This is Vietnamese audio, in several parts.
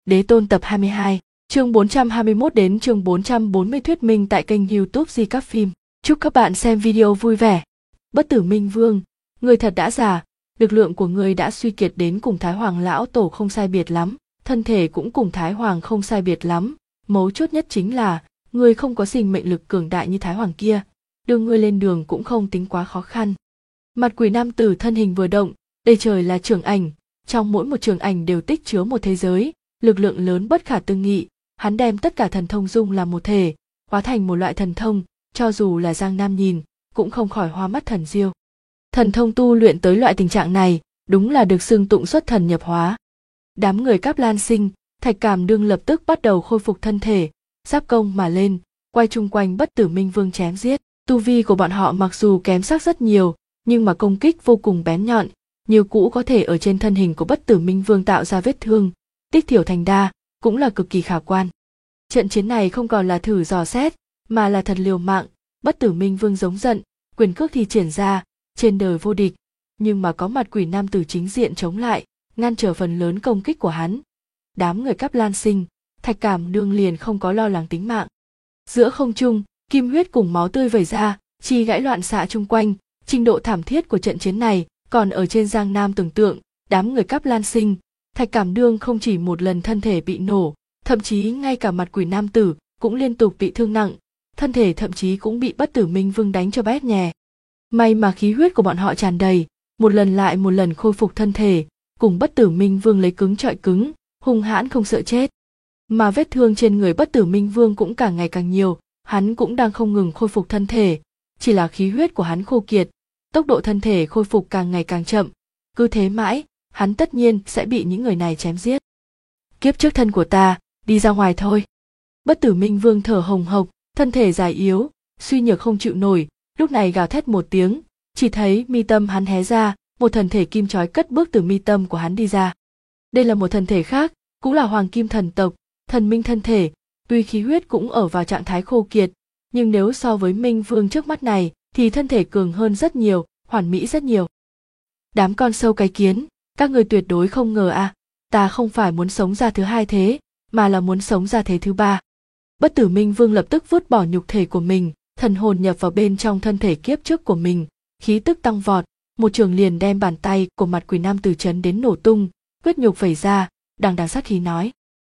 Đế Tôn tập 22, chương 421 đến chương 440 thuyết minh tại kênh YouTube Di Các Phim. Chúc các bạn xem video vui vẻ. Bất tử Minh Vương, người thật đã già, lực lượng của người đã suy kiệt đến cùng Thái Hoàng lão tổ không sai biệt lắm, thân thể cũng cùng Thái Hoàng không sai biệt lắm, mấu chốt nhất chính là người không có sinh mệnh lực cường đại như Thái Hoàng kia, đưa ngươi lên đường cũng không tính quá khó khăn. Mặt quỷ nam tử thân hình vừa động, đầy trời là trường ảnh, trong mỗi một trường ảnh đều tích chứa một thế giới, lực lượng lớn bất khả tư nghị, hắn đem tất cả thần thông dung làm một thể, hóa thành một loại thần thông, cho dù là Giang Nam nhìn, cũng không khỏi hoa mắt thần diêu. Thần thông tu luyện tới loại tình trạng này, đúng là được xưng tụng xuất thần nhập hóa. Đám người Cáp Lan Sinh, Thạch Cảm Đương lập tức bắt đầu khôi phục thân thể, giáp công mà lên, quay chung quanh Bất tử Minh Vương chém giết. Tu vi của bọn họ mặc dù kém sắc rất nhiều, nhưng mà công kích vô cùng bén nhọn, như cũ có thể ở trên thân hình của Bất tử Minh Vương tạo ra vết thương, tích thiểu thành đa, cũng là cực kỳ khả quan. Trận chiến này không còn là thử dò xét, mà là thật liều mạng. Bất tử Minh Vương giống giận, quyền cước thi triển ra, trên đời vô địch, nhưng mà có mặt quỷ nam tử chính diện chống lại, ngăn trở phần lớn công kích của hắn. Đám người Cáp Lan Sinh, Thạch Cảm Đương liền không có lo lắng tính mạng. Giữa không trung, kim huyết cùng máu tươi vẩy ra, chi gãy loạn xạ chung quanh, trình độ thảm thiết của trận chiến này còn ở trên Giang Nam tưởng tượng. Đám người Cáp Lan Sinh, Thạch Cảm Đương không chỉ một lần thân thể bị nổ, thậm chí ngay cả mặt quỷ nam tử cũng liên tục bị thương nặng, thân thể thậm chí cũng bị Bất tử Minh Vương đánh cho bét nhè. May mà khí huyết của bọn họ tràn đầy, một lần lại một lần khôi phục thân thể, cùng Bất tử Minh Vương lấy cứng trọi cứng, hung hãn không sợ chết. Mà vết thương trên người Bất tử Minh Vương cũng càng ngày càng nhiều, hắn cũng đang không ngừng khôi phục thân thể, chỉ là khí huyết của hắn khô kiệt, tốc độ thân thể khôi phục càng ngày càng chậm, cứ thế mãi, hắn tất nhiên sẽ bị những người này chém giết. Kiếp trước thân của ta, đi ra ngoài thôi. Bất tử Minh Vương thở hồng hộc, thân thể già yếu, suy nhược không chịu nổi, lúc này gào thét một tiếng, chỉ thấy mi tâm hắn hé ra, một thần thể kim chói cất bước từ mi tâm của hắn đi ra. Đây là một thần thể khác, cũng là Hoàng Kim thần tộc, thần minh thân thể, tuy khí huyết cũng ở vào trạng thái khô kiệt, nhưng nếu so với Minh Vương trước mắt này thì thân thể cường hơn rất nhiều, hoàn mỹ rất nhiều. Đám con sâu cái kiến, các người tuyệt đối không ngờ à, ta không phải muốn sống ra thứ hai thế, mà là muốn sống ra thế thứ ba. Bất tử Minh Vương lập tức vứt bỏ nhục thể của mình, thần hồn nhập vào bên trong thân thể kiếp trước của mình, khí tức tăng vọt, một trường liền đem bàn tay của mặt quỷ nam tử chấn đến nổ tung, huyết nhục vẩy ra, đằng đằng sát khí nói: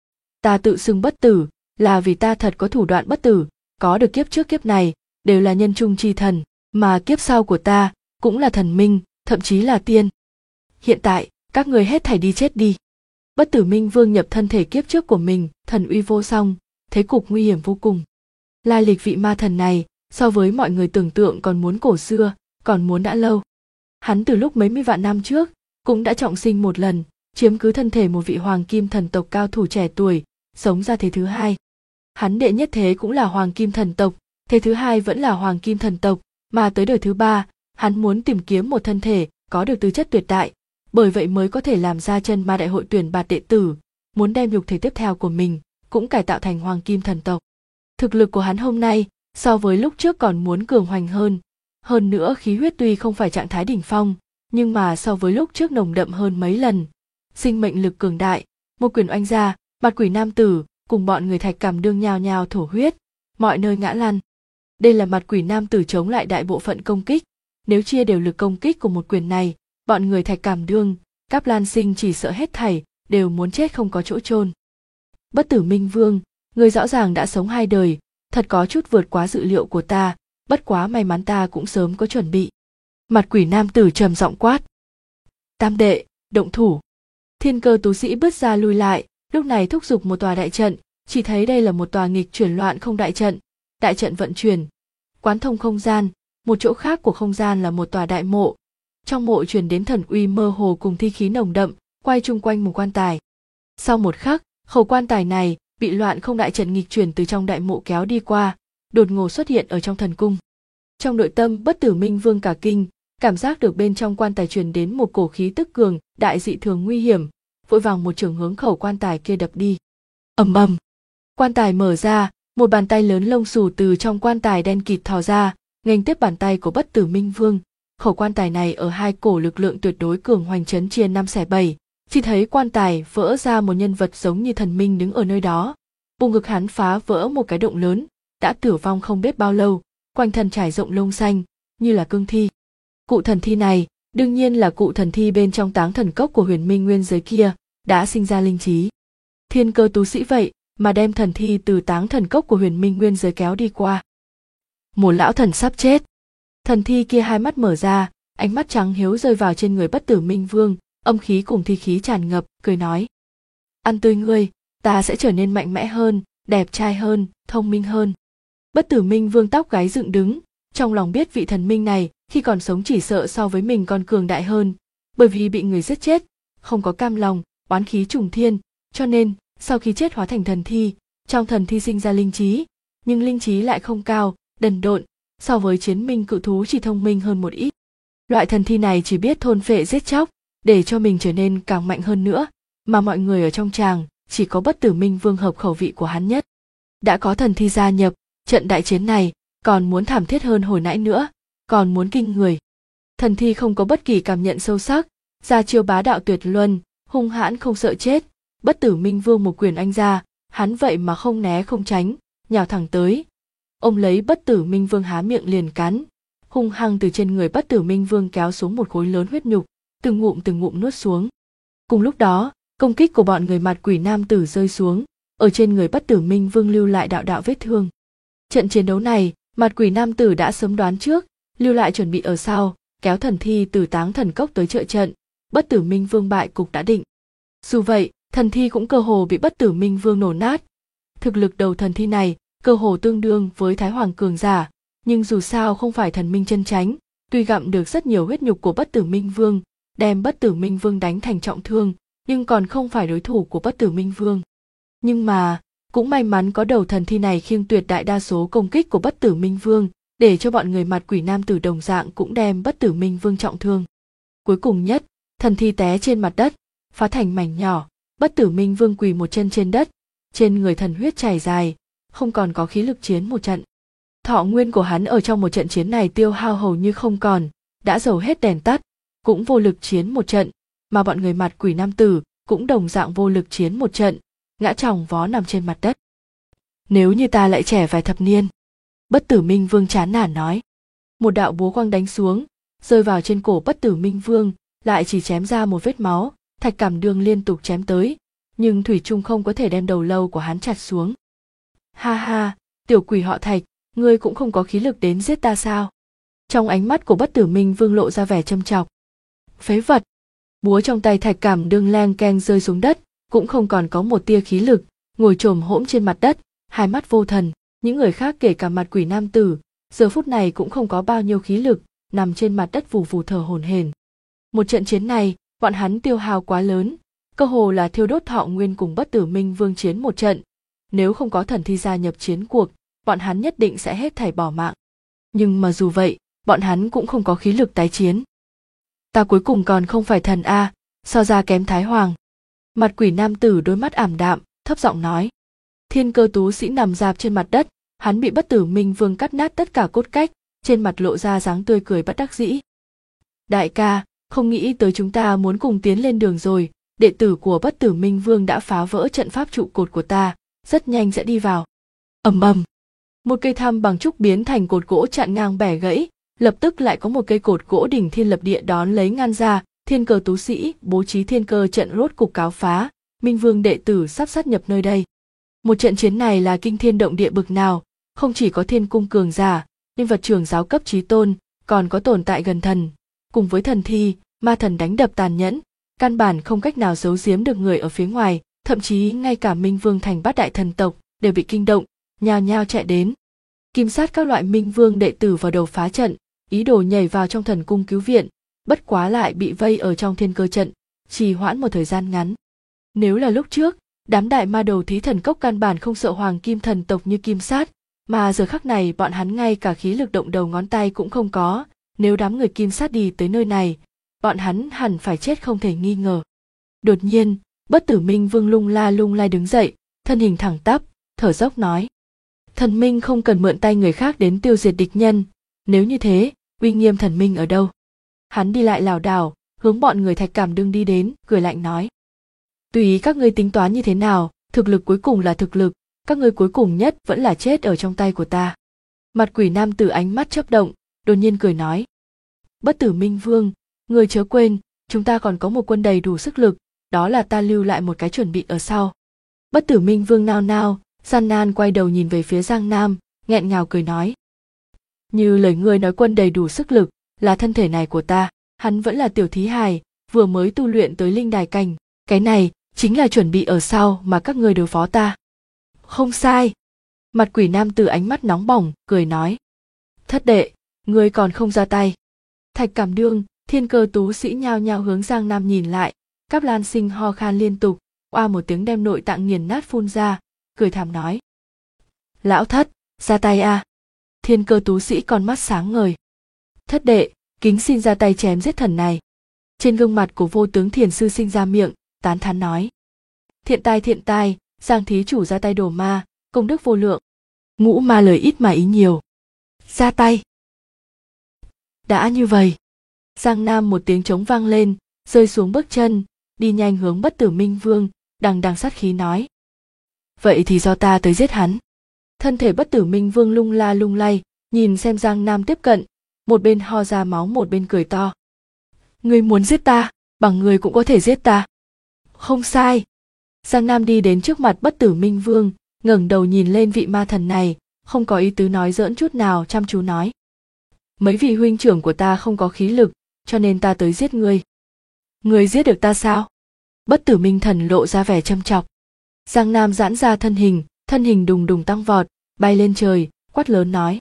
ta tự xưng bất tử, là vì ta thật có thủ đoạn bất tử, có được kiếp trước kiếp này, đều là nhân trung chi thần, mà kiếp sau của ta, cũng là thần minh, thậm chí là tiên. Hiện tại, các người hết thảy đi chết đi. Bất tử Minh Vương nhập thân thể kiếp trước của mình, thần uy vô song, thế cục nguy hiểm vô cùng. Lai lịch vị ma thần này, so với mọi người tưởng tượng còn muốn cổ xưa, còn muốn đã lâu. Hắn từ lúc mấy mươi vạn năm trước, cũng đã trọng sinh một lần, chiếm cứ thân thể một vị Hoàng Kim thần tộc cao thủ trẻ tuổi, sống ra thế thứ hai. Hắn đệ nhất thế cũng là Hoàng Kim thần tộc, thế thứ hai vẫn là Hoàng Kim thần tộc, mà tới đời thứ ba, hắn muốn tìm kiếm một thân thể có được tư chất tuyệt đại, bởi vậy mới có thể làm ra chân ma đại hội tuyển bạt đệ tử, muốn đem nhục thể tiếp theo của mình cũng cải tạo thành Hoàng Kim thần tộc. Thực lực của hắn hôm nay so với lúc trước còn muốn cường hoành hơn nữa khí huyết tuy không phải trạng thái đỉnh phong, nhưng mà so với lúc trước nồng đậm hơn mấy lần. Sinh mệnh lực cường đại, một quyền oanh ra, mặt quỷ nam tử cùng bọn người Thạch Cảm Đương nhào nhào thổ huyết, mọi nơi ngã lăn. Đây là mặt quỷ nam tử chống lại đại bộ phận công kích, nếu chia đều lực công kích của một quyền này, bọn người Thạch Cảm Đương, Cáp Lan Sinh chỉ sợ hết thảy đều muốn chết không có chỗ chôn. Bất tử Minh Vương, người rõ ràng đã sống hai đời, thật có chút vượt quá dự liệu của ta, bất quá may mắn ta cũng sớm có chuẩn bị. Mặt quỷ nam tử trầm giọng quát: tam đệ, động thủ. Thiên Cơ tú sĩ bước ra lui lại, lúc này thúc giục một tòa đại trận, chỉ thấy đây là một tòa nghịch chuyển loạn không đại trận vận chuyển, quán thông không gian, một chỗ khác của không gian là một tòa đại mộ. Trong mộ truyền đến thần uy mơ hồ cùng thi khí nồng đậm, quay chung quanh một quan tài. Sau một khắc, khẩu quan tài này bị loạn không đại trận nghịch chuyển từ trong đại mộ kéo đi qua, đột ngột xuất hiện ở trong thần cung. Trong nội tâm Bất tử Minh Vương cả kinh, cảm giác được bên trong quan tài truyền đến một cổ khí tức cường đại dị thường nguy hiểm, vội vàng một trường hướng khẩu quan tài kia đập đi. Ầm ầm, quan tài mở ra, một bàn tay lớn lông xù từ trong quan tài đen kịt thò ra, nghênh tiếp bàn tay của Bất tử Minh Vương. Khẩu quan tài này ở hai cổ lực lượng tuyệt đối cường hoành chấn chia năm xẻ bảy, Chỉ thấy quan tài vỡ ra một nhân vật giống như thần minh đứng ở nơi đó. Bụng ngực hắn phá vỡ một cái động lớn, đã tử vong không biết bao lâu, quanh thân trải rộng lông xanh, như là cương thi. Cụ thần thi này, đương nhiên là cụ thần thi bên trong Táng Thần Cốc của Huyền Minh Nguyên giới kia, đã sinh ra linh trí. Thiên Cơ tú sĩ vậy mà đem thần thi từ Táng Thần Cốc của Huyền Minh Nguyên giới kéo đi qua. Một lão thần sắp chết. Thần thi kia hai mắt mở ra, ánh mắt trắng hiếu rơi vào trên người Bất Tử Minh Vương, âm khí cùng thi khí tràn ngập, cười nói: "Ăn tươi ngươi, ta sẽ trở nên mạnh mẽ hơn, đẹp trai hơn, thông minh hơn." Bất Tử Minh Vương tóc gáy dựng đứng, trong lòng biết vị thần minh này khi còn sống chỉ sợ so với mình còn cường đại hơn, bởi vì bị người giết chết, không có cam lòng, oán khí trùng thiên, cho nên sau khi chết hóa thành thần thi, trong thần thi sinh ra linh trí, nhưng linh trí lại không cao, đần độn, so với chiến minh cự thú chỉ thông minh hơn một ít. Loại thần thi này chỉ biết thôn phệ giết chóc, để cho mình trở nên càng mạnh hơn nữa, mà mọi người ở trong tràng chỉ có Bất Tử Minh Vương hợp khẩu vị của hắn nhất. Đã có thần thi gia nhập, trận đại chiến này còn muốn thảm thiết hơn hồi nãy nữa, còn muốn kinh người. Thần thi không có bất kỳ cảm nhận sâu sắc, ra chiêu bá đạo tuyệt luân, hung hãn không sợ chết. Bất Tử Minh Vương một quyền anh ra, hắn vậy mà không né không tránh, nhào thẳng tới. Ông lấy Bất Tử Minh Vương há miệng liền cắn, hung hăng từ trên người Bất Tử Minh Vương kéo xuống một khối lớn huyết nhục, từng ngụm nuốt xuống. Cùng lúc đó, công kích của bọn người mặt quỷ nam tử rơi xuống, ở trên người Bất Tử Minh Vương lưu lại đạo đạo vết thương. Trận chiến đấu này, mặt quỷ nam tử đã sớm đoán trước, lưu lại chuẩn bị ở sau, kéo thần thi từ Táng Thần Cốc tới trợ trận. Bất Tử Minh Vương bại cục đã định. Dù vậy, thần thi cũng cơ hồ bị Bất Tử Minh Vương nổ nát. Thực lực đầu thần thi này cơ hồ tương đương với Thái Hoàng cường giả, nhưng dù sao không phải thần minh chân chánh, tuy gặm được rất nhiều huyết nhục của Bất Tử Minh Vương, đem Bất Tử Minh Vương đánh thành trọng thương, nhưng còn không phải đối thủ của Bất Tử Minh Vương. Nhưng mà, cũng may mắn có đầu thần thi này khiêng tuyệt đại đa số công kích của Bất Tử Minh Vương, để cho bọn người mặt quỷ nam tử đồng dạng cũng đem Bất Tử Minh Vương trọng thương. Cuối cùng nhất, thần thi té trên mặt đất, phá thành mảnh nhỏ, Bất Tử Minh Vương quỳ một chân trên đất, trên người thần huyết chảy dài, không còn có khí lực chiến một trận. Thọ nguyên của hắn ở trong một trận chiến này tiêu hao hầu như không còn, đã dầu hết đèn tắt, cũng vô lực chiến một trận, mà bọn người mặt quỷ nam tử cũng đồng dạng vô lực chiến một trận, ngã chồng vó nằm trên mặt đất. Nếu như ta lại trẻ vài thập niên, Bất Tử Minh Vương chán nản nói. Một đạo búa quang đánh xuống, rơi vào trên cổ Bất Tử Minh Vương, lại chỉ chém ra một vết máu. Thạch Cảm Đương liên tục chém tới, nhưng thủy chung không có thể đem đầu lâu của hắn chặt xuống. Ha ha, tiểu quỷ họ Thạch, ngươi cũng không có khí lực đến giết ta sao? Trong ánh mắt của Bất Tử Minh Vương lộ ra vẻ châm chọc. Phế vật! Búa trong tay Thạch Cảm Đương leng keng rơi xuống đất, cũng không còn có một tia khí lực, ngồi chồm hỗn trên mặt đất, hai mắt vô thần. Những người khác kể cả mặt quỷ nam tử, giờ phút này cũng không có bao nhiêu khí lực, nằm trên mặt đất vù vù thở hổn hển. Một trận chiến này, bọn hắn tiêu hao quá lớn, cơ hồ là thiêu đốt thọ nguyên cùng Bất Tử Minh Vương chiến một trận. Nếu không có thần thi gia nhập chiến cuộc, bọn hắn nhất định sẽ hết thảy bỏ mạng. Nhưng mà dù vậy, bọn hắn cũng không có khí lực tái chiến. Ta cuối cùng còn không phải thần a, so ra kém Thái Hoàng. Mặt quỷ nam tử đôi mắt ảm đạm, thấp giọng nói. Thiên Cơ tú sĩ nằm rạp trên mặt đất, hắn bị Bất Tử Minh Vương cắt nát tất cả cốt cách, trên mặt lộ ra dáng tươi cười bất đắc dĩ. Đại ca, không nghĩ tới chúng ta muốn cùng tiến lên đường rồi, đệ tử của Bất Tử Minh Vương đã phá vỡ trận pháp trụ cột của ta, rất nhanh sẽ đi vào. Ầm ầm, một cây thăm bằng trúc biến thành cột gỗ chặn ngang bẻ gãy, lập tức lại có một cây cột gỗ đỉnh thiên lập địa đón lấy ngăn ra. Thiên Cơ tú sĩ bố trí thiên cơ trận rốt cục cáo phá, Minh Vương đệ tử sắp sát nhập nơi đây. Một trận chiến này là kinh thiên động địa bực nào, không chỉ có thiên cung cường giả, nhân vật trưởng giáo cấp chí tôn, còn có tồn tại gần thần, cùng với thần thi, ma thần đánh đập tàn nhẫn, căn bản không cách nào giấu giếm được người ở phía ngoài, thậm chí ngay cả Minh Vương thành bát đại thần tộc đều bị kinh động, nhao nhao chạy đến. Kim sát các loại Minh Vương đệ tử vào đầu phá trận, ý đồ nhảy vào trong thần cung cứu viện, bất quá lại bị vây ở trong thiên cơ trận, trì hoãn một thời gian ngắn. Nếu là lúc trước, đám đại ma đầu Thí Thần Cốc căn bản không sợ hoàng kim thần tộc như Kim Sát, mà giờ khắc này bọn hắn ngay cả khí lực động đầu ngón tay cũng không có, nếu đám người Kim Sát đi tới nơi này, bọn hắn hẳn phải chết không thể nghi ngờ. Đột nhiên, Bất Tử Minh Vương lung lay đứng dậy, thân hình thẳng tắp, thở dốc nói. Thần minh không cần mượn tay người khác đến tiêu diệt địch nhân, nếu như thế, uy nghiêm thần minh ở đâu? Hắn đi lại lảo đảo, hướng bọn người Thạch Cảm Đương đi đến, cười lạnh nói. Tùy các ngươi tính toán như thế nào, thực lực cuối cùng là thực lực, các ngươi cuối cùng nhất vẫn là chết ở trong tay của ta. Mặt quỷ nam tử ánh mắt chớp động, đột nhiên cười nói. Bất tử Minh Vương, ngươi chớ quên, chúng ta còn có một quân đầy đủ sức lực, đó là ta lưu lại một cái chuẩn bị ở sau. Bất tử Minh Vương nao nao, gian nan quay đầu nhìn về phía Giang Nam, nghẹn ngào cười nói. Như lời ngươi nói quân đầy đủ sức lực, là thân thể này của ta, hắn vẫn là tiểu thí hài, vừa mới tu luyện tới linh đài cảnh, cái này chính là chuẩn bị ở sau mà các ngươi đối phó ta. Không sai. Mặt quỷ nam tử ánh mắt nóng bỏng, cười nói. Thất đệ, ngươi còn không ra tay. Thạch Cảm Đương, Thiên Cơ tú sĩ nhao nhao hướng Giang Nam nhìn lại, Cáp Lan Sinh ho khan liên tục, oa một tiếng đem nội tạng nghiền nát phun ra, cười thảm nói. Lão thất, ra tay a. Thiên Cơ tú sĩ con mắt sáng ngời. Thất đệ, kính xin ra tay chém giết thần này. Trên gương mặt của Vô Tướng Thiền sư sinh ra miệng, tán thán nói. Thiện tai, Giang thí chủ ra tay đổ ma, công đức vô lượng. Ngũ ma lời ít mà ý nhiều. Ra tay. Đã như vậy. Giang Nam một tiếng trống vang lên, rơi xuống bước chân, đi nhanh hướng Bất tử Minh Vương, đằng đằng sát khí nói. Vậy thì do ta tới giết hắn. Thân thể Bất tử Minh Vương lung la lung lay, nhìn xem Giang Nam tiếp cận, một bên ho ra máu một bên cười to. Ngươi muốn giết ta, bằng ngươi cũng có thể giết ta. Không sai. Giang Nam đi đến trước mặt Bất tử Minh Vương, ngẩng đầu nhìn lên vị ma thần này, không có ý tứ nói giỡn chút nào, chăm chú nói. Mấy vị huynh trưởng của ta không có khí lực, cho nên ta tới giết ngươi. Ngươi giết được ta sao? Bất tử Minh thần lộ ra vẻ châm chọc. Giang Nam giãn ra thân hình đùng đùng tăng vọt, bay lên trời, quát lớn nói.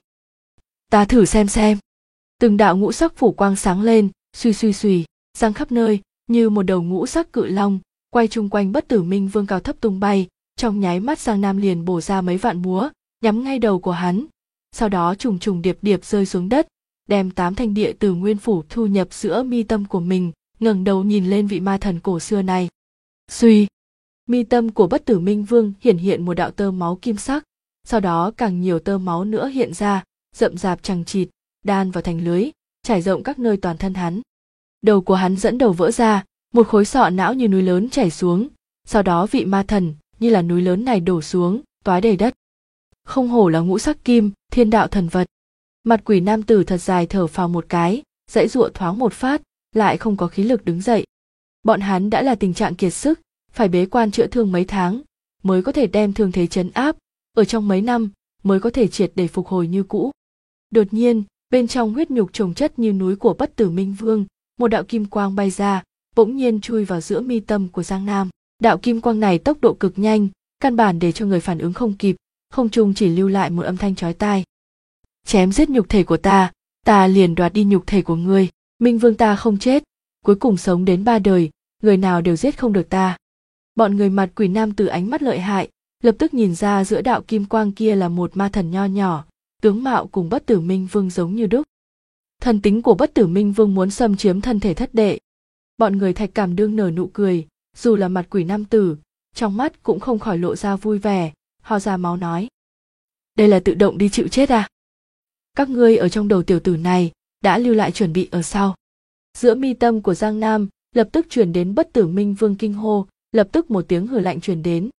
Ta thử xem. Từng đạo ngũ sắc phủ quang sáng lên, suy, giang khắp nơi, như một đầu ngũ sắc cự long, quay chung quanh Bất tử Minh Vương cao thấp tung bay, trong nháy mắt Giang Nam liền bổ ra mấy vạn búa, nhắm ngay đầu của hắn, sau đó trùng trùng điệp điệp rơi xuống đất, đem 8 thanh địa tử nguyên phủ thu nhập giữa mi tâm của mình, ngẩng đầu nhìn lên vị ma thần cổ xưa này. Suy, mi tâm của Bất tử Minh Vương hiện một đạo tơ máu kim sắc, sau đó càng nhiều tơ máu nữa hiện ra, rậm rạp chằng chịt, đan vào thành lưới, trải rộng các nơi toàn thân hắn. Đầu của hắn dẫn đầu vỡ ra, một khối sọ não như núi lớn chảy xuống, sau đó vị ma thần như là núi lớn này đổ xuống, toái đầy đất. Không hổ là ngũ sắc kim, thiên đạo thần vật. Mặt quỷ nam tử thật dài thở phào một cái, giãy giụa thoáng một phát, lại không có khí lực đứng dậy. Bọn hắn đã là tình trạng kiệt sức, phải bế quan chữa thương mấy tháng, mới có thể đem thương thế trấn áp, ở trong mấy năm mới có thể triệt để phục hồi như cũ. Đột nhiên, bên trong huyết nhục chồng chất như núi của Bất tử Minh Vương, một đạo kim quang bay ra, bỗng nhiên chui vào giữa mi tâm của Giang Nam. Đạo kim quang này tốc độ cực nhanh, căn bản để cho người phản ứng không kịp, không trung chỉ lưu lại một âm thanh chói tai. Chém giết nhục thể của ta, ta liền đoạt đi nhục thể của ngươi. Minh Vương ta không chết, cuối cùng sống đến 3 đời, người nào đều giết không được ta. Bọn người mặt quỷ nam tử ánh mắt lợi hại, lập tức nhìn ra giữa đạo kim quang kia là một ma thần nho nhỏ, tướng mạo cùng Bất tử Minh Vương giống như đúc. Thần tính của Bất tử Minh Vương muốn xâm chiếm thân thể thất đệ. Bọn người Thạch Cảm Đương nở nụ cười, dù là mặt quỷ nam tử, trong mắt cũng không khỏi lộ ra vui vẻ, ho ra máu nói. Đây là tự động đi chịu chết à? Các ngươi ở trong đầu tiểu tử này đã lưu lại chuẩn bị ở sau. Giữa mi tâm của Giang Nam lập tức truyền đến Bất tử Minh Vương kinh hô, lập tức một tiếng hừ lạnh truyền đến.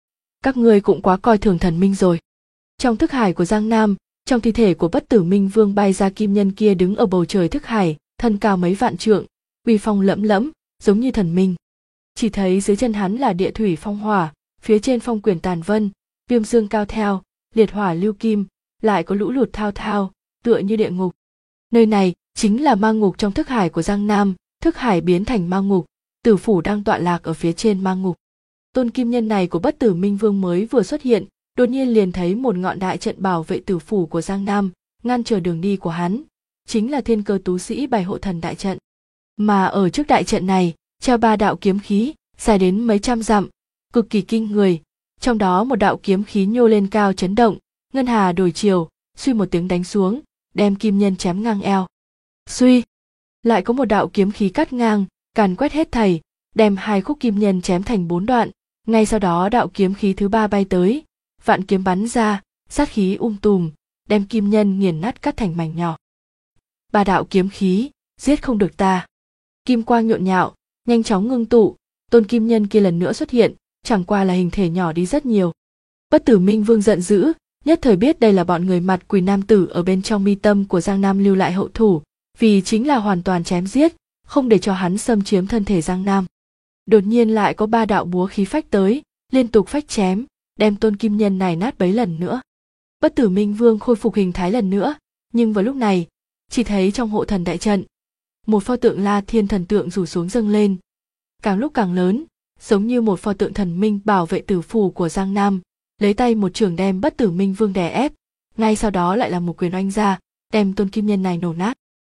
Các ngươi cũng quá coi thường thần minh rồi. Trong thức hải của Giang Nam, trong thi thể của Bất tử Minh Vương bay ra kim nhân kia đứng ở bầu trời thức hải, thân cao mấy vạn trượng, uy phong lẫm lẫm, giống như thần minh. Chỉ thấy dưới chân hắn là địa thủy phong hỏa, phía trên phong quyển tàn vân, viêm dương cao theo, liệt hỏa lưu kim, lại có lũ lụt thao thao, tựa như địa ngục. Nơi này chính là ma ngục trong thức hải của Giang Nam, thức hải biến thành ma ngục, tử phủ đang tọa lạc ở phía trên ma ngục. Tôn kim nhân này của Bất tử Minh Vương mới vừa xuất hiện, đột nhiên liền thấy một ngọn đại trận bảo vệ tử phủ của Giang Nam, ngăn trở đường đi của hắn, chính là Thiên Cơ tú sĩ bày hộ thần đại trận. Mà ở trước đại trận này, treo 3 đạo kiếm khí, dài đến mấy trăm dặm, cực kỳ kinh người, trong đó một đạo kiếm khí nhô lên cao chấn động, ngân hà đổi chiều, suy một tiếng đánh xuống, đem kim nhân chém ngang eo. Suy, lại có một đạo kiếm khí cắt ngang, càn quét hết thảy, đem 2 khúc kim nhân chém thành 4 đoạn, ngay sau đó đạo kiếm khí thứ 3 bay tới, vạn kiếm bắn ra, sát khí tùm, đem kim nhân nghiền nát cắt thành mảnh nhỏ. 3 đạo kiếm khí, giết không được ta. Kim quang nhộn nhạo, nhanh chóng ngưng tụ, Tôn kim nhân kia lần nữa xuất hiện, chẳng qua là hình thể nhỏ đi rất nhiều. Bất Tử Minh Vương giận dữ, nhất thời biết đây là bọn người mặt quỷ nam tử ở bên trong mi tâm của Giang Nam lưu lại hậu thủ, vì chính là hoàn toàn chém giết, không để cho hắn xâm chiếm thân thể Giang Nam. Đột nhiên lại có 3 đạo búa khí phách tới, liên tục phách chém, đem Tôn kim nhân này nát bấy lần nữa. Bất Tử Minh Vương khôi phục hình thái lần nữa, nhưng vào lúc này, chỉ thấy trong hộ thần đại trận, một pho tượng La Thiên thần tượng rủ xuống dâng lên, càng lúc càng lớn, giống như một pho tượng thần minh bảo vệ tử phủ của Giang Nam, lấy tay một chưởng đem Bất Tử Minh Vương đè ép, ngay sau đó lại là một quyền oanh ra, đem Tôn kim nhân này nổ nát.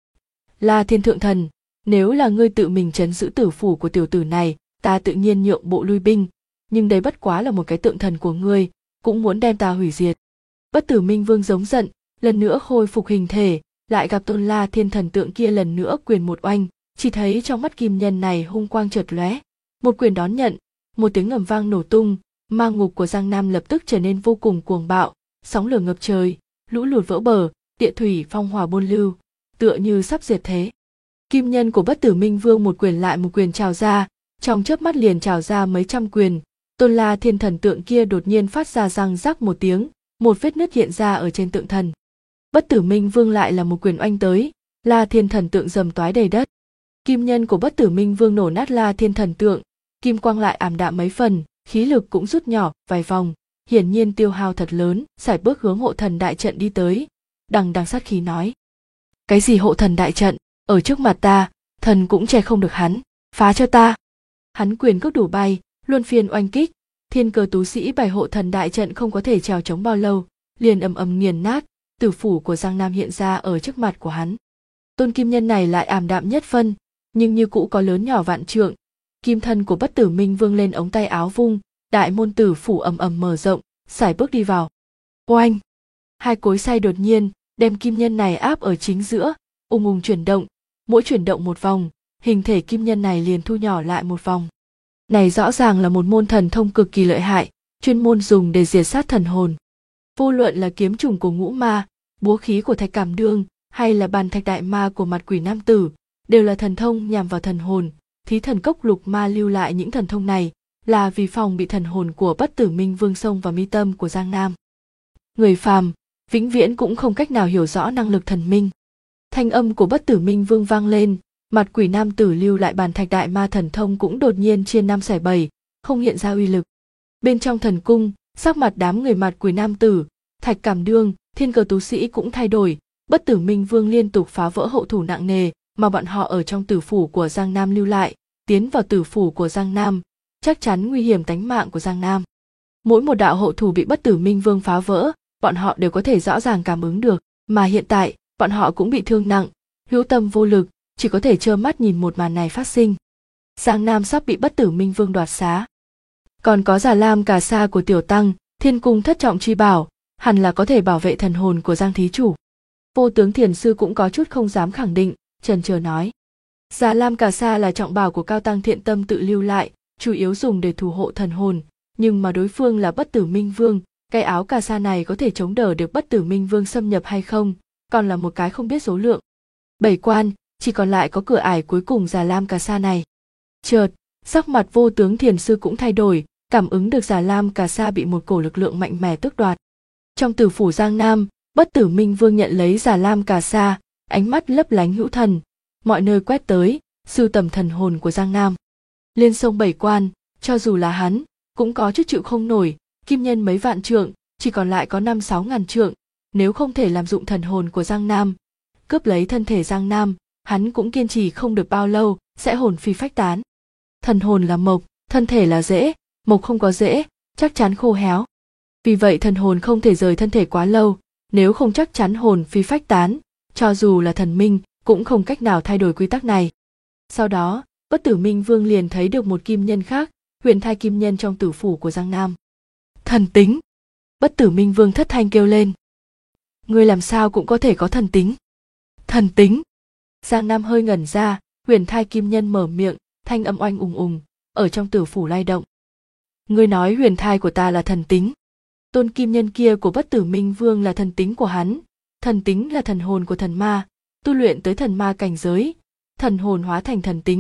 La Thiên thượng thần, nếu là ngươi tự mình trấn giữ tử phủ của tiểu tử này, ta tự nhiên nhượng bộ lui binh, nhưng đây bất quá là một cái tượng thần của ngươi, cũng muốn đem ta hủy diệt. Bất Tử Minh Vương giống giận, lần nữa khôi phục hình thể, lại gặp Tôn La Thiên thần tượng kia lần nữa quyền một oanh, chỉ thấy trong mắt kim nhân này hung quang chợt lóe, một quyền đón nhận, một tiếng ầm vang nổ tung, ma ngục của Giang Nam lập tức trở nên vô cùng cuồng bạo, sóng lửa ngập trời, lũ lụt vỡ bờ, địa thủy phong hỏa buôn lưu, tựa như sắp diệt thế. Kim nhân của Bất Tử Minh Vương một quyền lại một quyền trào ra, trong chớp mắt liền trào ra mấy trăm quyền. Tôn La Thiên thần tượng kia đột nhiên phát ra răng rắc một tiếng, một vết nứt hiện ra ở trên tượng thần. Bất Tử Minh Vương lại là một quyền oanh tới, La Thiên thần tượng rầm toái đầy đất. Kim nhân của Bất Tử Minh Vương nổ nát La Thiên thần tượng, kim quang lại ảm đạm mấy phần, khí lực cũng rút nhỏ vài vòng, hiển nhiên tiêu hao thật lớn, sải bước hướng hộ thần đại trận đi tới, đằng đằng sát khí nói: cái gì hộ thần đại trận, ở trước mặt ta, thần cũng che không được hắn, phá cho ta. Hắn quyền cước đủ bay, luân phiên oanh kích, thiên cơ tú sĩ bày hộ thần đại trận không có thể trèo chống bao lâu, liền ầm ầm nghiền nát, tử phủ của Giang Nam hiện ra ở trước mặt của hắn. Tôn kim nhân này lại ảm đạm nhất phân, nhưng như cũ có lớn nhỏ vạn trượng. Kim thân của Bất Tử Minh Vương lên ống tay áo vung, đại môn tử phủ ầm ầm mở rộng, sải bước đi vào. Oanh! Hai cối xay đột nhiên đem kim nhân này áp ở chính giữa, ung ung chuyển động, mỗi chuyển động một vòng, hình thể kim nhân này liền thu nhỏ lại một vòng. Này rõ ràng là một môn thần thông cực kỳ lợi hại, chuyên môn dùng để diệt sát thần hồn. Vô luận là kiếm trùng của ngũ ma, búa khí của Thạch Cảm Đương, hay là bàn thạch đại ma của mặt quỷ nam tử, đều là thần thông nhằm vào thần hồn. Thí thần cốc lục ma lưu lại những thần thông này là vì phòng bị thần hồn của Bất Tử Minh Vương xông vào mi tâm của Giang Nam. Người phàm vĩnh viễn cũng không cách nào hiểu rõ năng lực thần minh. Thanh âm của Bất Tử Minh Vương vang lên, mặt quỷ nam tử lưu lại bàn thạch đại ma thần thông cũng đột nhiên chia năm xẻ bảy, không hiện ra uy lực. Bên trong thần cung, sắc mặt đám người mặt quỷ nam tử, Thạch Cảm Đương, thiên cơ tú sĩ cũng thay đổi. Bất Tử Minh Vương liên tục phá vỡ hậu thủ nặng nề mà bọn họ ở trong tử phủ của Giang Nam lưu lại, tiến vào tử phủ của Giang Nam, chắc chắn nguy hiểm tánh mạng của Giang Nam. Mỗi một đạo hậu thủ bị Bất Tử Minh Vương phá vỡ, bọn họ đều có thể rõ ràng cảm ứng được, mà hiện tại, bọn họ cũng bị thương nặng, hữu tâm vô lực, chỉ có thể trơ mắt nhìn một màn này phát sinh. Giang Nam sắp bị Bất Tử Minh Vương đoạt xá. Còn có Già Lam Cà Sa của Tiểu Tăng, Thiên Cung thất trọng chi bảo, hẳn là có thể bảo vệ thần hồn của Giang thí chủ. Vô Tướng Thiền Sư cũng có chút không dám khẳng định, chần chờ nói. Già Lam Cà Sa là trọng bảo của Cao Tăng Thiện Tâm tự lưu lại, chủ yếu dùng để thủ hộ thần hồn, nhưng mà đối phương là Bất Tử Minh Vương, cái áo cà sa này có thể chống đỡ được Bất Tử Minh Vương xâm nhập hay không, còn là một cái không biết số lượng. 7 quan, chỉ còn lại có cửa ải cuối cùng Già Lam Cà Sa này. Chợt, sắc mặt Vô Tướng Thiền Sư cũng thay đổi, cảm ứng được Già Lam Cà Sa bị một cổ lực lượng mạnh mẽ tước đoạt. Trong tử phủ Giang Nam, Bất Tử Minh Vương nhận lấy Già Lam Cà Sa, ánh mắt lấp lánh hữu thần, mọi nơi quét tới, sưu tầm thần hồn của Giang Nam. Liên sông 7 quan, cho dù là hắn, cũng có chút chịu không nổi, kim nhân mấy vạn trượng, chỉ còn lại có 5-6 ngàn trượng, nếu không thể làm dụng thần hồn của Giang Nam, cướp lấy thân thể Giang Nam, hắn cũng kiên trì không được bao lâu, sẽ hồn phi phách tán. Thần hồn là mộc, thân thể là rễ, mộc không có rễ, chắc chắn khô héo. Vì vậy thần hồn không thể rời thân thể quá lâu, nếu không chắc chắn hồn phi phách tán, cho dù là thần minh, cũng không cách nào thay đổi quy tắc này. Sau đó, Bất Tử Minh Vương liền thấy được một kim nhân khác, huyền thai kim nhân trong tử phủ của Giang Nam. Thần tính! Bất Tử Minh Vương thất thanh kêu lên. Ngươi làm sao cũng có thể có thần tính? Thần tính! Giang Nam hơi ngẩn ra, huyền thai kim nhân mở miệng, thanh âm oanh ùng ùng, ở trong tử phủ lay động. Ngươi nói huyền thai của ta là thần tính. Tôn kim nhân kia của Bất Tử Minh Vương là thần tính của hắn. Thần tính là thần hồn của thần ma, tu luyện tới thần ma cảnh giới, thần hồn hóa thành thần tính,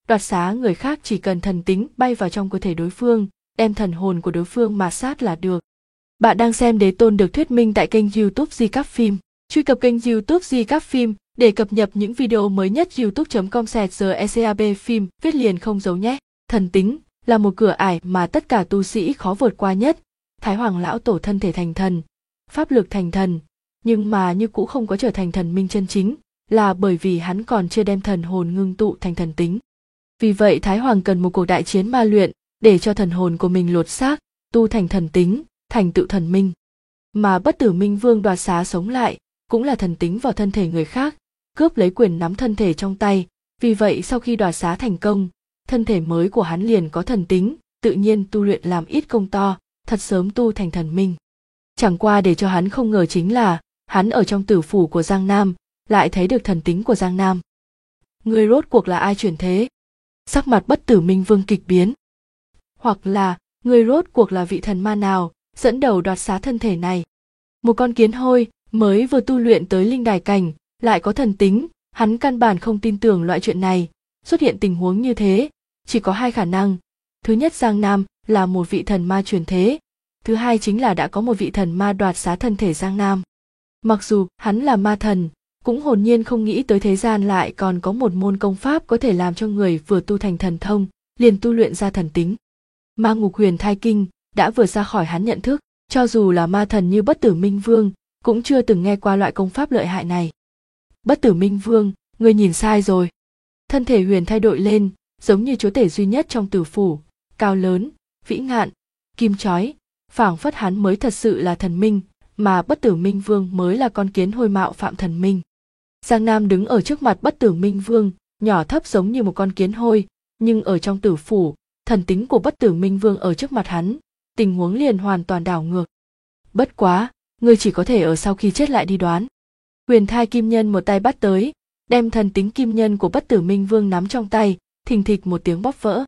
đoạt xá người khác chỉ cần thần tính bay vào trong cơ thể đối phương, đem thần hồn của đối phương mà sát là được. Bạn đang xem Đế Tôn được thuyết minh tại kênh YouTube Recap Phim. Truy cập kênh YouTube Recap Phim để cập nhật những video mới nhất. youtube.com/recap phim viết liền không dấu nhé. Thần tính là một cửa ải mà tất cả tu sĩ khó vượt qua nhất. Thái Hoàng lão tổ thân thể thành thần, pháp lực thành thần, nhưng mà như cũ không có trở thành thần minh chân chính, là bởi vì hắn còn chưa đem thần hồn ngưng tụ thành thần tính. Vì vậy Thái Hoàng cần một cuộc đại chiến ma luyện để cho thần hồn của mình lột xác, tu thành thần tính, thành tựu thần minh. Mà Bất Tử Minh Vương đoạt xá sống lại, cũng là thần tính vào thân thể người khác, cướp lấy quyền nắm thân thể trong tay. Vì vậy sau khi đoạt xá thành công, thân thể mới của hắn liền có thần tính, tự nhiên tu luyện làm ít công to, thật sớm tu thành thần minh. Chẳng qua để cho hắn không ngờ chính là, hắn ở trong tử phủ của Giang Nam, lại thấy được thần tính của Giang Nam. Người rốt cuộc là ai chuyển thế? Sắc mặt Bất Tử Minh Vương kịch biến. Hoặc là, người rốt cuộc là vị thần ma nào, dẫn đầu đoạt xá thân thể này? Một con kiến hôi, mới vừa tu luyện tới linh đài cảnh, lại có thần tính, hắn căn bản không tin tưởng loại chuyện này. Xuất hiện tình huống như thế, chỉ có hai khả năng. Thứ nhất, Giang Nam là một vị thần ma chuyển thế. Thứ hai chính là đã có một vị thần ma đoạt xá thân thể Giang Nam. Mặc dù hắn là ma thần, cũng hồn nhiên không nghĩ tới thế gian lại còn có một môn công pháp có thể làm cho người vừa tu thành thần thông, liền tu luyện ra thần tính. Ma Ngục Huyền Thai Kinh đã vượt ra khỏi hắn nhận thức, cho dù là ma thần như Bất Tử Minh Vương, cũng chưa từng nghe qua loại công pháp lợi hại này. Bất Tử Minh Vương, ngươi nhìn sai rồi. Thân thể Huyền thay đổi lên, giống như chúa tể duy nhất trong tử phủ, cao lớn, vĩ ngạn, kim chói, phảng phất hắn mới thật sự là thần minh, mà Bất Tử Minh Vương mới là con kiến hôi mạo phạm thần minh. Giang Nam đứng ở trước mặt Bất Tử Minh Vương, nhỏ thấp giống như một con kiến hôi, nhưng ở trong tử phủ, thần tính của Bất Tử Minh Vương ở trước mặt hắn, tình huống liền hoàn toàn đảo ngược. Bất quá, ngươi chỉ có thể ở sau khi chết lại đi đoán. Huyền Thai Kim Nhân một tay bắt tới, đem thần tính kim nhân của Bất Tử Minh Vương nắm trong tay, thình thịch một tiếng bóp vỡ.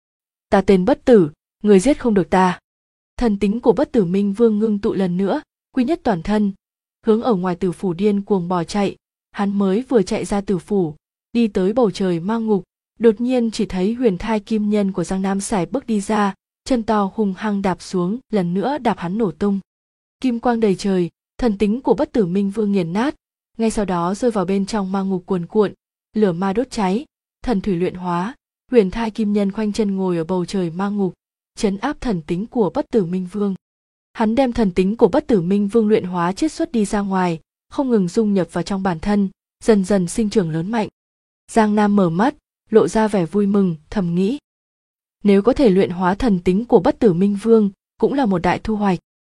Ta tên Bất Tử, ngươi giết không được ta. Thần tính của Bất Tử Minh Vương ngưng tụ lần nữa, quy nhất toàn thân, hướng ở ngoài tử phủ điên cuồng bò chạy. Hắn mới vừa chạy ra tử phủ, đi tới bầu trời ma ngục, đột nhiên chỉ thấy Huyền Thai Kim Nhân của Giang Nam sải bước đi ra, chân to hung hăng đạp xuống, lần nữa đạp hắn nổ tung. Kim quang đầy trời, thần tính của Bất Tử Minh Vương nghiền nát, ngay sau đó rơi vào bên trong ma ngục cuồn cuộn, lửa ma đốt cháy, thần thủy luyện hóa. Huyền Thai Kim Nhân khoanh chân ngồi ở bầu trời ma ngục, trấn áp thần tính của Bất Tử Minh Vương. Hắn đem thần tính của Bất Tử Minh Vương luyện hóa chiết xuất đi ra ngoài, không ngừng dung nhập vào trong bản thân, dần dần sinh trưởng lớn mạnh. Giang Nam mở mắt, lộ ra vẻ vui mừng, thầm nghĩ. Nếu có thể luyện hóa thần tính của Bất Tử Minh Vương, cũng là một đại thu hoạch.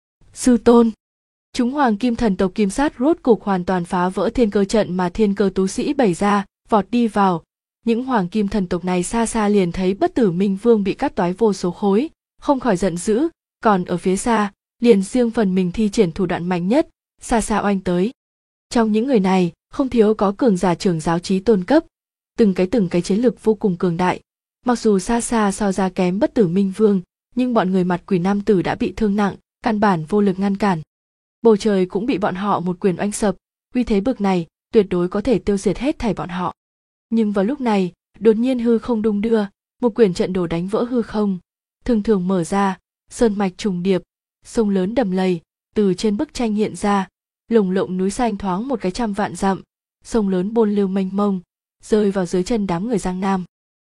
Sư tôn, chúng Hoàng Kim thần tộc Kim Sát rốt cục hoàn toàn phá vỡ thiên cơ trận mà thiên cơ tú sĩ bày ra, vọt đi vào. Những Hoàng Kim thần tộc này xa xa liền thấy Bất Tử Minh Vương bị cắt toái vô số khối, không khỏi giận dữ, còn ở phía xa, liền riêng phần mình thi triển thủ đoạn mạnh nhất, xa xa oanh tới. Trong những người này, không thiếu có cường giả trưởng giáo chí tôn cấp, từng cái chiến lực vô cùng cường đại. Mặc dù xa xa so ra kém Bất Tử Minh Vương, nhưng bọn người mặt quỷ nam tử đã bị thương nặng, căn bản vô lực ngăn cản. Bầu trời cũng bị bọn họ một quyền oanh sập, uy thế bực này, tuyệt đối có thể tiêu diệt hết thảy bọn họ. Nhưng vào lúc này, đột nhiên hư không đung đưa, một quyền trận đồ đánh vỡ hư không, thường thường mở ra, sơn mạch trùng điệp, sông lớn đầm lầy, từ trên bức tranh hiện ra, lồng lộng núi xanh thoáng một cái 100 vạn dặm, sông lớn bôn lưu mênh mông, rơi vào dưới chân đám người Giang Nam.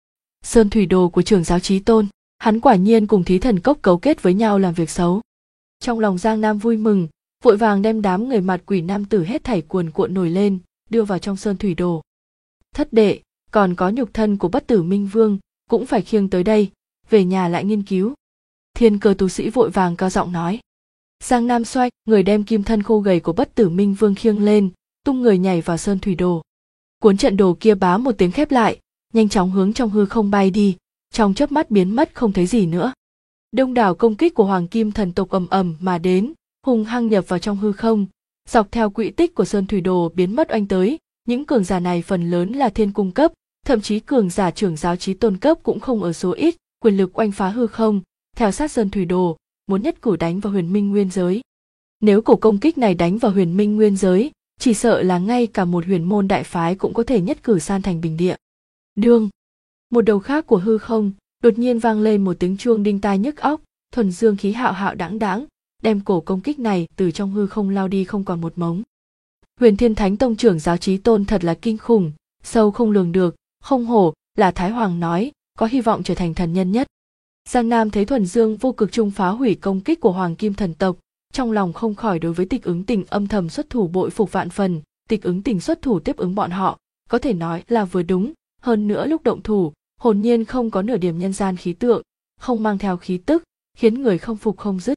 Sơn thủy đồ của trưởng giáo chí tôn, hắn quả nhiên cùng Thí Thần Cốc cấu kết với nhau làm việc xấu. Trong lòng Giang Nam vui mừng, vội vàng đem đám người mặt quỷ nam tử hết thảy cuồn cuộn nổi lên, đưa vào trong sơn thủy đồ. Thất đệ, còn có nhục thân của Bất Tử Minh Vương, cũng phải khiêng tới đây, về nhà lại nghiên cứu. Thiên cơ tú sĩ vội vàng cao giọng nói. Giang Nam xoay, người đem kim thân khô gầy của Bất Tử Minh Vương khiêng lên, tung người nhảy vào sơn thủy đồ. Cuốn trận đồ kia bá một tiếng khép lại, nhanh chóng hướng trong hư không bay đi, trong chớp mắt biến mất không thấy gì nữa. Đông đảo công kích của Hoàng Kim thần tộc ầm ầm mà đến, hung hăng nhập vào trong hư không, dọc theo quỹ tích của sơn thủy đồ biến mất oanh tới. Những cường giả này phần lớn là thiên cung cấp, thậm chí cường giả trưởng giáo chí tôn cấp cũng không ở số ít, quyền lực oanh phá hư không, theo sát sơn thủy đồ, muốn nhất cử đánh vào Huyền Minh Nguyên giới. Nếu cổ công kích này đánh vào Huyền Minh Nguyên giới, chỉ sợ là ngay cả một huyền môn đại phái cũng có thể nhất cử san thành bình địa. Đương, Một đầu khác của hư không đột nhiên vang lên một tiếng chuông đinh tai nhức óc, thuần dương khí hạo hạo đãng đãng, đem cổ công kích này từ trong hư không lao đi không còn một mống. Huyền Thiên Thánh Tông trưởng giáo Chí Tôn thật là kinh khủng, sâu không lường được, không hổ là Thái Hoàng nói, có hy vọng trở thành thần nhân nhất. Giang Nam thấy thuần dương vô cực trung phá hủy công kích của Hoàng Kim thần tộc, trong lòng không khỏi đối với Tịch Ứng Tình âm thầm xuất thủ bội phục vạn phần. Tịch Ứng Tình xuất thủ tiếp ứng bọn họ, có thể nói là vừa đúng, hơn nữa lúc động thủ, hồn nhiên không có nửa điểm nhân gian khí tượng, không mang theo khí tức, khiến người không phục không dứt.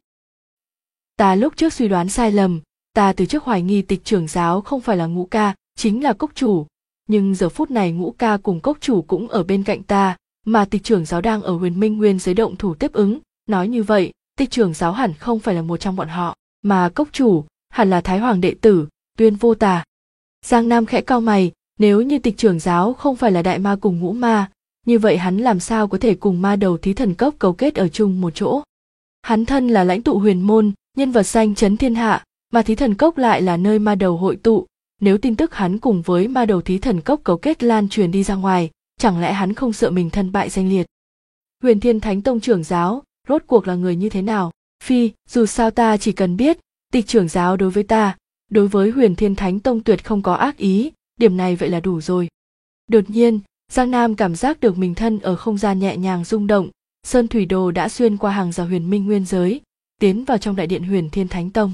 Ta lúc trước suy đoán sai lầm, ta từ trước hoài nghi Tịch trưởng giáo không phải là Ngũ ca, chính là Cốc chủ, nhưng giờ phút này Ngũ ca cùng Cốc chủ cũng ở bên cạnh ta, mà Tịch trưởng giáo đang ở Huyền Minh Nguyên giới động thủ tiếp ứng, nói như vậy, Tịch trưởng giáo hẳn không phải là một trong bọn họ, mà Cốc chủ hẳn là Thái Hoàng đệ tử, Tuyên Vô Tà. Giang Nam khẽ cau mày, nếu như Tịch trưởng giáo không phải là đại ma cùng ngũ ma, như vậy hắn làm sao có thể cùng ma đầu Thí Thần Cốc cấu kết ở chung một chỗ? Hắn thân là lãnh tụ huyền môn, nhân vật danh chấn thiên hạ, mà Thí Thần Cốc lại là nơi ma đầu hội tụ, nếu tin tức hắn cùng với ma đầu Thí Thần Cốc cấu kết lan truyền đi ra ngoài, chẳng lẽ hắn không sợ mình thân bại danh liệt? Huyền Thiên Thánh Tông trưởng giáo, rốt cuộc là người như thế nào? Phi, dù sao ta chỉ cần biết, Tịch trưởng giáo đối với ta, đối với Huyền Thiên Thánh Tông tuyệt không có ác ý, điểm này vậy là đủ rồi. Đột nhiên, Giang Nam cảm giác được mình thân ở không gian nhẹ nhàng rung động, Sơn Thủy Đồ đã xuyên qua hàng rào Huyền Minh Nguyên giới, tiến vào trong đại điện Huyền Thiên Thánh Tông.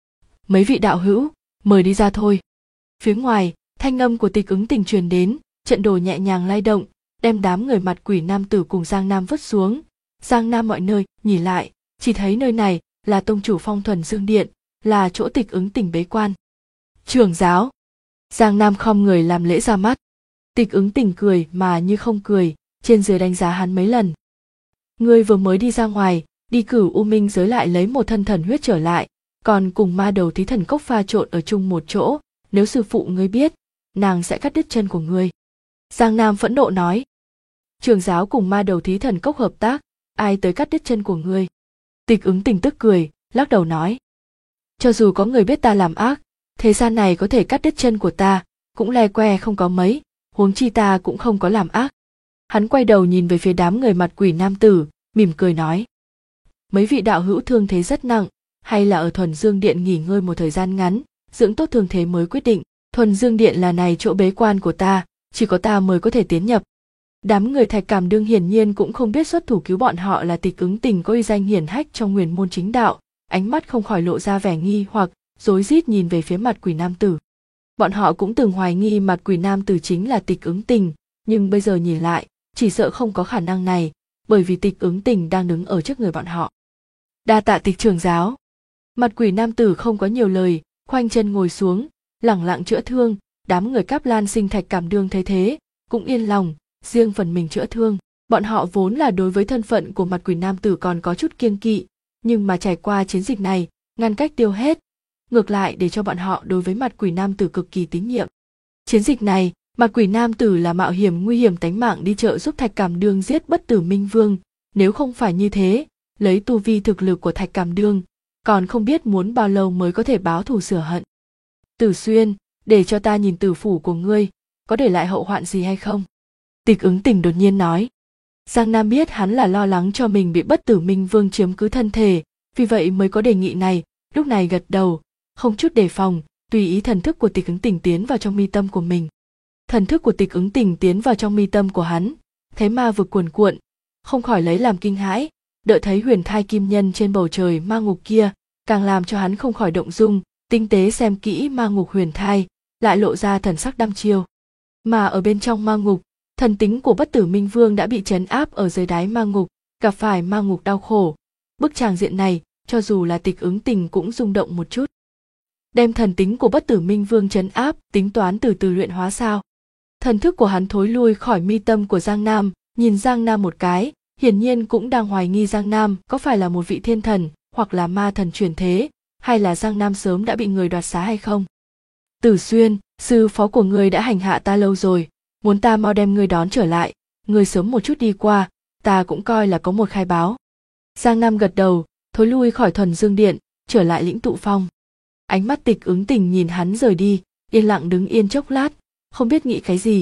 Mấy vị đạo hữu, mời đi ra thôi. Phía ngoài, thanh âm của Tịch Ứng Tình truyền đến, trận đồ nhẹ nhàng lay động, đem đám người mặt quỷ nam tử cùng Giang Nam vứt xuống. Giang Nam mọi nơi nhìn lại, chỉ thấy nơi này là tông chủ Phong Thuần Dương Điện, là chỗ Tịch Ứng Tình bế quan. Trưởng giáo. Giang Nam khom người làm lễ ra mắt. Tịch Ứng Tình cười mà như không cười, trên dưới đánh giá hắn mấy lần. Ngươi vừa mới đi ra ngoài, đi Cửu U Minh giới lại lấy một thân thần huyết trở lại, còn cùng ma đầu Thí Thần Cốc pha trộn ở chung một chỗ, nếu sư phụ ngươi biết, nàng sẽ cắt đứt chân của ngươi. Giang Nam phẫn nộ nói. Trưởng giáo cùng ma đầu Thí Thần Cốc hợp tác, ai tới cắt đứt chân của ngươi? Tịch Ứng Tình tức cười, lắc đầu nói. Cho dù có người biết ta làm ác, thế gian này có thể cắt đứt chân của ta, cũng le que không có mấy, huống chi ta cũng không có làm ác. Hắn quay đầu nhìn về phía đám người mặt quỷ nam tử, mỉm cười nói. Mấy vị đạo hữu thương thế rất nặng, hay là ở Thuần Dương Điện nghỉ ngơi một thời gian ngắn, dưỡng tốt thương thế mới quyết định. Thuần Dương Điện là này chỗ bế quan của ta, chỉ có ta mới có thể tiến nhập. Đám người Thạch Cảm Đương hiển nhiên cũng không biết xuất thủ cứu bọn họ là Tịch Ứng Tình có uy danh hiển hách trong huyền môn chính đạo, ánh mắt không khỏi lộ ra vẻ nghi hoặc, rối rít nhìn về phía mặt quỷ nam tử. Bọn họ cũng từng hoài nghi mặt quỷ nam tử chính là Tịch Ứng Tình, nhưng bây giờ nhìn lại, chỉ sợ không có khả năng này, bởi vì Tịch Ứng Tình đang đứng ở trước người bọn họ. Đa tạ Tịch trưởng giáo. Mặt quỷ nam tử không có nhiều lời, khoanh chân ngồi xuống, lẳng lặng chữa thương. Đám người Cáp Lan Sinh Thạch Cảm Đương thấy thế, cũng yên lòng, riêng phần mình chữa thương. Bọn họ vốn là đối với thân phận của mặt quỷ nam tử còn có chút kiêng kỵ, nhưng mà trải qua chiến dịch này, ngăn cách tiêu hết, ngược lại để cho bọn họ đối với mặt quỷ nam tử cực kỳ tín nhiệm. Chiến dịch này, mặt quỷ nam tử là mạo hiểm nguy hiểm tánh mạng đi trợ giúp Thạch Cảm Đương giết Bất Tử Minh Vương, nếu không phải như thế, lấy tu vi thực lực của Thạch Cảm Đương, còn không biết muốn bao lâu mới có thể báo thù sửa hận. Tử Xuyên, để cho ta nhìn tử phủ của ngươi, có để lại hậu hoạn gì hay không? Tịch Ứng Tình đột nhiên nói. Giang Nam biết hắn là lo lắng cho mình bị Bất Tử Minh Vương chiếm cứ thân thể, vì vậy mới có đề nghị này, lúc này gật đầu, không chút đề phòng, tùy ý thần thức của Tịch Ứng Tình tiến vào trong mi tâm của mình. Thần thức của Tịch Ứng Tình tiến vào trong mi tâm của hắn, thấy ma vực cuồn cuộn, không khỏi lấy làm kinh hãi, đợi thấy huyền thai kim nhân trên bầu trời ma ngục kia, càng làm cho hắn không khỏi động dung, tinh tế xem kỹ ma ngục huyền thai, lại lộ ra thần sắc đăm chiêu. Mà ở bên trong ma ngục, thần tính của Bất Tử Minh Vương đã bị trấn áp ở dưới đáy ma ngục, gặp phải ma ngục đau khổ. Bức tràng diện này, cho dù là Tịch Ứng Tình cũng rung động một chút. Đem thần tính của Bất Tử Minh Vương trấn áp, tính toán từ từ luyện hóa sao? Thần thức của hắn thối lui khỏi mi tâm của Giang Nam, nhìn Giang Nam một cái, hiển nhiên cũng đang hoài nghi Giang Nam có phải là một vị thiên thần, hoặc là ma thần chuyển thế, hay là Giang Nam sớm đã bị người đoạt xá hay không. Tử Xuyên, sư phó của ngươi đã hành hạ ta lâu rồi, muốn ta mau đem ngươi đón trở lại, ngươi sớm một chút đi qua, ta cũng coi là có một khai báo. Giang Nam gật đầu, thối lui khỏi Thuần Dương Điện, trở lại Lĩnh Tụ Phong. Ánh mắt Tịch Ứng Tình nhìn hắn rời đi, yên lặng đứng yên chốc lát, không biết nghĩ cái gì,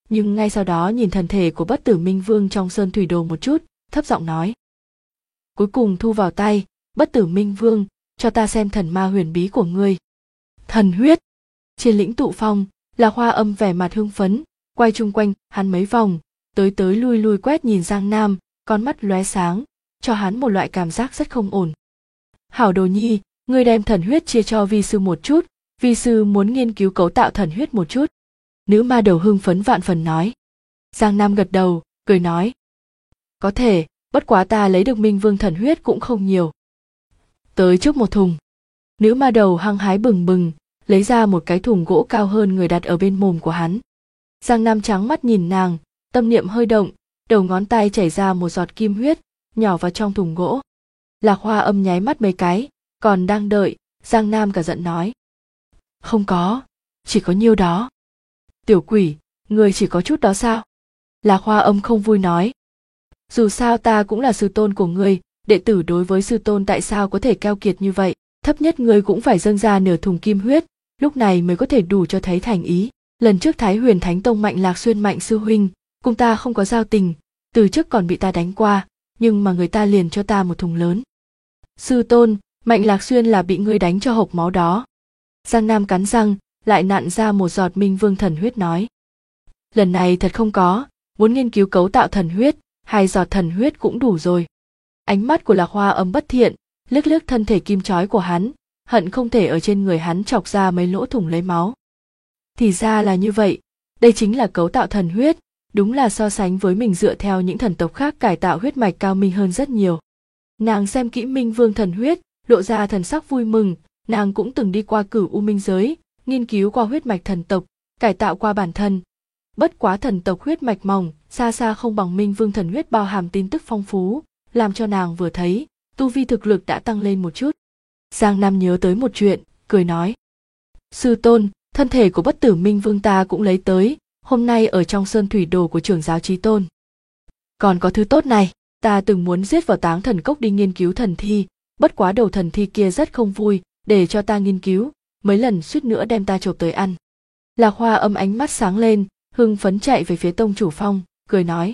nhưng ngay sau đó nhìn thần thể của Bất Tử Minh Vương trong sơn thủy đồ một chút, thấp giọng nói. Cuối cùng thu vào tay, Bất Tử Minh Vương, cho ta xem thần ma huyền bí của ngươi. Thần huyết. Trên lĩnh Tụ Phong, Lạc Hoa Âm vẻ mặt hưng phấn, quay chung quanh hắn mấy vòng, tới tới lui lui quét nhìn Giang Nam, con mắt lóe sáng, cho hắn một loại cảm giác rất không ổn. Hảo đồ nhi, ngươi đem thần huyết chia cho vi sư một chút, vi sư muốn nghiên cứu cấu tạo thần huyết một chút. Nữ ma đầu hưng phấn vạn phần nói. Giang Nam gật đầu, cười nói. Có thể, bất quá ta lấy được Minh Vương thần huyết cũng không nhiều. Tới trước một thùng. Nữ ma đầu hăng hái bừng bừng, lấy ra một cái thùng gỗ cao hơn người đặt ở bên mồm của hắn. Giang Nam trắng mắt nhìn nàng, tâm niệm hơi động, đầu ngón tay chảy ra một giọt kim huyết, nhỏ vào trong thùng gỗ. Lạc Hoa Âm nháy mắt mấy cái, còn đang đợi, Giang Nam cả giận nói. Không có, chỉ có nhiêu đó. Tiểu quỷ, người chỉ có chút đó sao? Lạc Hoa Âm không vui nói. Dù sao ta cũng là sư tôn của ngươi, đệ tử đối với sư tôn tại sao có thể keo kiệt như vậy, thấp nhất ngươi cũng phải dâng ra nửa thùng kim huyết, lúc này mới có thể đủ cho thấy thành ý. Lần trước Thái Huyền Thánh Tông Mạnh Lạc Xuyên Mạnh sư huynh, cùng ta không có giao tình, từ trước còn bị ta đánh qua, nhưng mà người ta liền cho ta một thùng lớn. Sư tôn, Mạnh Lạc Xuyên là bị ngươi đánh cho hộc máu đó. Giang Nam cắn răng, lại nặn ra một giọt Minh Vương thần huyết nói. Lần này thật không có, muốn nghiên cứu cấu tạo thần huyết, 2 giọt thần huyết cũng đủ rồi. Ánh mắt của Lạc Hoa Âm bất thiện, liếc liếc thân thể kim chói của hắn, hận không thể ở trên người hắn chọc ra mấy lỗ thủng lấy máu. Thì ra là như vậy, đây chính là cấu tạo thần huyết, đúng là so sánh với mình dựa theo những thần tộc khác cải tạo huyết mạch cao minh hơn rất nhiều. Nàng xem kỹ Minh Vương thần huyết, lộ ra thần sắc vui mừng, nàng cũng từng đi qua Cửu U Minh giới, nghiên cứu qua huyết mạch thần tộc, cải tạo qua bản thân. Bất quá thần tộc huyết mạch mỏng, xa xa không bằng Minh Vương thần huyết bao hàm tin tức phong phú, làm cho nàng vừa thấy, tu vi thực lực đã tăng lên một chút. Giang Nam nhớ tới một chuyện, cười nói. Sư tôn, thân thể của Bất Tử Minh Vương ta cũng lấy tới, hôm nay ở trong sơn thủy đồ của trưởng giáo Chí Tôn. Còn có thứ tốt này, ta từng muốn giết vào Táng Thần Cốc đi nghiên cứu thần thi, bất quá đầu thần thi kia rất không vui, để cho ta nghiên cứu, mấy lần suýt nữa đem ta chộp tới ăn. Lạc Hoa Âm ánh mắt sáng lên, hưng phấn chạy về phía tông chủ phong, cười nói.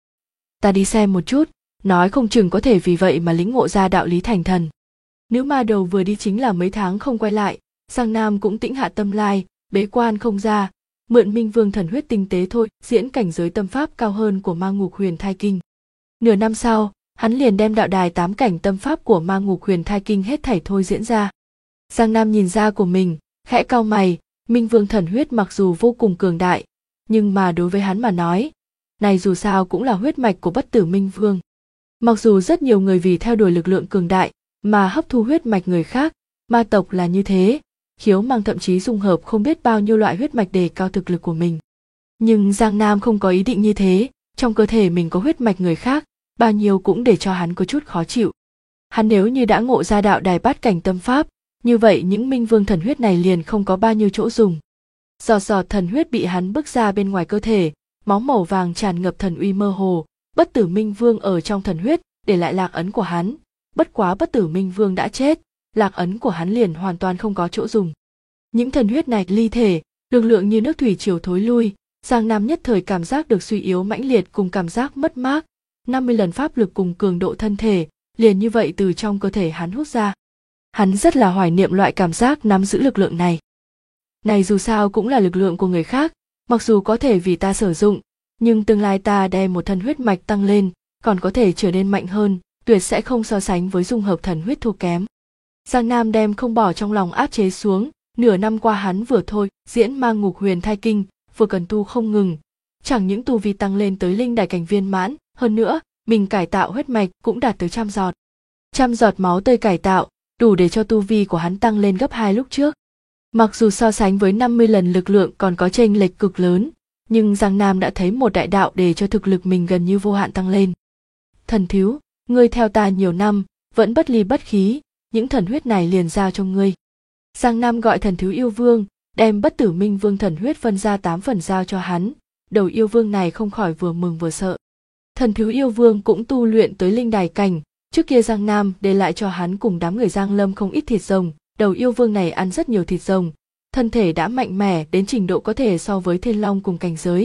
Ta đi xem một chút, nói không chừng có thể vì vậy mà lĩnh ngộ ra đạo lý thành thần. Nữ ma đầu vừa đi chính là mấy tháng không quay lại, Giang Nam cũng tĩnh hạ tâm lai, bế quan không ra, mượn Minh Vương thần huyết tinh tế thôi, diễn cảnh giới tâm pháp cao hơn của Ma Ngục Huyền Thai Kinh. Nửa năm sau, hắn liền đem đạo đài 8 cảnh tâm pháp của Ma Ngục Huyền Thai Kinh hết thảy thôi diễn ra. Giang Nam nhìn ra của mình, khẽ cau mày, Minh Vương thần huyết mặc dù vô cùng cường đại, nhưng mà đối với hắn mà nói, này dù sao cũng là huyết mạch của Bất Tử Minh Vương. Mặc dù rất nhiều người vì theo đuổi lực lượng cường đại mà hấp thu huyết mạch người khác, ma tộc là như thế, khiếu mang thậm chí dung hợp không biết bao nhiêu loại huyết mạch để cao thực lực của mình. Nhưng Giang Nam không có ý định như thế, trong cơ thể mình có huyết mạch người khác, bao nhiêu cũng để cho hắn có chút khó chịu. Hắn nếu như đã ngộ ra đạo đài bát cảnh tâm pháp, như vậy những Minh Vương thần huyết này liền không có bao nhiêu chỗ dùng. Giọt giọt thần huyết bị hắn bức ra bên ngoài cơ thể, máu màu vàng tràn ngập thần uy mơ hồ, Bất Tử Minh Vương ở trong thần huyết để lại lạc ấn của hắn, bất quá Bất Tử Minh Vương đã chết, lạc ấn của hắn liền hoàn toàn không có chỗ dùng. Những thần huyết này ly thể, lực lượng như nước thủy triều thối lui, Giang Nam nhất thời cảm giác được suy yếu mãnh liệt cùng cảm giác mất mát, 50 lần pháp lực cùng cường độ thân thể, liền như vậy từ trong cơ thể hắn hút ra. Hắn rất là hoài niệm loại cảm giác nắm giữ lực lượng này. Này dù sao cũng là lực lượng của người khác, mặc dù có thể vì ta sử dụng, nhưng tương lai ta đem một thân huyết mạch tăng lên, còn có thể trở nên mạnh hơn, tuyệt sẽ không so sánh với dung hợp thần huyết thua kém. Giang Nam đem không bỏ trong lòng áp chế xuống, nửa năm qua hắn vừa thôi diễn Ma Ngục Huyền Thai Kinh, vừa cần tu không ngừng, chẳng những tu vi tăng lên tới linh đài cảnh viên mãn, hơn nữa, mình cải tạo huyết mạch cũng đạt tới 100 giọt. 100 giọt máu tươi cải tạo, đủ để cho tu vi của hắn tăng lên gấp 2 lúc trước. Mặc dù so sánh với 50 lần lực lượng còn có chênh lệch cực lớn, nhưng Giang Nam đã thấy một đại đạo để cho thực lực mình gần như vô hạn tăng lên. Thần thiếu, ngươi theo ta nhiều năm, vẫn bất ly bất khí, những thần huyết này liền giao cho ngươi. Giang Nam gọi thần thiếu yêu vương, đem Bất Tử Minh Vương thần huyết phân ra 8 phần giao cho hắn, đầu yêu vương này không khỏi vừa mừng vừa sợ. Thần thiếu yêu vương cũng tu luyện tới linh đài cảnh, trước kia Giang Nam để lại cho hắn cùng đám người Giang Lâm không ít thịt rồng, đầu yêu vương này ăn rất nhiều thịt rồng, thân thể đã mạnh mẽ đến trình độ có thể so với thiên long cùng cảnh giới,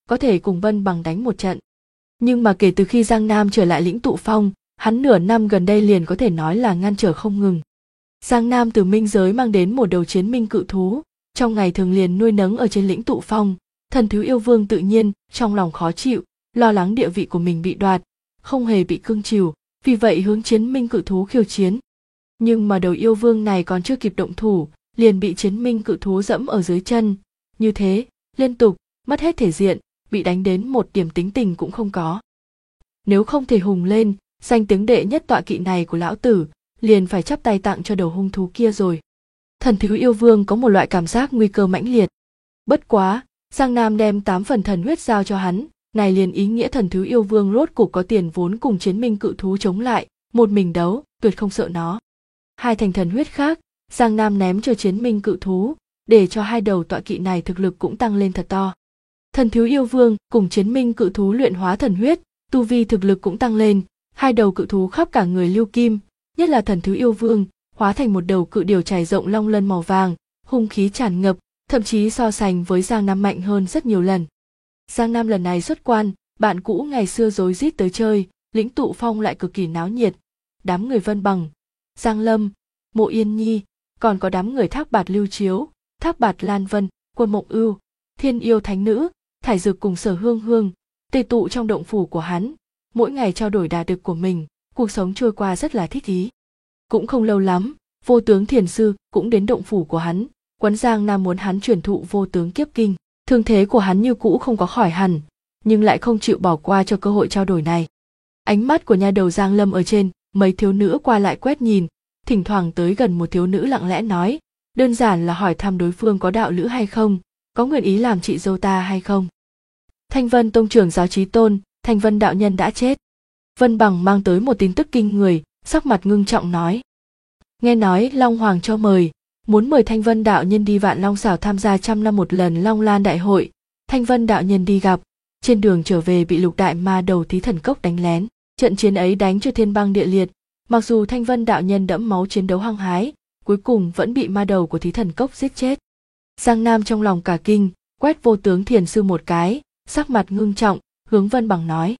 có thể cùng Vân Bằng đánh một trận. Nhưng mà kể từ khi Giang Nam trở lại Lĩnh Tụ Phong, hắn nửa năm gần đây liền có thể nói là ngăn trở không ngừng. Giang Nam từ minh giới mang đến một đầu chiến minh cự thú, trong ngày thường liền nuôi nấng ở trên Lĩnh Tụ Phong. Thần Thiếu Yêu Vương tự nhiên trong lòng khó chịu, lo lắng địa vị của mình bị đoạt, không hề bị cưng chiều, vì vậy hướng chiến minh cự thú khiêu chiến. Nhưng mà đầu yêu vương này còn chưa kịp động thủ, liền bị chiến minh cự thú dẫm ở dưới chân. Như thế, liên tục, mất hết thể diện, bị đánh đến một điểm tính tình cũng không có. Nếu không thể hùng lên, danh tiếng đệ nhất tọa kỵ này của lão tử, liền phải chắp tay tặng cho đầu hung thú kia rồi. Thần Thiếu Yêu Vương có một loại cảm giác nguy cơ mãnh liệt. Bất quá, Giang Nam đem 8 phần thần huyết giao cho hắn, này liền ý nghĩa Thần Thiếu Yêu Vương rốt cục có tiền vốn cùng chiến minh cự thú chống lại, một mình đấu, tuyệt không sợ nó. 2 thành thần huyết khác, Giang Nam ném cho chiến minh cự thú, để cho 2 đầu tọa kỵ này thực lực cũng tăng lên thật to. Thần Thiếu Yêu Vương cùng chiến minh cự thú luyện hóa thần huyết, tu vi thực lực cũng tăng lên, 2 đầu cự thú khắp cả người lưu kim, nhất là Thần Thiếu Yêu Vương, hóa thành một đầu cự điểu trải rộng long lân màu vàng, hung khí tràn ngập, thậm chí so sánh với Giang Nam mạnh hơn rất nhiều lần. Giang Nam lần này xuất quan, bạn cũ ngày xưa rối rít tới chơi, Lĩnh Tụ Phong lại cực kỳ náo nhiệt. Đám người Vân Bằng, Giang Lâm, Mộ Yên Nhi, còn có đám người Thác Bạt Lưu Chiếu, Thác Bạt Lan Vân, Quân Mộng Ưu, Thiên Yêu Thánh Nữ, Thải Dực cùng Sở Hương Hương, tề tụ trong động phủ của hắn, mỗi ngày trao đổi đà đực của mình, cuộc sống trôi qua rất là thích ý. Cũng không lâu lắm, Vô Tướng Thiền Sư cũng đến động phủ của hắn, quấn Giang Nam muốn hắn truyền thụ Vô Tướng Kiếp Kinh. Thương thế của hắn như cũ không có khỏi hẳn, nhưng lại không chịu bỏ qua cho cơ hội trao đổi này. Ánh mắt của nha đầu Giang Lâm ở trên, mấy thiếu nữ qua lại quét nhìn, thỉnh thoảng tới gần một thiếu nữ lặng lẽ nói, đơn giản là hỏi thăm đối phương có đạo lữ hay không, có nguyện ý làm chị dâu ta hay không. Thanh Vân Tông trưởng giáo Chí Tôn, Thanh Vân đạo nhân đã chết. Vân Bằng mang tới một tin tức kinh người, sắc mặt ngưng trọng nói. Nghe nói Long Hoàng cho mời, muốn mời Thanh Vân đạo nhân đi Vạn Long Xảo tham gia 100 năm một lần Long Lan đại hội. Thanh Vân đạo nhân đi gặp, trên đường trở về bị Lục đại ma đầu Thí Thần Cốc đánh lén. Trận chiến ấy đánh cho thiên băng địa liệt, mặc dù Thanh Vân đạo nhân đẫm máu chiến đấu hăng hái, cuối cùng vẫn bị ma đầu của Thí Thần Cốc giết chết. Giang Nam trong lòng cả kinh, quét Vô Tướng Thiền Sư một cái, sắc mặt ngưng trọng, hướng Vân Bằng nói.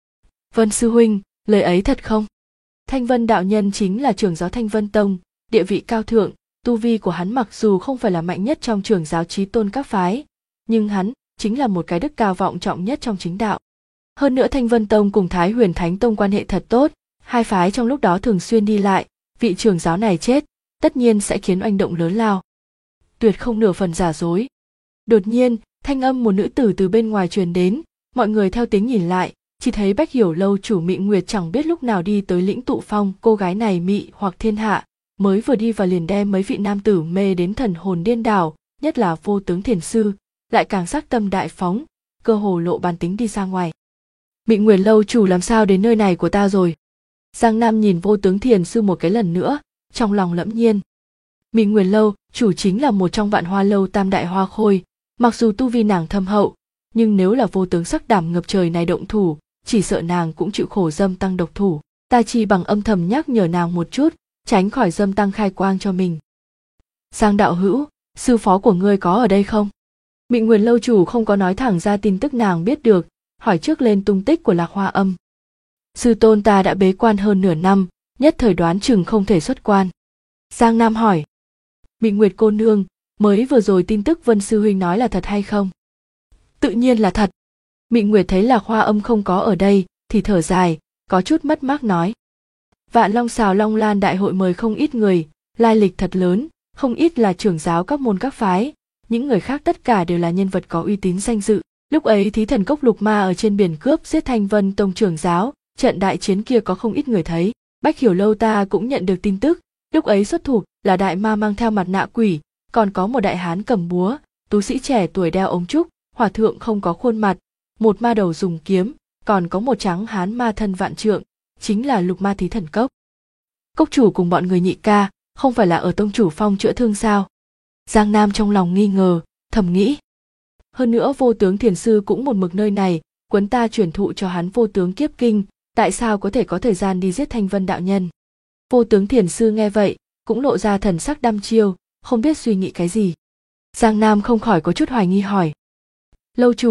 Vân sư huynh, lời ấy thật không? Thanh Vân đạo nhân chính là trưởng giáo Thanh Vân Tông, địa vị cao thượng, tu vi của hắn mặc dù không phải là mạnh nhất trong trưởng giáo Chí Tôn các phái, nhưng hắn chính là một cái đức cao vọng trọng nhất trong chính đạo. Hơn nữa Thanh Vân Tông cùng Thái Huyền Thánh Tông quan hệ thật tốt, hai phái trong lúc đó thường xuyên đi lại, vị trưởng giáo này chết, tất nhiên sẽ khiến oanh động lớn lao. Tuyệt không nửa phần giả dối. Đột nhiên, thanh âm một nữ tử từ bên ngoài truyền đến, mọi người theo tiếng nhìn lại, chỉ thấy Bách Hiểu lâu chủ Mị Nguyệt chẳng biết lúc nào đi tới Lĩnh Tụ Phong, cô gái này mị hoặc thiên hạ, mới vừa đi vào liền đem mấy vị nam tử mê đến thần hồn điên đảo, nhất là Vô Tướng Thiền Sư, lại càng sắc tâm đại phóng, cơ hồ lộ bản tính đi ra ngoài. Mị Nguyệt lâu chủ làm sao đến nơi này của ta rồi? Giang Nam nhìn Vô Tướng Thiền Sư một cái lần nữa, trong lòng lẫm nhiên. Mị Nguyệt lâu chủ chính là một trong Vạn Hoa lâu tam đại hoa khôi, mặc dù tu vi nàng thâm hậu, nhưng nếu là Vô Tướng sắc đảm ngập trời này động thủ, chỉ sợ nàng cũng chịu khổ dâm tăng độc thủ. Ta chỉ bằng âm thầm nhắc nhở nàng một chút, tránh khỏi dâm tăng khai quang cho mình. Giang đạo hữu, sư phó của ngươi có ở đây không? Mị Nguyệt lâu chủ không có nói thẳng ra tin tức nàng biết được, hỏi trước lên tung tích của Lạc Hoa Âm. Sư tôn ta đã bế quan hơn nửa năm, nhất thời đoán chừng không thể xuất quan. Giang Nam hỏi. Mị Nguyệt cô nương, mới vừa rồi tin tức Vân sư huynh nói là thật hay không? Tự nhiên là thật. Mị Nguyệt thấy Lạc Hoa Âm không có ở đây, thì thở dài, có chút mất mát nói. Vạn Long Xào Long Lan đại hội mời không ít người, lai lịch thật lớn, không ít là trưởng giáo các môn các phái, những người khác tất cả đều là nhân vật có uy tín danh dự. Lúc ấy Thí Thần Cốc Lục Ma ở trên biển cướp giết Thanh Vân Tông trưởng giáo, trận đại chiến kia có không ít người thấy. Bách Hiểu lâu ta cũng nhận được tin tức, lúc ấy xuất thủ là đại ma mang theo mặt nạ quỷ, còn có một đại hán cầm búa, tú sĩ trẻ tuổi đeo ống trúc, hòa thượng không có khuôn mặt, một ma đầu dùng kiếm, còn có một trắng hán ma thân vạn trượng, chính là Lục Ma Thí Thần Cốc. Cốc chủ cùng bọn người Nhị ca, không phải là ở Tông chủ phong chữa thương sao? Giang Nam trong lòng nghi ngờ, thầm nghĩ. Hơn nữa Vô Tướng Thiền Sư cũng một mực nơi này, quấn ta truyền thụ cho hắn Vô Tướng Kiếp Kinh, tại sao có thể có thời gian đi giết Thanh Vân đạo nhân? Vô Tướng Thiền Sư nghe vậy, cũng lộ ra thần sắc đăm chiêu, không biết suy nghĩ cái gì. Giang Nam không khỏi có chút hoài nghi hỏi. Lâu chủ,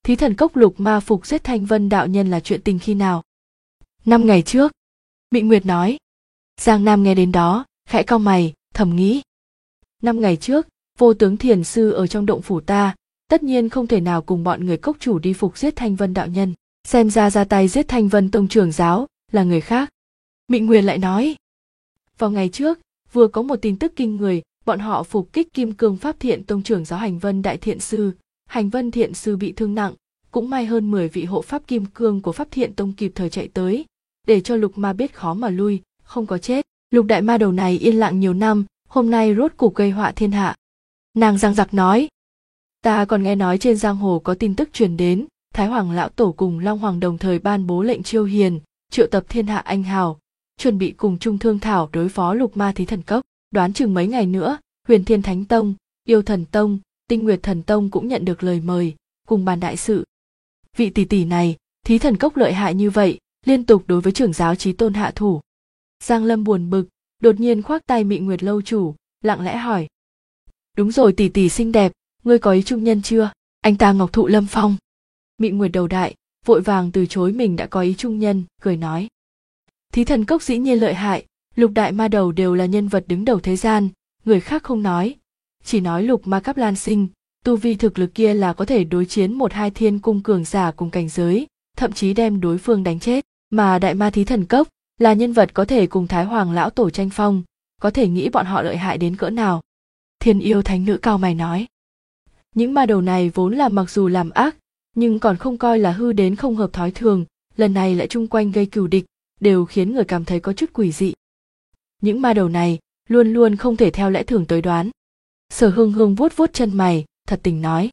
Thí thần cốc lục ma phục giết Thanh Vân đạo nhân là chuyện tình khi nào? 5 ngày trước. Mị Nguyệt nói. Giang Nam nghe đến đó, khẽ cau mày, thầm nghĩ. 5 ngày trước, Vô Tướng Thiền Sư ở trong động phủ ta, tất nhiên không thể nào cùng bọn người cốc chủ đi phục giết Thanh Vân đạo nhân. Xem ra tay giết Thanh Vân tông trưởng giáo là người khác. Mị Nguyệt lại nói. Vào ngày trước, vừa có một tin tức kinh người, bọn họ phục kích Kim Cương Pháp Thiện tông trưởng giáo Hành Vân đại thiện sư. Hành Vân thiện sư bị thương nặng, cũng may hơn 10 vị hộ pháp kim cương của Pháp Thiện tông kịp thời chạy tới, để cho Lục Ma biết khó mà lui, không có chết. Lục đại ma đầu này yên lặng nhiều năm, hôm nay rốt cục gây họa thiên hạ. Nàng giằng giặc nói. Ta còn nghe nói trên giang hồ có tin tức truyền đến, Thái Hoàng lão tổ cùng Long Hoàng đồng thời ban bố lệnh chiêu hiền, triệu tập thiên hạ anh hào, chuẩn bị cùng chung thương thảo đối phó Lục Ma Thí Thần Cốc. Đoán chừng mấy ngày nữa, Huyền Thiên Thánh Tông, Yêu Thần Tông, Tinh Nguyệt Thần Tông cũng nhận được lời mời, cùng bàn đại sự. Vị tỷ tỷ này, Thí Thần Cốc lợi hại như vậy, liên tục đối với trưởng giáo Chí Tôn hạ thủ. Giang Lâm buồn bực, đột nhiên khoác tay Mị Nguyệt lâu chủ, lặng lẽ hỏi. Đúng rồi tỷ tỷ xinh đẹp, ngươi có ý trung nhân chưa? Anh ta ngọc thụ lâm phong. Mị Nguyệt đầu đại, vội vàng từ chối mình đã có ý trung nhân, cười nói. Thí Thần Cốc dĩ nhiên lợi hại, Lục đại ma đầu đều là nhân vật đứng đầu thế gian, người khác không nói. Chỉ nói Lục Ma Cáp Lan Sinh, tu vi thực lực kia là có thể đối chiến 1-2 thiên cung cường giả cùng cảnh giới, thậm chí đem đối phương đánh chết. Mà Đại Ma Thí Thần Cốc là nhân vật có thể cùng Thái Hoàng lão tổ tranh phong, có thể nghĩ bọn họ lợi hại đến cỡ nào. Thiên Yêu Thánh Nữ cau mày nói. Những ma đầu này vốn là mặc dù làm ác, nhưng còn không coi là hư đến không hợp thói thường, lần này lại chung quanh gây cừu địch, đều khiến người cảm thấy có chút quỷ dị. Những ma đầu này luôn luôn không thể theo lẽ thường tới đoán. Sở Hưng Hưng vuốt vuốt chân mày, thật tình nói.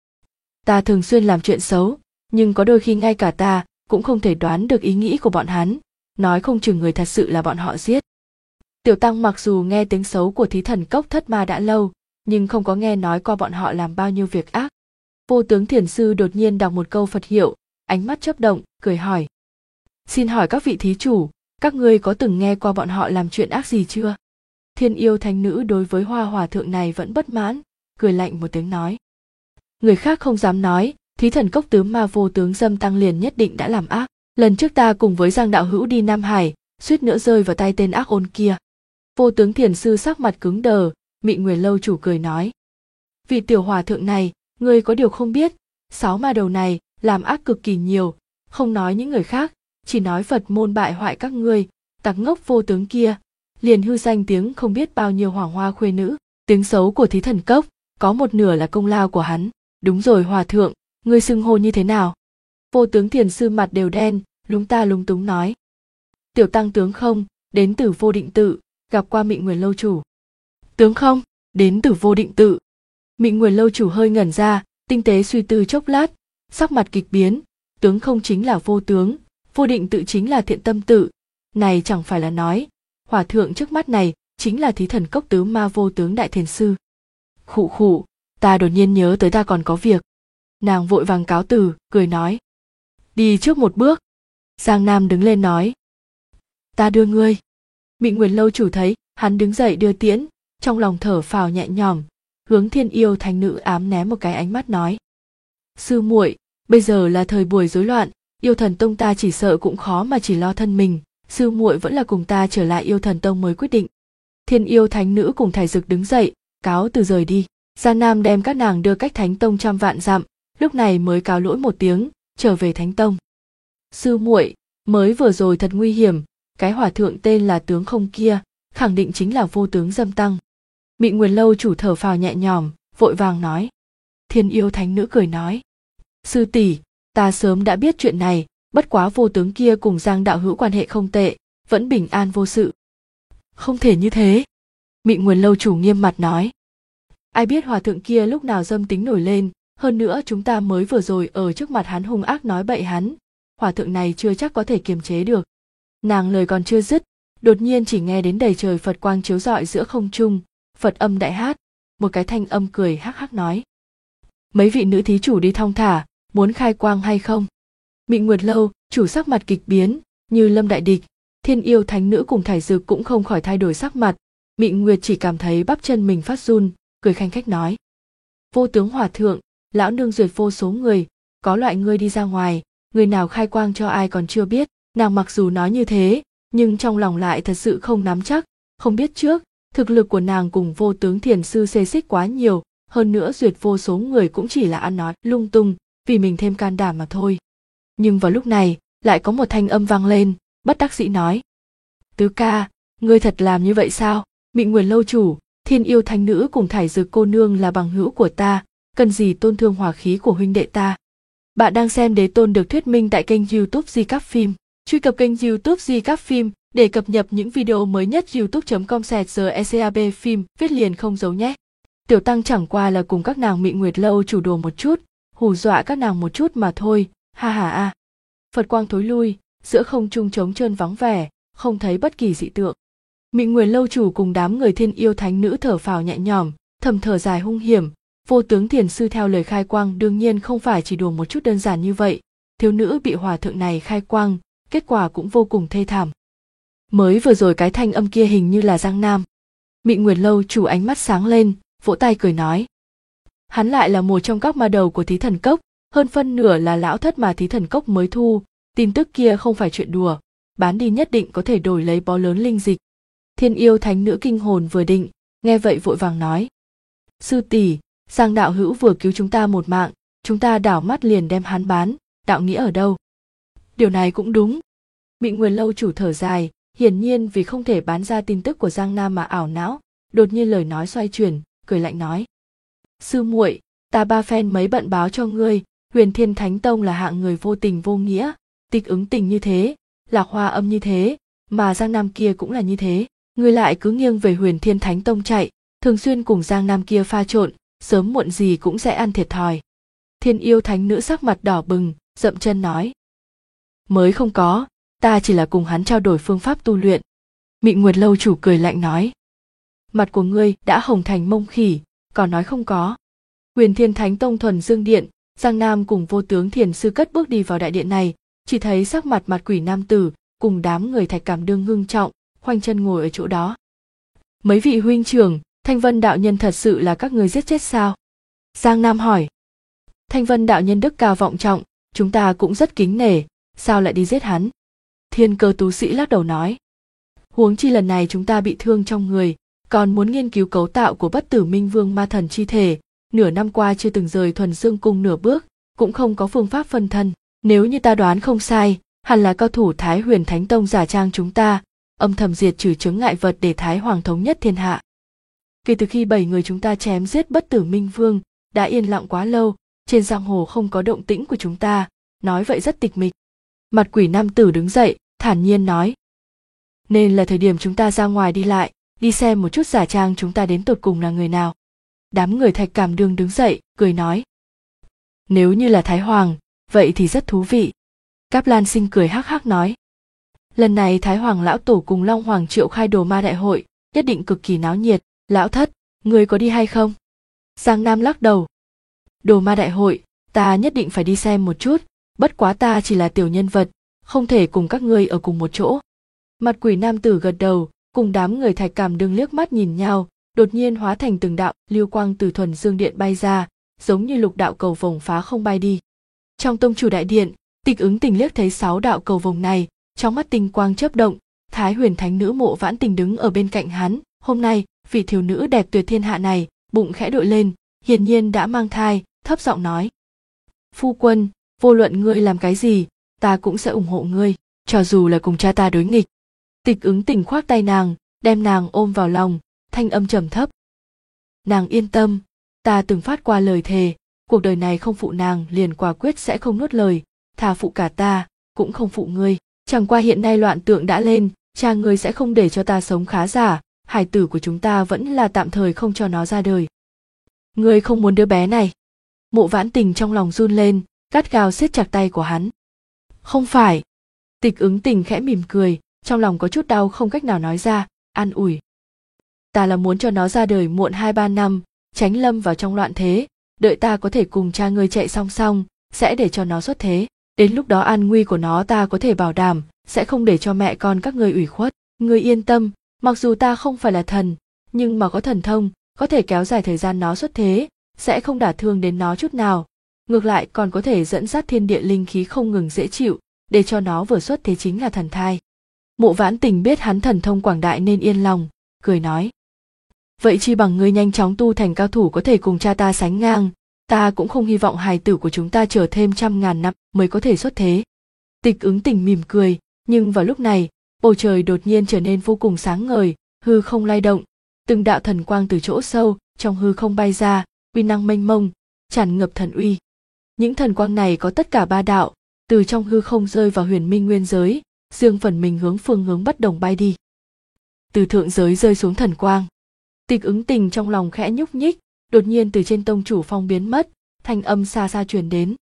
Ta thường xuyên làm chuyện xấu, nhưng có đôi khi ngay cả ta cũng không thể đoán được ý nghĩ của bọn hắn, nói không chừng người thật sự là bọn họ giết. Tiểu Tăng mặc dù nghe tiếng xấu của Thí Thần Cốc thất ma đã lâu, nhưng không có nghe nói qua bọn họ làm bao nhiêu việc ác. Vô Tướng Thiền Sư đột nhiên đọc một câu Phật hiệu, ánh mắt chớp động, cười hỏi. Xin hỏi các vị thí chủ, các ngươi có từng nghe qua bọn họ làm chuyện ác gì chưa? Thiên Yêu Thánh Nữ đối với Hoa Hòa Thượng này vẫn bất mãn, cười lạnh một tiếng nói. Người khác không dám nói, Thí Thần Cốc tứ ma Vô Tướng Dâm Tăng liền nhất định đã làm ác. Lần trước ta cùng với Giang đạo hữu đi Nam Hải, suýt nữa rơi vào tay tên ác ôn kia. Vô Tướng Thiền Sư sắc mặt cứng đờ, Mị Nguyệt lâu chủ cười nói. Vị tiểu hòa thượng này, ngươi có điều không biết, 6 ma đầu này làm ác cực kỳ nhiều, không nói những người khác, chỉ nói Phật môn bại hoại các ngươi, tặc ngốc vô tướng kia, liền hư danh tiếng không biết bao nhiêu hoàng hoa khuê nữ. Tiếng xấu của Thí Thần Cốc có một nửa là công lao của hắn. Đúng rồi hòa thượng, ngươi xưng hô như thế nào? Vô Tướng Thiền Sư mặt đều đen, lúng ta lúng túng nói. Tiểu Tăng tướng không, đến từ Vô Định Tự, gặp qua Mị Nguyệt lâu chủ. Tướng không, đến từ Vô Định Tự. Mị Nguyệt lâu chủ hơi ngẩn ra, tinh tế suy tư chốc lát, sắc mặt kịch biến. Tướng không chính là vô tướng, Vô Định Tự chính là Thiện Tâm Tự. Này chẳng phải là nói, hòa thượng trước mắt này chính là Thí Thần Cốc tứ ma Vô Tướng đại thiền sư. Khụ khụ, ta đột nhiên nhớ tới ta còn có việc. Nàng vội vàng cáo từ, cười nói. Đi trước một bước. Giang Nam đứng lên nói. Ta đưa ngươi. Mị Nguyệt lâu chủ thấy hắn đứng dậy đưa tiễn, trong lòng thở phào nhẹ nhõm, hướng Thiên Yêu Thánh Nữ ám ném một cái ánh mắt nói. Sư muội, bây giờ là thời buổi rối loạn, Yêu Thần Tông ta chỉ sợ cũng khó mà chỉ lo thân mình, sư muội vẫn là cùng ta trở lại Yêu Thần Tông mới quyết định. Thiên Yêu Thánh Nữ cùng Thải Dực đứng dậy, cáo từ rời đi. Giang Nam đem các nàng đưa cách Thánh Tông trăm vạn dặm, lúc này mới cáo lỗi một tiếng, trở về Thánh Tông. Sư muội, mới vừa rồi thật nguy hiểm, cái hòa thượng tên là tướng không kia, khẳng định chính là Vô Tướng Dâm Tăng. Mị Nguyệt lâu chủ thở phào nhẹ nhõm, vội vàng nói. Thiên Yêu Thánh Nữ cười nói. Sư tỷ, ta sớm đã biết chuyện này, bất quá Vô Tướng kia cùng Giang đạo hữu quan hệ không tệ, vẫn bình an vô sự. Không thể như thế. Mị Nguyệt lâu chủ nghiêm mặt nói. Ai biết hòa thượng kia lúc nào dâm tính nổi lên, hơn nữa chúng ta mới vừa rồi ở trước mặt hắn hung ác nói bậy hắn, hòa thượng này chưa chắc có thể kiềm chế được. Nàng lời còn chưa dứt, đột nhiên chỉ nghe đến đầy trời Phật quang chiếu rọi giữa không trung, Phật âm đại hát, một cái thanh âm cười hắc hắc nói. Mấy vị nữ thí chủ đi thong thả, muốn khai quang hay không? Mị Nguyệt lâu chủ sắc mặt kịch biến, như lâm đại địch. Thiên Yêu Thánh Nữ cùng Thải Dực cũng không khỏi thay đổi sắc mặt. Mị Nguyệt chỉ cảm thấy bắp chân mình phát run, cười khanh khách nói. Vô Tướng hòa thượng, lão nương duyệt vô số người, có loại ngươi đi ra ngoài, người nào khai quang cho ai còn chưa biết. Nàng mặc dù nói như thế, nhưng trong lòng lại thật sự không nắm chắc, không biết trước, thực lực của nàng cùng Vô Tướng Thiền Sư xê xích quá nhiều, hơn nữa duyệt vô số người cũng chỉ là ăn nói lung tung, vì mình thêm can đảm mà thôi. Nhưng vào lúc này, lại có một thanh âm vang lên, bất đắc dĩ nói: Tứ ca, ngươi thật làm như vậy sao? Mị Nguyền lâu chủ, Thiên Yêu Thánh Nữ cùng Thải Dược cô nương là bằng hữu của ta, cần gì tôn thương hòa khí của huynh đệ ta. Bạn đang xem Đế Tôn được thuyết minh tại kênh YouTube Di Cáp Phim. Truy cập kênh YouTube Di Cáp Phim để cập nhật những video mới nhất. youtube.com/GECAB phim viết liền không giấu nhé. Tiểu Tăng chẳng qua là cùng các nàng Mị Nguyệt lâu chủ đùa một chút, hù dọa các nàng một chút mà thôi, ha ha a. Phật quang thối lui, giữa không trung trống trơn vắng vẻ, không thấy bất kỳ dị tượng. Mị Nguyệt lâu chủ cùng đám người Thiên Yêu Thánh Nữ thở phào nhẹ nhõm, thầm thở dài hung hiểm. Vô Tướng Thiền Sư theo lời khai quang đương nhiên không phải chỉ đùa một chút đơn giản như vậy, thiếu nữ bị hòa thượng này khai quang, kết quả cũng vô cùng thê thảm. Mới vừa rồi cái thanh âm kia hình như là Giang Nam. Mị Nguyệt lâu chủ ánh mắt sáng lên, vỗ tay cười nói: Hắn lại là một trong các ma đầu của Thí Thần Cốc, hơn phân nửa là lão thất mà Thí Thần Cốc mới thu, tin tức kia không phải chuyện đùa, bán đi nhất định có thể đổi lấy bó lớn linh dịch. Thiên Yêu Thánh Nữ kinh hồn vừa định, nghe vậy vội vàng nói: Sư tỷ, Giang đạo hữu vừa cứu chúng ta một mạng, chúng ta đảo mắt liền đem hắn bán, đạo nghĩa ở đâu? Điều này cũng đúng. Mị Nguyệt lâu chủ thở dài, hiển nhiên vì không thể bán ra tin tức của Giang Nam mà ảo não, đột nhiên lời nói xoay chuyển, cười lạnh nói: Sư muội, ta ba phen mấy bận báo cho ngươi, Huyền Thiên Thánh Tông là hạng người vô tình vô nghĩa, Tịch Ứng Tình như thế, Lạc Hoa Âm như thế, mà Giang Nam kia cũng là như thế, ngươi lại cứ nghiêng về Huyền Thiên Thánh Tông chạy, thường xuyên cùng Giang Nam kia pha trộn, sớm muộn gì cũng sẽ ăn thiệt thòi. Thiên Yêu Thánh Nữ sắc mặt đỏ bừng, dậm chân nói: Mới không có, ta chỉ là cùng hắn trao đổi phương pháp tu luyện. Mị Nguyệt lâu chủ cười lạnh nói: Mặt của ngươi đã hồng thành mông khỉ, còn nói không có. Huyền Thiên Thánh Tông thuần dương điện, Giang Nam cùng Vô Tướng Thiền Sư cất bước đi vào đại điện này, chỉ thấy sắc mặt mặt quỷ nam tử cùng đám người Thạch Cảm Đương ngưng trọng, khoanh chân ngồi ở chỗ đó. Mấy vị huynh trưởng, Thanh Vân đạo nhân thật sự là các người giết chết sao? Giang Nam hỏi. Thanh Vân đạo nhân đức cao vọng trọng, chúng ta cũng rất kính nể, sao lại đi giết hắn? Thiên Cơ tú sĩ lắc đầu nói: Huống chi lần này chúng ta bị thương trong người, còn muốn nghiên cứu cấu tạo của Bất Tử Minh Vương ma thần chi thể, nửa năm qua chưa từng rời Thuần Dương cung nửa bước, cũng không có phương pháp phân thân. Nếu như ta đoán không sai, hẳn là cao thủ Thái Huyền Thánh Tông giả trang chúng ta, âm thầm diệt trừ chướng ngại vật để Thái Hoàng thống nhất thiên hạ. Kể từ khi 7 người chúng ta chém giết Bất Tử Minh Vương, đã yên lặng quá lâu, trên giang hồ không có động tĩnh của chúng ta, nói vậy rất tịch mịch. Mặt quỷ nam tử đứng dậy, thản nhiên nói: Nên là thời điểm chúng ta ra ngoài đi lại, đi xem một chút giả trang chúng ta đến tột cùng là người nào. Đám người Thạch Cảm Đương đứng dậy, cười nói: Nếu như là Thái Hoàng, vậy thì rất thú vị. Cáp Lan Sinh cười hắc hắc nói: Lần này Thái Hoàng lão tổ cùng Long Hoàng triệu khai đồ ma đại hội, nhất định cực kỳ náo nhiệt. Lão thất, người có đi hay không? Giang Nam lắc đầu: Đồ ma đại hội, ta nhất định phải đi xem một chút, bất quá ta chỉ là tiểu nhân vật, không thể cùng các ngươi ở cùng một chỗ. Mặt quỷ nam tử gật đầu, cùng đám người Thạch Cảm Đương liếc mắt nhìn nhau, đột nhiên hóa thành từng đạo lưu quang từ Thuần Dương điện bay ra, giống như lục đạo cầu vồng phá không bay đi. Trong tông chủ đại điện, Tịch Ứng Tình liếc thấy 6 đạo cầu vồng này, trong mắt tinh quang chớp động. Thái Huyền Thánh Nữ Mộ Vãn Tình đứng ở bên cạnh hắn, hôm nay vị thiếu nữ đẹp tuyệt thiên hạ này, bụng khẽ đội lên, hiển nhiên đã mang thai, thấp giọng nói: Phu quân, vô luận ngươi làm cái gì, ta cũng sẽ ủng hộ ngươi, cho dù là cùng cha ta đối nghịch. Tịch Ứng Tình khoác tay nàng, đem nàng ôm vào lòng, thanh âm trầm thấp: Nàng yên tâm, ta từng phát qua lời thề, cuộc đời này không phụ nàng liền quả quyết sẽ không nuốt lời, thà phụ cả ta, cũng không phụ ngươi. Chẳng qua hiện nay loạn tượng đã lên, cha ngươi sẽ không để cho ta sống khá giả, hài tử của chúng ta vẫn là tạm thời không cho nó ra đời. Ngươi không muốn đứa bé này? Mộ Vãn Tình trong lòng run lên, gắt gao siết chặt tay của hắn. Không phải. Tịch Ứng Tình khẽ mỉm cười, trong lòng có chút đau không cách nào nói ra, an ủi. Ta là muốn cho nó ra đời muộn 2-3 năm, tránh lâm vào trong loạn thế, đợi ta có thể cùng cha ngươi chạy song song, sẽ để cho nó xuất thế. Đến lúc đó an nguy của nó ta có thể bảo đảm, sẽ không để cho mẹ con các ngươi ủy khuất. Ngươi yên tâm, mặc dù ta không phải là thần, nhưng mà có thần thông, có thể kéo dài thời gian nó xuất thế, sẽ không đả thương đến nó chút nào. ngược lại còn có thể dẫn dắt thiên địa linh khí không ngừng dễ chịu, để cho nó vừa xuất thế chính là thần thai. Mộ Vãn Tình biết hắn thần thông quảng đại nên yên lòng, cười nói: vậy chi bằng ngươi nhanh chóng tu thành cao thủ có thể cùng cha ta sánh ngang, ta cũng không hy vọng hài tử của chúng ta chờ thêm 100.000 năm mới có thể xuất thế. Tịch Ứng Tình mỉm cười, nhưng vào lúc này, bầu trời đột nhiên trở nên vô cùng sáng ngời, hư không lay động, từng đạo thần quang từ chỗ sâu trong hư không bay ra, uy năng mênh mông, tràn ngập thần uy. Những thần quang này có tất cả 3 đạo, từ trong hư không rơi vào huyền minh nguyên giới, riêng phần mình hướng phương hướng bất đồng bay đi. Từ thượng giới rơi xuống thần quang. Tịch Ứng Tình trong lòng khẽ nhúc nhích, đột nhiên từ trên tông chủ phong biến mất, thanh âm xa xa truyền đến: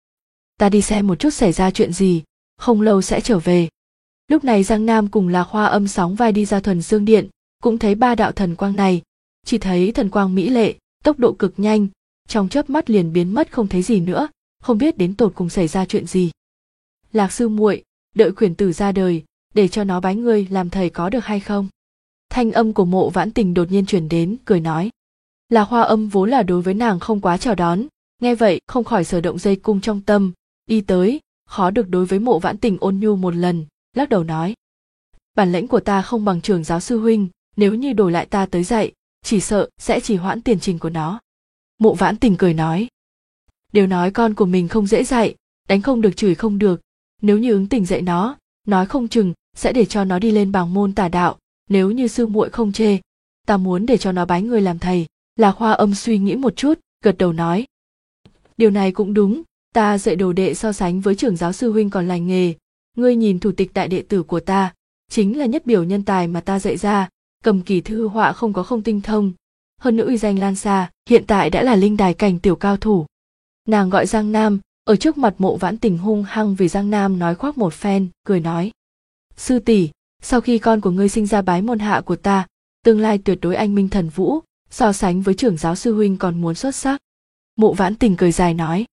ta đi xem một chút xảy ra chuyện gì, không lâu sẽ trở về. Lúc này Giang Nam cùng Lạc Hoa Âm sóng vai đi ra Thuần Dương Điện, cũng thấy 3 đạo thần quang này, chỉ thấy thần quang mỹ lệ, tốc độ cực nhanh, trong chớp mắt liền biến mất không thấy gì nữa, không biết đến tột cùng xảy ra chuyện gì. Lạc sư muội, đợi khuyển tử ra đời, để cho nó bái ngươi làm thầy có được hay không? Thanh âm của Mộ Vãn Tình đột nhiên truyền đến, cười nói. Lạc Hoa Âm vốn là đối với nàng không quá chào đón, nghe vậy không khỏi sở động dây cung trong tâm, đi tới, khó được đối với Mộ Vãn Tình ôn nhu một lần, lắc đầu nói: bản lĩnh của ta không bằng Trưởng giáo sư huynh, nếu như đổi lại ta tới dạy, chỉ sợ sẽ trì hoãn tiền trình của nó. Mộ Vãn Tình cười nói: đều nói con của mình không dễ dạy, đánh không được chửi không được, nếu như Ứng Tình dạy nó, nói không chừng sẽ để cho nó đi lên bảng môn tả đạo, nếu như sư muội không chê, ta muốn để cho nó bái ngươi làm thầy. Lạc Hoa Âm suy nghĩ một chút, gật đầu nói: điều này cũng đúng, ta dạy đồ đệ so sánh với Trưởng giáo sư huynh còn lành nghề, ngươi nhìn thủ tịch đại đệ tử của ta, chính là nhất biểu nhân tài mà ta dạy ra, cầm kỳ thư họa không tinh thông, hơn nữa uy danh lan xa, hiện tại đã là linh đài cảnh tiểu cao thủ. Nàng gọi Giang Nam, ở trước mặt Mộ Vãn Tình hung hăng vì Giang Nam nói khoác một phen, cười nói: sư tỷ, sau khi con của ngươi sinh ra bái môn hạ của ta, tương lai tuyệt đối anh minh thần vũ, so sánh với Trưởng giáo sư huynh còn muốn xuất sắc. Mộ Vãn Tình cười dài nói: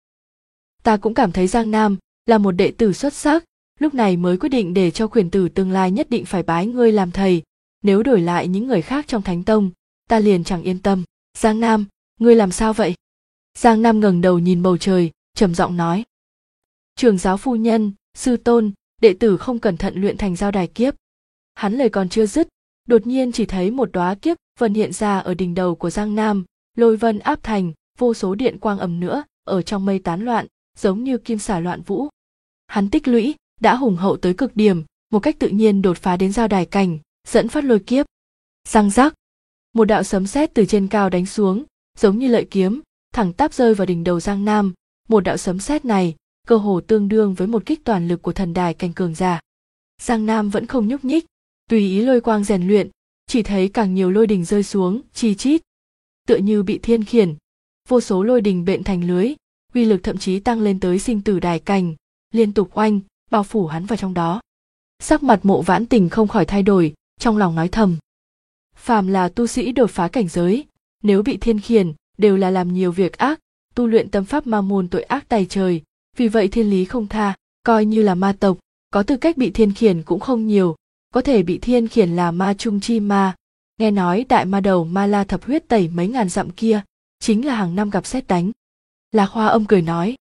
ta cũng cảm thấy Giang Nam là một đệ tử xuất sắc, lúc này mới quyết định để cho khuyển tử tương lai nhất định phải bái ngươi làm thầy, nếu đổi lại những người khác trong Thánh Tông, ta liền chẳng yên tâm. Giang Nam, ngươi làm sao vậy? Giang Nam ngẩng đầu nhìn bầu trời, trầm giọng nói: Trưởng giáo phu nhân, sư tôn, đệ tử không cẩn thận luyện thành giao đài kiếp. Hắn lời còn chưa dứt, đột nhiên chỉ thấy một đóa kiếp vân hiện ra ở đỉnh đầu của Giang Nam, lôi vân áp thành, vô số điện quang ầm nữa, ở trong mây tán loạn, giống như kim xả loạn vũ. Hắn tích lũy đã hùng hậu tới cực điểm, một cách tự nhiên đột phá đến giao đài cảnh, dẫn phát lôi kiếp. Răng rắc, một đạo sấm sét từ trên cao đánh xuống, giống như lợi kiếm, thẳng tắp rơi vào đỉnh đầu Giang Nam. Một đạo sấm sét này cơ hồ tương đương với một kích toàn lực của thần đài cảnh cường giả. Giang Nam vẫn không nhúc nhích, tùy ý lôi quang rèn luyện, chỉ thấy càng nhiều lôi đình rơi xuống, chi chít, tựa như bị thiên khiển, vô số lôi đình bện thành lưới, uy lực thậm chí tăng lên tới sinh tử đài cảnh, liên tục oanh, bao phủ hắn vào trong đó. Sắc mặt Mộ Vãn Tình không khỏi thay đổi, trong lòng nói thầm: phàm là tu sĩ đột phá cảnh giới, nếu bị thiên khiển, đều là làm nhiều việc ác, tu luyện tâm pháp ma môn tội ác tày trời, vì vậy thiên lý không tha, coi như là ma tộc, có tư cách bị thiên khiển cũng không nhiều, có thể bị thiên khiển là ma trung chi ma. Nghe nói đại ma đầu Ma La thập huyết tẩy mấy ngàn dặm kia, chính là hàng năm gặp sét đánh. Lạc Hoa Âm cười nói: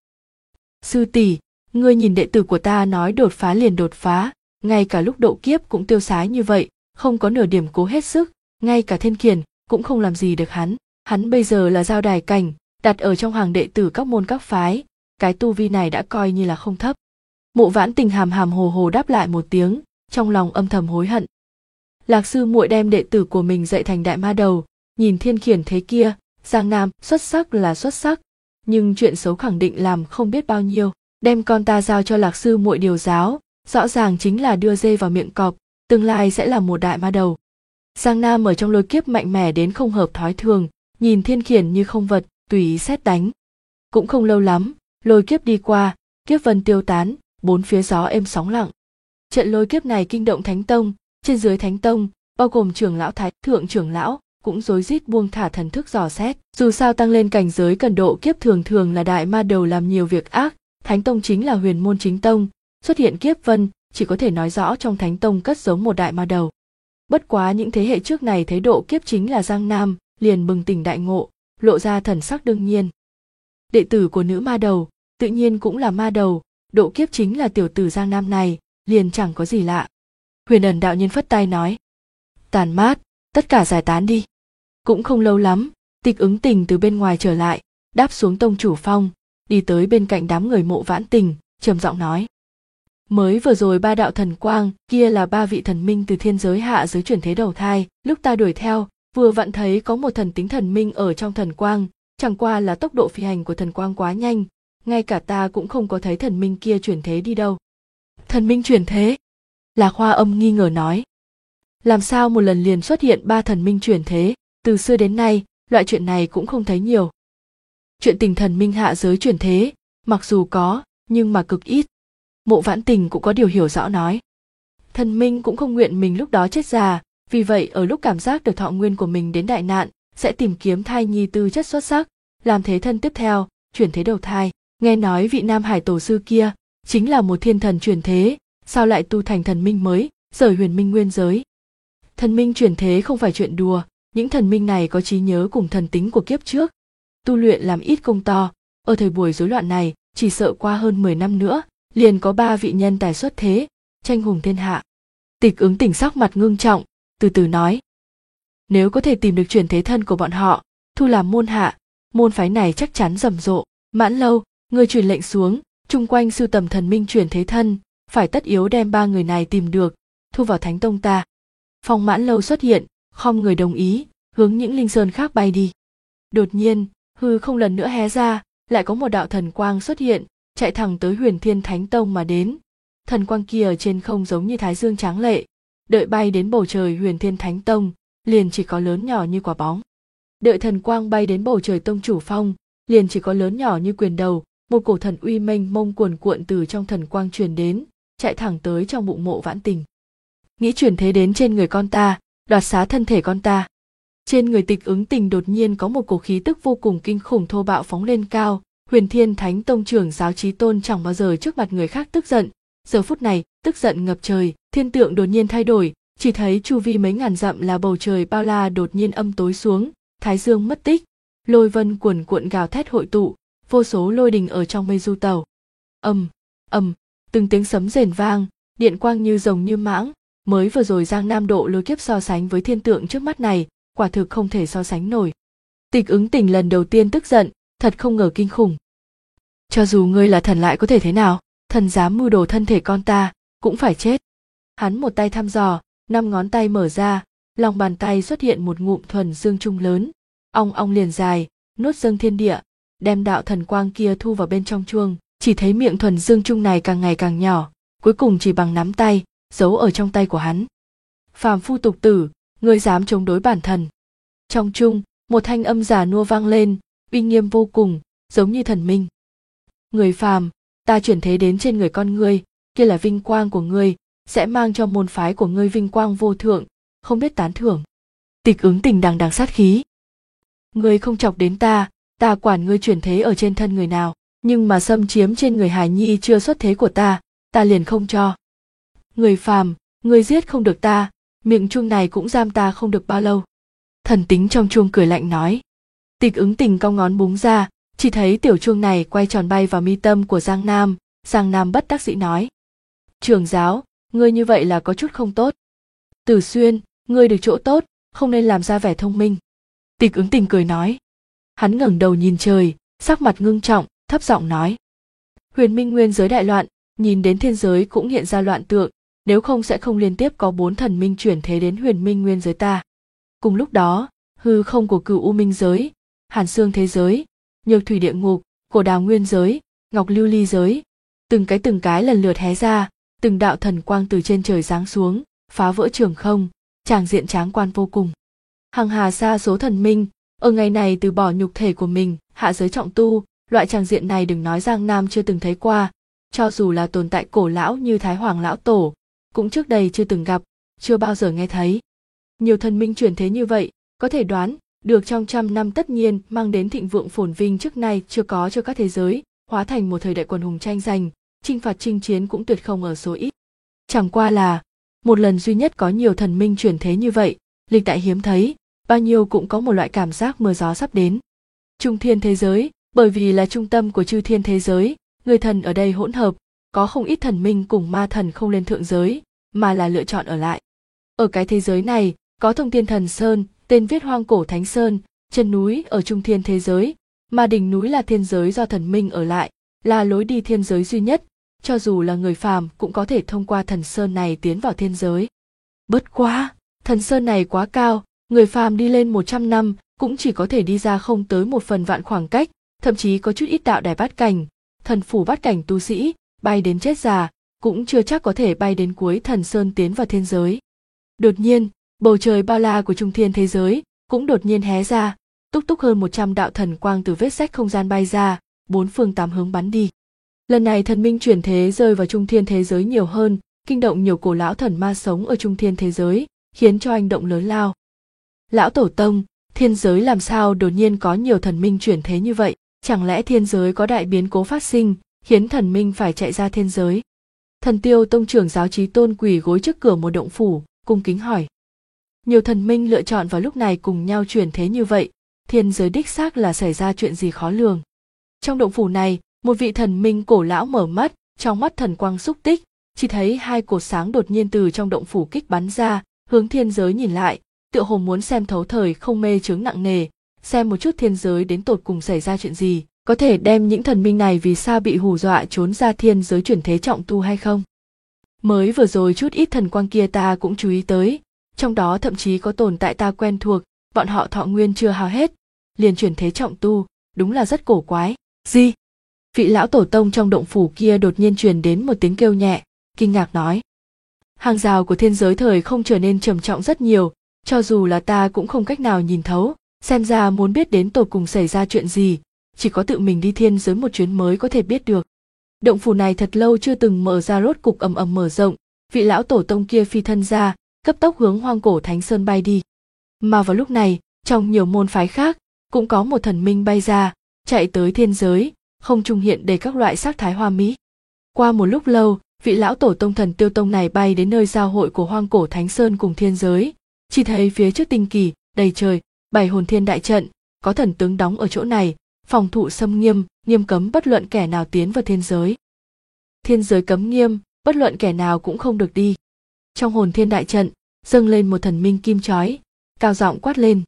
sư tỷ, ngươi nhìn đệ tử của ta nói đột phá liền đột phá, ngay cả lúc độ kiếp cũng tiêu sái như vậy, không có nửa điểm cố hết sức, ngay cả thiên khiển cũng không làm gì được hắn. Hắn bây giờ là giao đài cảnh, đặt ở trong hàng đệ tử các môn các phái, cái tu vi này đã coi như là không thấp. Mộ Vãn Tình hàm hàm hồ hồ đáp lại một tiếng, trong lòng âm thầm hối hận. Lạc sư muội đem đệ tử của mình dạy thành đại ma đầu, nhìn thiên khiển thế kia, Giang Nam xuất sắc là xuất sắc, nhưng chuyện xấu khẳng định làm không biết bao nhiêu. Đem con ta giao cho Lạc sư muội điều giáo, rõ ràng chính là đưa dê vào miệng cọp, tương lai sẽ là một đại ma đầu. Giang Nam ở trong lôi kiếp mạnh mẽ đến không hợp thói thường, nhìn thiên khiển như không vật, tùy ý sét đánh. Cũng không lâu lắm, lôi kiếp đi qua, kiếp vân tiêu tán, bốn phía gió êm sóng lặng. Trận lôi kiếp này kinh động Thánh Tông, trên dưới Thánh Tông, bao gồm trưởng lão Thái thượng trưởng lão, cũng rối rít buông thả thần thức dò xét. Dù sao tăng lên cảnh giới cần độ kiếp thường thường là đại ma đầu làm nhiều việc ác, Thánh Tông chính là huyền môn chính tông, xuất hiện kiếp vân, chỉ có thể nói rõ trong Thánh Tông cất giấu một đại ma đầu. Bất quá những thế hệ trước này thấy độ kiếp chính là Giang Nam, liền bừng tỉnh đại ngộ, lộ ra thần sắc đương nhiên. đệ tử của nữ ma đầu, tự nhiên cũng là ma đầu, độ kiếp chính là tiểu tử Giang Nam này, liền chẳng có gì lạ. Huyền Ẩn đạo nhân phất tay nói, tàn mát, tất cả giải tán đi. Cũng không lâu lắm, Tịch Ứng Tình từ bên ngoài trở lại, đáp xuống tông chủ phong, đi tới bên cạnh đám người Mộ Vãn Tình, trầm giọng nói, mới vừa rồi 3 đạo thần quang kia là 3 vị thần minh từ thiên giới hạ giới chuyển thế đầu thai, lúc ta đuổi theo, vừa vặn thấy có một thần tính thần minh ở trong thần quang, chẳng qua là tốc độ phi hành của thần quang quá nhanh, ngay cả ta cũng không có thấy thần minh kia chuyển thế đi đâu. Thần minh chuyển thế? Lạc Hoa Âm nghi ngờ nói. Làm sao một lần liền xuất hiện 3 thần minh chuyển thế, từ xưa đến nay, loại chuyện này cũng không thấy nhiều. Chuyện tình thần minh hạ giới chuyển thế, mặc dù có, nhưng mà cực ít. Mộ Vãn Tình cũng có điều hiểu rõ nói. Thần minh cũng không nguyện mình lúc đó chết già, vì vậy ở lúc cảm giác được thọ nguyên của mình đến đại nạn, sẽ tìm kiếm thai nhi tư chất xuất sắc, làm thế thân tiếp theo, chuyển thế đầu thai. Nghe nói vị Nam Hải tổ sư kia, chính là một thiên thần chuyển thế, sao lại tu thành thần minh mới, rời huyền minh nguyên giới. Thần minh chuyển thế không phải chuyện đùa, những thần minh này có trí nhớ cùng thần tính của kiếp trước. Tu luyện làm ít công to, ở thời buổi rối loạn này, chỉ sợ qua hơn 10 năm nữa, liền có 3 vị nhân tài xuất thế, tranh hùng thiên hạ. Tịch Ứng Tình sắc mặt ngưng trọng, từ từ nói. Nếu có thể tìm được chuyển thế thân của bọn họ, thu làm môn hạ, môn phái này chắc chắn rầm rộ. Mãn Lâu, người truyền lệnh xuống, chung quanh sưu tầm thần minh chuyển thế thân, phải tất yếu đem 3 người này tìm được, thu vào Thánh Tông ta. Phong Mãn Lâu xuất hiện, khom người đồng ý, hướng những linh sơn khác bay đi. Đột nhiên, hư không lần nữa hé ra, lại có một đạo thần quang xuất hiện, chạy thẳng tới Huyền Thiên Thánh Tông mà đến. Thần quang kia ở trên không giống như thái dương tráng lệ, đợi bay đến bầu trời Huyền Thiên Thánh Tông, liền chỉ có lớn nhỏ như quả bóng. Đợi thần quang bay đến bầu trời tông chủ phong, liền chỉ có lớn nhỏ như quyền đầu, một cổ thần uy mênh mông cuồn cuộn từ trong thần quang truyền đến, chạy thẳng tới trong bụng Mộ Vãn Tình. Nghĩ chuyển thế đến trên người con ta, đoạt xá thân thể con ta. Trên người Tịch Ứng Tình đột nhiên có một cổ khí tức vô cùng kinh khủng thô bạo phóng lên cao. Huyền Thiên Thánh Tông trưởng giáo Chí Tôn chẳng bao giờ trước mặt người khác tức giận, giờ phút này tức giận ngập trời, thiên tượng đột nhiên thay đổi, chỉ thấy chu vi mấy ngàn dặm là bầu trời bao la đột nhiên âm tối xuống, thái dương mất tích, lôi vân cuồn cuộn gào thét hội tụ, vô số lôi đình ở trong mây du tẩu. Ầm, từng tiếng sấm rền vang, điện quang như rồng như mãng, mới vừa rồi Giang Nam độ lôi kiếp so sánh với thiên tượng trước mắt này, quả thực không thể so sánh nổi. Tịch Ứng Tình lần đầu tiên tức giận, thật không ngờ kinh khủng. Cho dù ngươi là thần lại có thể thế nào, thần dám mưu đồ thân thể con ta, cũng phải chết. Hắn một tay thăm dò, 5 ngón tay mở ra, lòng bàn tay xuất hiện một ngụm thuần dương trung lớn, ong ong liền dài, nuốt dâng thiên địa, đem đạo thần quang kia thu vào bên trong chuông. Chỉ thấy miệng thuần dương trung này càng ngày càng nhỏ, cuối cùng chỉ bằng nắm tay, giấu ở trong tay của hắn. Phàm phu tục tử, ngươi dám chống đối bản thần. Trong trung, một thanh âm già nua vang lên, uy nghiêm vô cùng, giống như thần minh. Người phàm, ta chuyển thế đến trên người con ngươi, kia là vinh quang của ngươi, sẽ mang cho môn phái của ngươi vinh quang vô thượng, không biết tán thưởng. Tịch Ứng Tình đằng đằng sát khí. Ngươi không chọc đến ta quản ngươi chuyển thế ở trên thân người nào, nhưng mà xâm chiếm trên người hài nhi chưa xuất thế của ta liền không cho. Người phàm, ngươi giết không được ta, miệng chuông này cũng giam ta không được bao lâu. Thần tính trong chuông cười lạnh nói. Tịch Ứng Tình cong ngón búng ra, chỉ thấy tiểu chuông này quay tròn bay vào mi tâm của Giang Nam bất đắc dĩ nói. Trưởng giáo, ngươi như vậy là có chút không tốt. Tử Xuyên, ngươi được chỗ tốt, không nên làm ra vẻ thông minh. Tịch Ứng Tình cười nói. Hắn ngẩng đầu nhìn trời, sắc mặt ngưng trọng, thấp giọng nói. Huyền minh nguyên giới đại loạn, nhìn đến thiên giới cũng hiện ra loạn tượng, nếu không sẽ không liên tiếp có 4 thần minh chuyển thế đến huyền minh nguyên giới ta. Cùng lúc đó, hư không của Cửu U minh giới, Hàn Xương thế giới, Nhược Thủy địa ngục, Cổ Đào nguyên giới, Ngọc Lưu ly giới, từng cái lần lượt hé ra, từng đạo thần quang từ trên trời giáng xuống, phá vỡ trường không, tràng diện tráng quan vô cùng. Hằng hà sa số thần minh, ở ngày này từ bỏ nhục thể của mình, hạ giới trọng tu, loại tràng diện này đừng nói Giang Nam chưa từng thấy qua, cho dù là tồn tại cổ lão như Thái Hoàng lão tổ, cũng trước đây chưa từng gặp, chưa bao giờ nghe thấy. Nhiều thần minh chuyển thế như vậy, có thể đoán được trong 100 năm tất nhiên mang đến thịnh vượng phồn vinh trước nay chưa có cho các thế giới, hóa thành một thời đại quần hùng tranh giành, chinh phạt chinh chiến cũng tuyệt không ở số ít. Chẳng qua là, một lần duy nhất có nhiều thần minh chuyển thế như vậy, lịch đại hiếm thấy, bao nhiêu cũng có một loại cảm giác mưa gió sắp đến. Trung thiên thế giới, Bởi vì là trung tâm của chư thiên thế giới, người thần ở đây hỗn hợp, có không ít thần minh cùng ma thần không lên thượng giới, mà là lựa chọn ở lại. Ở cái thế giới này, có Thông Thiên Thần Sơn, tên viết Hoang Cổ Thánh Sơn, chân núi ở trung thiên thế giới, mà đỉnh núi là thiên giới do thần minh ở lại, là lối đi thiên giới duy nhất, cho dù là người phàm cũng có thể thông qua thần sơn này tiến vào thiên giới. Bất quá, thần sơn này quá cao, người phàm đi lên 100 năm cũng chỉ có thể đi ra không tới 1/1000 khoảng cách, thậm chí có chút ít đạo đài bát cảnh, thần phủ bát cảnh tu sĩ, bay đến chết già, cũng chưa chắc có thể bay đến cuối thần sơn tiến vào thiên giới. Đột nhiên, bầu trời bao la của trung thiên thế giới cũng đột nhiên hé ra, túc túc hơn 100 đạo thần quang từ vết rách không gian bay ra, 4 phương 8 hướng bắn đi. Lần này thần minh chuyển thế rơi vào trung thiên thế giới nhiều hơn, kinh động nhiều cổ lão thần ma sống ở trung thiên thế giới, khiến cho hành động lớn lao. Lão Tổ Tông, thiên giới làm sao đột nhiên có nhiều thần minh chuyển thế như vậy? Chẳng lẽ thiên giới có đại biến cố phát sinh, khiến thần minh phải chạy ra thiên giới? Thần Tiêu Tông trưởng Giáo Chí Tôn quỳ gối trước cửa một động phủ, cung kính hỏi. Nhiều thần minh lựa chọn vào lúc này cùng nhau chuyển thế như vậy, thiên giới đích xác là xảy ra chuyện gì khó lường. Trong động phủ này, một vị thần minh cổ lão mở mắt, trong mắt thần quang xúc tích, chỉ thấy hai cột sáng đột nhiên từ trong động phủ kích bắn ra, hướng thiên giới nhìn lại, tựa hồ muốn xem thấu thời không mê chướng nặng nề, xem một chút thiên giới đến tột cùng xảy ra chuyện gì, có thể đem những thần minh này vì sao bị hù dọa trốn ra thiên giới chuyển thế trọng tu hay không. Mới vừa rồi chút ít thần quang kia ta cũng chú ý tới, trong đó thậm chí có tồn tại ta quen thuộc, bọn họ thọ nguyên chưa hao hết, liền chuyển thế trọng tu, đúng là rất cổ quái. Gì? Vị lão tổ tông trong động phủ kia đột nhiên truyền đến một tiếng kêu nhẹ, kinh ngạc nói. Hàng rào của thiên giới thời không trở nên trầm trọng rất nhiều, cho dù là ta cũng không cách nào nhìn thấu, xem ra muốn biết đến tột cùng xảy ra chuyện gì, chỉ có tự mình đi thiên giới một chuyến mới có thể biết được. Động phủ này thật lâu chưa từng mở ra, rốt cục ầm ầm mở rộng, vị lão tổ tông kia phi thân ra, cấp tốc hướng Hoang Cổ Thánh Sơn bay đi. Mà vào lúc này, trong nhiều môn phái khác, cũng có một thần minh bay ra, chạy tới thiên giới, không trung hiện đầy các loại sắc thái hoa mỹ. Qua một lúc lâu, vị lão tổ tông Thần Tiêu Tông này bay đến nơi giao hội của Hoang Cổ Thánh Sơn cùng thiên giới, chỉ thấy phía trước tinh kỳ, đầy trời, 7 hồn thiên đại trận, có thần tướng đóng ở chỗ này, phòng thủ xâm nghiêm, nghiêm cấm bất luận kẻ nào tiến vào thiên giới. Thiên giới cấm nghiêm, bất luận kẻ nào cũng không được đi. Trong hồn thiên đại trận, dâng lên một thần minh kim chói, cao giọng quát lên.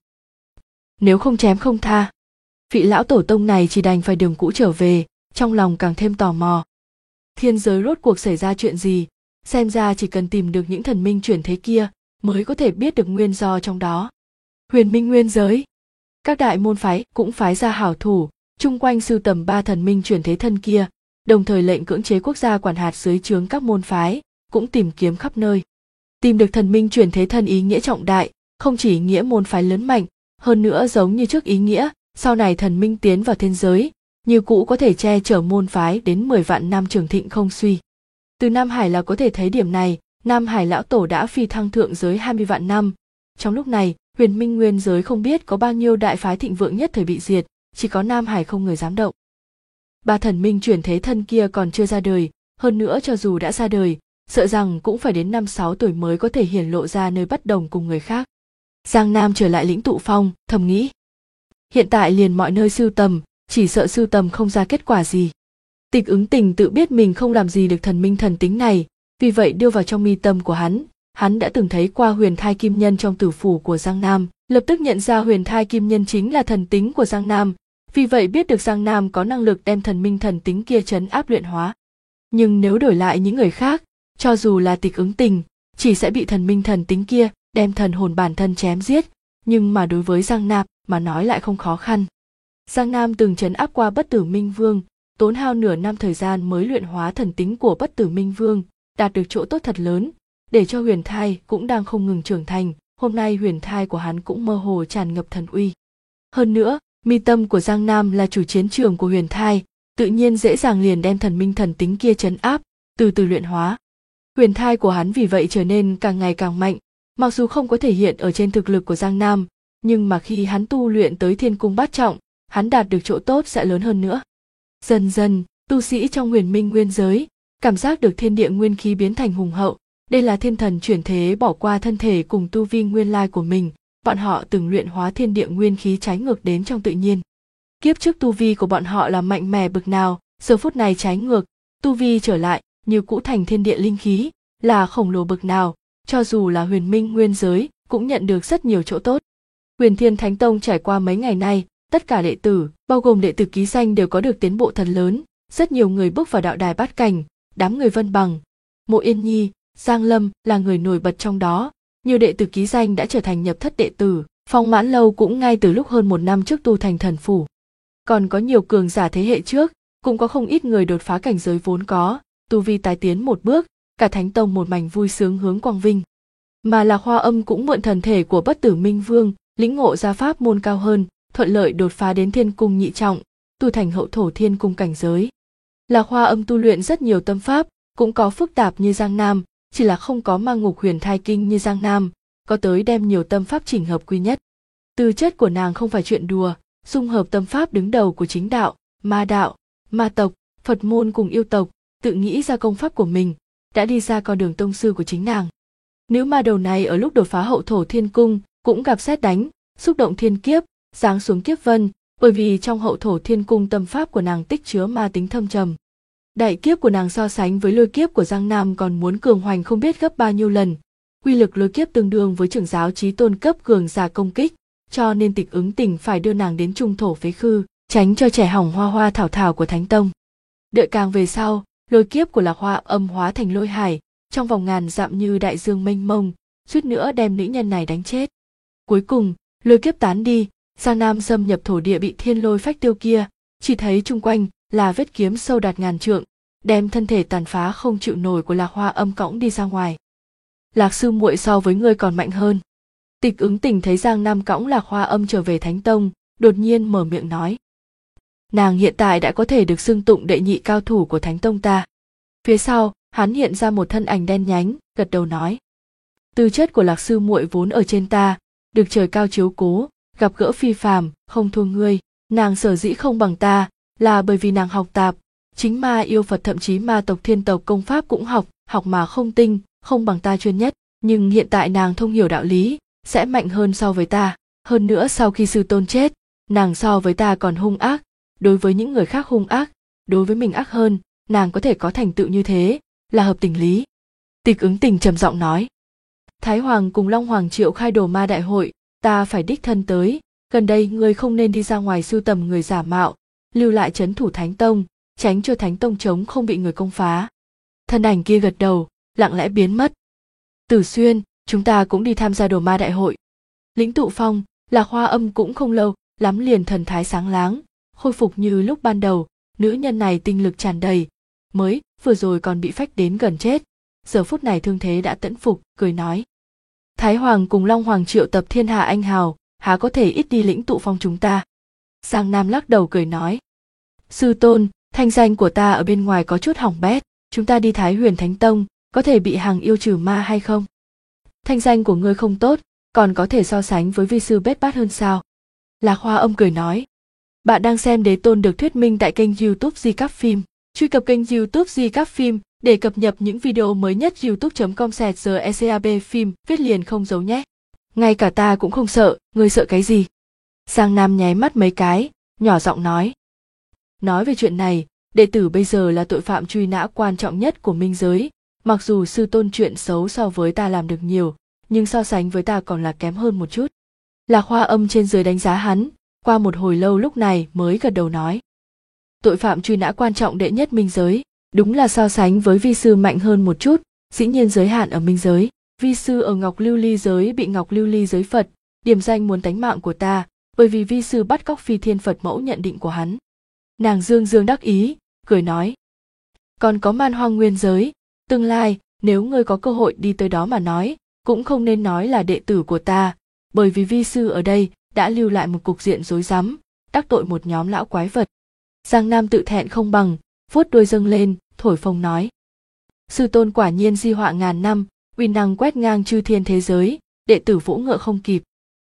Nếu không chém không tha. Vị lão tổ tông này chỉ đành phải đường cũ trở về, trong lòng càng thêm tò mò. Thiên giới rốt cuộc xảy ra chuyện gì, xem ra chỉ cần tìm được những thần minh chuyển thế kia, mới có thể biết được nguyên do trong đó. Huyền Minh Nguyên giới. Các đại môn phái cũng phái ra hảo thủ, chung quanh sưu tầm 3 thần minh chuyển thế thân kia, đồng thời lệnh cưỡng chế quốc gia quản hạt dưới trướng các môn phái, cũng tìm kiếm khắp nơi. Tìm được thần minh chuyển thế thân ý nghĩa trọng đại, không chỉ ý nghĩa môn phái lớn mạnh, hơn nữa giống như trước ý nghĩa, sau này thần minh tiến vào thiên giới, như cũ có thể che chở môn phái đến 10 vạn năm trường thịnh không suy. Từ Nam Hải là có thể thấy điểm này, Nam Hải lão tổ đã phi thăng thượng giới 20 vạn năm. Trong lúc này, Huyền Minh Nguyên giới không biết có bao nhiêu đại phái thịnh vượng nhất thời bị diệt, chỉ có Nam Hải không người dám động. 3 thần minh chuyển thế thân kia còn chưa ra đời, hơn nữa cho dù đã ra đời, sợ rằng cũng phải đến 5-6 tuổi mới có thể hiển lộ ra nơi bất đồng cùng người khác. Giang Nam trở lại lĩnh tụ phong, thầm nghĩ. Hiện tại liền mọi nơi sưu tầm, chỉ sợ sưu tầm không ra kết quả gì. Tịch Ứng Tình tự biết mình không làm gì được thần minh thần tính này, vì vậy đưa vào trong mi tâm của hắn đã từng thấy qua huyền thai kim nhân trong tử phủ của Giang Nam, lập tức nhận ra huyền thai kim nhân chính là thần tính của Giang Nam, vì vậy biết được Giang Nam có năng lực đem thần minh thần tính kia trấn áp luyện hóa. Nhưng nếu đổi lại những người khác, cho dù là Tịch Ứng Tình, chỉ sẽ bị thần minh thần tính kia đem thần hồn bản thân chém giết, nhưng mà đối với Giang Nam mà nói lại không khó khăn. Giang Nam từng trấn áp qua Bất Tử Minh Vương, tốn hao nửa năm thời gian mới luyện hóa thần tính của Bất Tử Minh Vương, đạt được chỗ tốt thật lớn, để cho huyền thai cũng đang không ngừng trưởng thành, hôm nay huyền thai của hắn cũng mơ hồ tràn ngập thần uy. Hơn nữa, mi tâm của Giang Nam là chủ chiến trường của huyền thai, tự nhiên dễ dàng liền đem thần minh thần tính kia trấn áp, từ từ luyện hóa. Huyền thai của hắn vì vậy trở nên càng ngày càng mạnh, mặc dù không có thể hiện ở trên thực lực của Giang Nam, nhưng mà khi hắn tu luyện tới thiên cung bát trọng, hắn đạt được chỗ tốt sẽ lớn hơn nữa. Dần dần, tu sĩ trong Huyền Minh Nguyên giới cảm giác được thiên địa nguyên khí biến thành hùng hậu, đây là thiên thần chuyển thế bỏ qua thân thể cùng tu vi nguyên lai của mình, bọn họ từng luyện hóa thiên địa nguyên khí trái ngược đến trong tự nhiên. Kiếp trước tu vi của bọn họ là mạnh mẽ bực nào, giờ phút này trái ngược, tu vi trở lại như cũ thành thiên địa linh khí, là khổng lồ bực nào, cho dù là huyền minh nguyên giới cũng nhận được rất nhiều chỗ tốt. Huyền Thiên Thánh Tông trải qua mấy ngày nay, tất cả đệ tử, bao gồm đệ tử ký danh đều có được tiến bộ thật lớn, rất nhiều người bước vào đạo đài bát cảnh, đám người Vân Bằng, Mộ Yên Nhi, Giang Lâm là người nổi bật trong đó, nhiều đệ tử ký danh đã trở thành nhập thất đệ tử, Phong Mãn Lâu cũng ngay từ lúc hơn 1 năm trước tu thành thần phủ. Còn có nhiều cường giả thế hệ trước, cũng có không ít người đột phá cảnh giới vốn có, tu vi tái tiến một bước, cả Thánh Tông một mảnh vui sướng hướng quang vinh. Mà Lạc Hoa Âm cũng mượn thần thể của Bất Tử Minh Vương, lĩnh ngộ ra pháp môn cao hơn, thuận lợi đột phá đến Thiên Cung nhị trọng, tu thành Hậu Thổ Thiên Cung cảnh giới. Lạc Hoa Âm tu luyện rất nhiều tâm pháp, cũng có phức tạp như Giang Nam, chỉ là không có Ma Ngục Huyền Thai Kinh như Giang Nam, có tới đem nhiều tâm pháp chỉnh hợp quy nhất. Tư chất của nàng không phải chuyện đùa, dung hợp tâm pháp đứng đầu của chính đạo, ma tộc, Phật môn cùng yêu tộc, tự nghĩ ra công pháp của mình, đã đi ra con đường tông sư của chính nàng. Nữ ma đầu này ở lúc đột phá Hậu Thổ Thiên Cung cũng gặp sét đánh, xúc động thiên kiếp, giáng xuống kiếp vân, bởi vì trong Hậu Thổ Thiên Cung tâm pháp của nàng tích chứa ma tính thâm trầm. Đại kiếp của nàng so sánh với lôi kiếp của Giang Nam còn muốn cường hoành không biết gấp bao nhiêu lần. Quy lực lôi kiếp tương đương với trưởng giáo chí tôn cấp cường giả công kích, cho nên Tịch Ứng Tình phải đưa nàng đến trung thổ phế khư, tránh cho trẻ hỏng hoa hoa thảo thảo của Thánh Tông. Đợi càng về sau, lôi kiếp của Lạc Hoa Âm hóa thành lôi hải, trong vòng ngàn dặm như đại dương mênh mông, suýt nữa đem nữ nhân này đánh chết. Cuối cùng, lôi kiếp tán đi, Giang Nam xâm nhập thổ địa bị thiên lôi phách tiêu kia, chỉ thấy chung quanh là vết kiếm sâu đạt ngàn trượng, đem thân thể tàn phá không chịu nổi của Lạc Hoa Âm cõng đi ra ngoài. Lạc sư muội so với ngươi còn mạnh hơn. Tịch Ứng Tình thấy Giang Nam cõng Lạc Hoa Âm trở về Thánh Tông, đột nhiên mở miệng nói. Nàng hiện tại đã có thể được xưng tụng đệ nhị cao thủ của Thánh Tông ta. Phía sau, hắn hiện ra một thân ảnh đen nhánh, gật đầu nói. Tư chất của Lạc sư muội vốn ở trên ta, được trời cao chiếu cố, gặp gỡ phi phàm, không thua ngươi. Nàng sở dĩ không bằng ta, là bởi vì nàng học tạp, chính ma yêu Phật thậm chí ma tộc thiên tộc công pháp cũng học mà không tinh, không bằng ta chuyên nhất. Nhưng hiện tại nàng thông hiểu đạo lý, sẽ mạnh hơn so với ta. Hơn nữa sau khi sư tôn chết, nàng so với ta còn hung ác, đối với những người khác hung ác, đối với mình ác hơn, nàng có thể có thành tựu như thế, là hợp tình lý. Tịch Ứng Tình trầm giọng nói. Thái Hoàng cùng Long Hoàng triệu khai đồ ma đại hội, ta phải đích thân tới, gần đây ngươi không nên đi ra ngoài sưu tầm người giả mạo, lưu lại trấn thủ Thánh Tông, tránh cho Thánh Tông trống không bị người công phá. Thân ảnh kia gật đầu, lặng lẽ biến mất. Tử Xuyên, chúng ta cũng đi tham gia đồ ma đại hội. Lĩnh Tụ Phong, Lạc Hoa Âm cũng không lâu lắm liền thần thái sáng láng, khôi phục như lúc ban đầu, nữ nhân này tinh lực tràn đầy, mới vừa rồi còn bị phách đến gần chết, giờ phút này thương thế đã tẫn phục, cười nói. Thái Hoàng cùng Long Hoàng triệu tập thiên hạ anh hào, há có thể ít đi Lĩnh Tụ Phong chúng ta. Giang Nam lắc đầu cười nói. Sư tôn, thanh danh của ta ở bên ngoài có chút hỏng bét, chúng ta đi Thái Huyền Thánh Tông, có thể bị hàng yêu trừ ma hay không? Thanh danh của ngươi không tốt, còn có thể so sánh với vi sư bết bát hơn sao? Lạc Hoa Âm cười nói. Bạn đang xem Đế Tôn được thuyết minh tại kênh YouTube Di Cáp Phim. Truy cập kênh YouTube Di Cáp Phim để cập nhật những video mới nhất. youtube.com/secab phim viết liền không giấu nhé. Ngay cả ta cũng không sợ, ngươi sợ cái gì? Giang Nam nháy mắt mấy cái, nhỏ giọng nói. Nói về chuyện này, đệ tử bây giờ là tội phạm truy nã quan trọng nhất của minh giới. Mặc dù sư tôn chuyện xấu so với ta làm được nhiều, nhưng so sánh với ta còn là kém hơn một chút. Lạc Hoa Âm trên dưới đánh giá hắn, qua một hồi lâu lúc này mới gật đầu nói. Tội phạm truy nã quan trọng đệ nhất minh giới, đúng là so sánh với vi sư mạnh hơn một chút, dĩ nhiên giới hạn ở minh giới. Vi sư ở Ngọc Lưu Ly giới bị Ngọc Lưu Ly giới Phật điểm danh muốn tánh mạng của ta, bởi vì vi sư bắt cóc Phi Thiên Phật mẫu nhận định của hắn. Nàng dương dương đắc ý, cười nói. Còn có Man Hoang Nguyên giới, tương lai nếu ngươi có cơ hội đi tới đó mà nói, cũng không nên nói là đệ tử của ta, bởi vì vi sư ở đây đã lưu lại một cục diện rối rắm, đắc tội một nhóm lão quái vật. Giang Nam tự thẹn không bằng, vuốt đuôi dâng lên, thổi phồng nói. Sư tôn quả nhiên di họa ngàn năm, uy năng quét ngang chư thiên thế giới, đệ tử vỗ ngựa không kịp.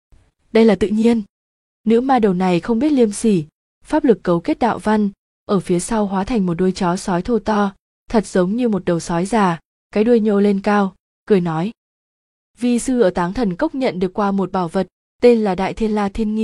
Đây là tự nhiên. Nữ ma đầu này không biết liêm sỉ, pháp lực cấu kết đạo văn, ở phía sau hóa thành một đuôi chó sói thô to, thật giống như một đầu sói già, cái đuôi nhô lên cao, cười nói. Vi sư ở Táng Thần Cốc nhận được qua một bảo vật, tên là Đại Thiên La Thiên Nghi,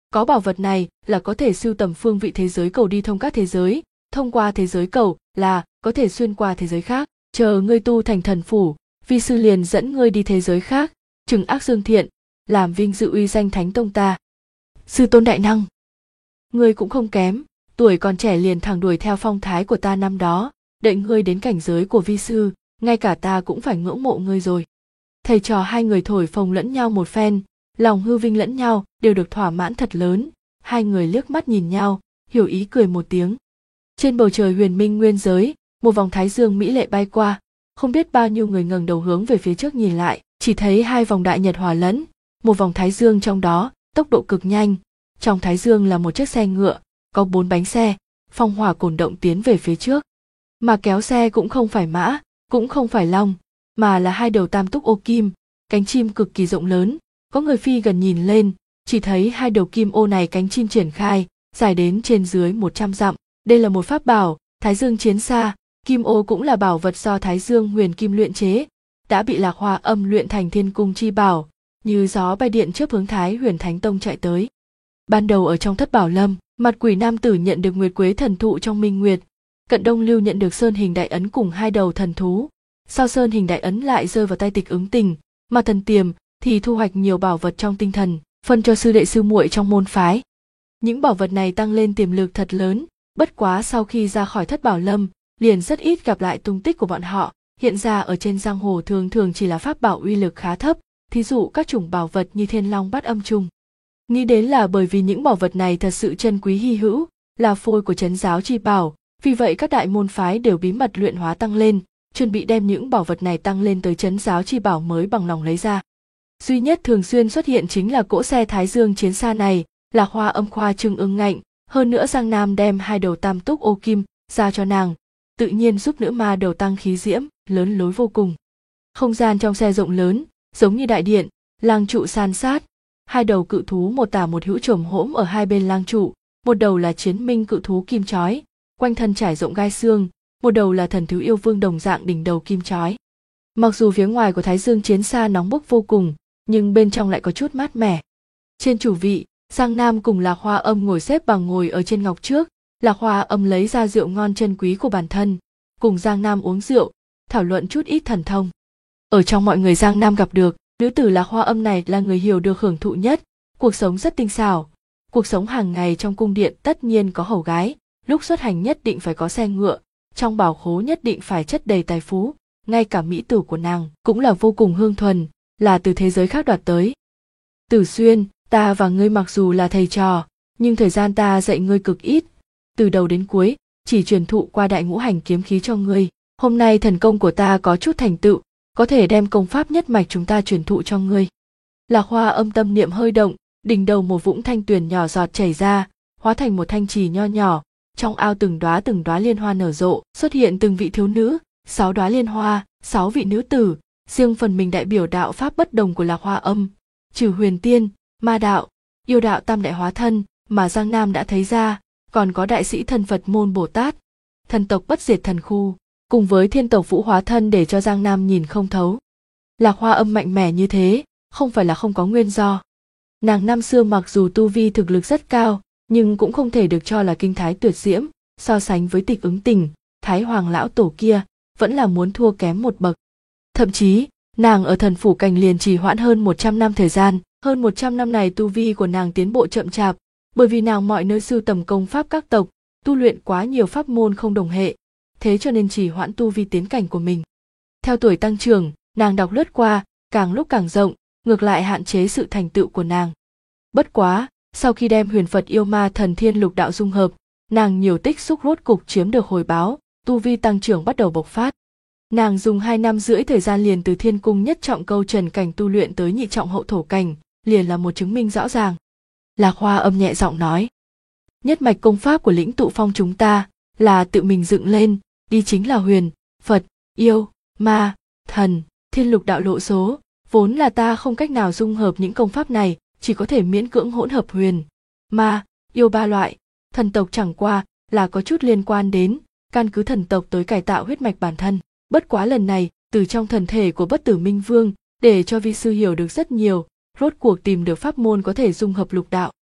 Có bảo vật này là có thể sưu tầm phương vị thế giới cầu đi thông các thế giới, thông qua thế giới cầu là có thể xuyên qua thế giới khác. Chờ ngươi tu thành thần phủ, vi sư liền dẫn ngươi đi thế giới khác, trừng ác dương thiện, làm vinh dự uy danh thánh tông ta. Sư tôn đại năng, ngươi cũng không kém, tuổi còn trẻ liền thẳng đuổi theo phong thái của ta năm đó, đợi ngươi đến cảnh giới của vi sư, ngay cả ta cũng phải ngưỡng mộ ngươi rồi. Thầy trò hai người thổi phồng lẫn nhau một phen, lòng hư vinh lẫn nhau đều được thỏa mãn thật lớn. Hai người liếc mắt nhìn nhau, hiểu ý cười một tiếng. Trên bầu trời huyền minh nguyên giới, một vòng thái dương mỹ lệ bay qua, không biết bao nhiêu người ngẩng đầu hướng về phía trước nhìn lại, chỉ thấy hai vòng đại nhật hòa lẫn, một vòng thái dương trong đó, tốc độ cực nhanh. Trong thái dương là một chiếc xe ngựa, có 4 bánh xe, phong hỏa cổn động tiến về phía trước. Mà kéo xe cũng không phải mã, cũng không phải long, mà là hai đầu tam túc ô kim, cánh chim cực kỳ rộng lớn. Có người phi gần nhìn lên, chỉ thấy hai đầu kim ô này cánh chim triển khai, dài đến trên dưới 100 dặm. Đây là một pháp bảo, Thái Dương Chiến Xa. Kim ô cũng là bảo vật do Thái Dương Huyền Kim luyện chế, đã bị Lạc Hoa Âm luyện thành thiên cung chi bảo, như gió bay điện chớp hướng Thái Huyền Thánh Tông chạy tới. Ban đầu ở trong Thất Bảo Lâm, Mặt Quỷ nam tử nhận được Nguyệt Quế thần thụ trong Minh Nguyệt, Cận Đông Lưu nhận được Sơn Hình Đại Ấn cùng hai đầu thần thú. Sau Sơn Hình Đại Ấn lại rơi vào tay Tịch Ứng Tình, mà Thần Tiềm thì thu hoạch nhiều bảo vật trong tinh thần, phân cho sư đệ sư muội trong môn phái. Những bảo vật này tăng lên tiềm lực thật lớn, bất quá sau khi ra khỏi Thất Bảo Lâm, liền rất ít gặp lại tung tích của bọn họ, hiện ra ở trên giang hồ thường thường chỉ là pháp bảo uy lực khá thấp, thí dụ các chủng bảo vật như Thiên Long Bát Âm Trùng. Nghĩ đến là bởi vì những bảo vật này thật sự chân quý hy hữu, là phôi của trấn giáo chi bảo, vì vậy các đại môn phái đều bí mật luyện hóa tăng lên, chuẩn bị đem những bảo vật này tăng lên tới trấn giáo chi bảo mới bằng lòng lấy ra. Duy nhất thường xuyên xuất hiện chính là cỗ xe Thái Dương Chiến Xa này, là Hoa Âm khoa trương ưng ngạnh, hơn nữa Giang Nam đem hai đầu tam túc ô kim ra cho nàng, tự nhiên giúp nữ ma đầu tăng khí diễm, lớn lối vô cùng. Không gian trong xe rộng lớn, giống như đại điện, lang trụ san sát, hai đầu cự thú một tả một hữu chồm hỗn ở hai bên lang trụ, một đầu là chiến minh cự thú kim chói, quanh thân trải rộng gai xương, một đầu là thần thú yêu vương đồng dạng đỉnh đầu kim chói. Mặc dù phía ngoài của Thái Dương Chiến Xa nóng bức vô cùng, nhưng bên trong lại có chút mát mẻ. Trên chủ vị, Giang Nam cùng Lạc Hoa Âm ngồi xếp bằng ngồi ở trên ngọc trước, Lạc Hoa Âm lấy ra rượu ngon chân quý của bản thân, cùng Giang Nam uống rượu, thảo luận chút ít thần thông. Ở trong mọi người Giang Nam gặp được, nữ tử Lạc Hoa Âm này là người hiểu được hưởng thụ nhất, cuộc sống rất tinh xảo. Cuộc sống hàng ngày trong cung điện tất nhiên có hầu gái, lúc xuất hành nhất định phải có xe ngựa, trong bảo khố nhất định phải chất đầy tài phú, ngay cả mỹ tử của nàng cũng là vô cùng hương thuần, là từ thế giới khác đoạt tới. Tử Xuyên, ta và ngươi mặc dù là thầy trò, nhưng thời gian ta dạy ngươi cực ít, từ đầu đến cuối chỉ truyền thụ qua đại ngũ hành kiếm khí cho ngươi. Hôm nay thần công của ta có chút thành tựu, có thể đem công pháp nhất mạch chúng ta truyền thụ cho ngươi. Lạc Hoa Âm tâm niệm hơi động, đỉnh đầu một vũng thanh tuyền nhỏ giọt chảy ra, hóa thành một thanh trì nho nhỏ, trong ao từng đóa liên hoa nở rộ, xuất hiện từng vị thiếu nữ, 6 đóa liên hoa, 6 vị nữ tử, riêng phần mình đại biểu đạo pháp bất đồng của Lạc Hoa Âm, trừ huyền tiên, ma đạo, yêu đạo tam đại hóa thân mà Giang Nam đã thấy ra, còn có đại sĩ thân Phật môn Bồ Tát, thần tộc bất diệt thần khu, cùng với thiên tộc vũ hóa thân để cho Giang Nam nhìn không thấu. Lạc Hoa Âm mạnh mẽ như thế, không phải là không có nguyên do. Nàng năm xưa mặc dù tu vi thực lực rất cao, nhưng cũng không thể được cho là kinh thái tuyệt diễm, so sánh với Tịch Ứng Tình, Thái Hoàng lão tổ kia, vẫn là muốn thua kém một bậc. Thậm chí, nàng ở thần phủ cảnh liền trì hoãn hơn 100 năm thời gian, hơn 100 năm này tu vi của nàng tiến bộ chậm chạp, bởi vì nàng mọi nơi sưu tầm công pháp các tộc, tu luyện quá nhiều pháp môn không đồng hệ, thế cho nên trì hoãn tu vi tiến cảnh của mình. Theo tuổi tăng trưởng, nàng đọc lướt qua, càng lúc càng rộng, ngược lại hạn chế sự thành tựu của nàng. Bất quá, sau khi đem huyền Phật yêu ma thần thiên lục đạo dung hợp, nàng nhiều tích xúc rốt cục chiếm được hồi báo, tu vi tăng trưởng bắt đầu bộc phát. Nàng dùng 2 năm rưỡi thời gian liền từ thiên cung nhất trọng câu trần cảnh tu luyện tới nhị trọng hậu thổ cảnh, liền là một chứng minh rõ ràng. Lạc Hoa Âm nhẹ giọng nói, nhất mạch công pháp của Lĩnh Tụ Phong chúng ta là tự mình dựng lên, đi chính là huyền, Phật, yêu, ma, thần, thiên lục đạo lộ số, vốn là ta không cách nào dung hợp những công pháp này, chỉ có thể miễn cưỡng hỗn hợp huyền, ma, yêu 3 loại, thần tộc chẳng qua là có chút liên quan đến, căn cứ thần tộc tới cải tạo huyết mạch bản thân. Bất quá lần này, từ trong thần thể của Bất Tử Minh Vương, để cho vi sư hiểu được rất nhiều, rốt cuộc tìm được pháp môn có thể dung hợp lục đạo.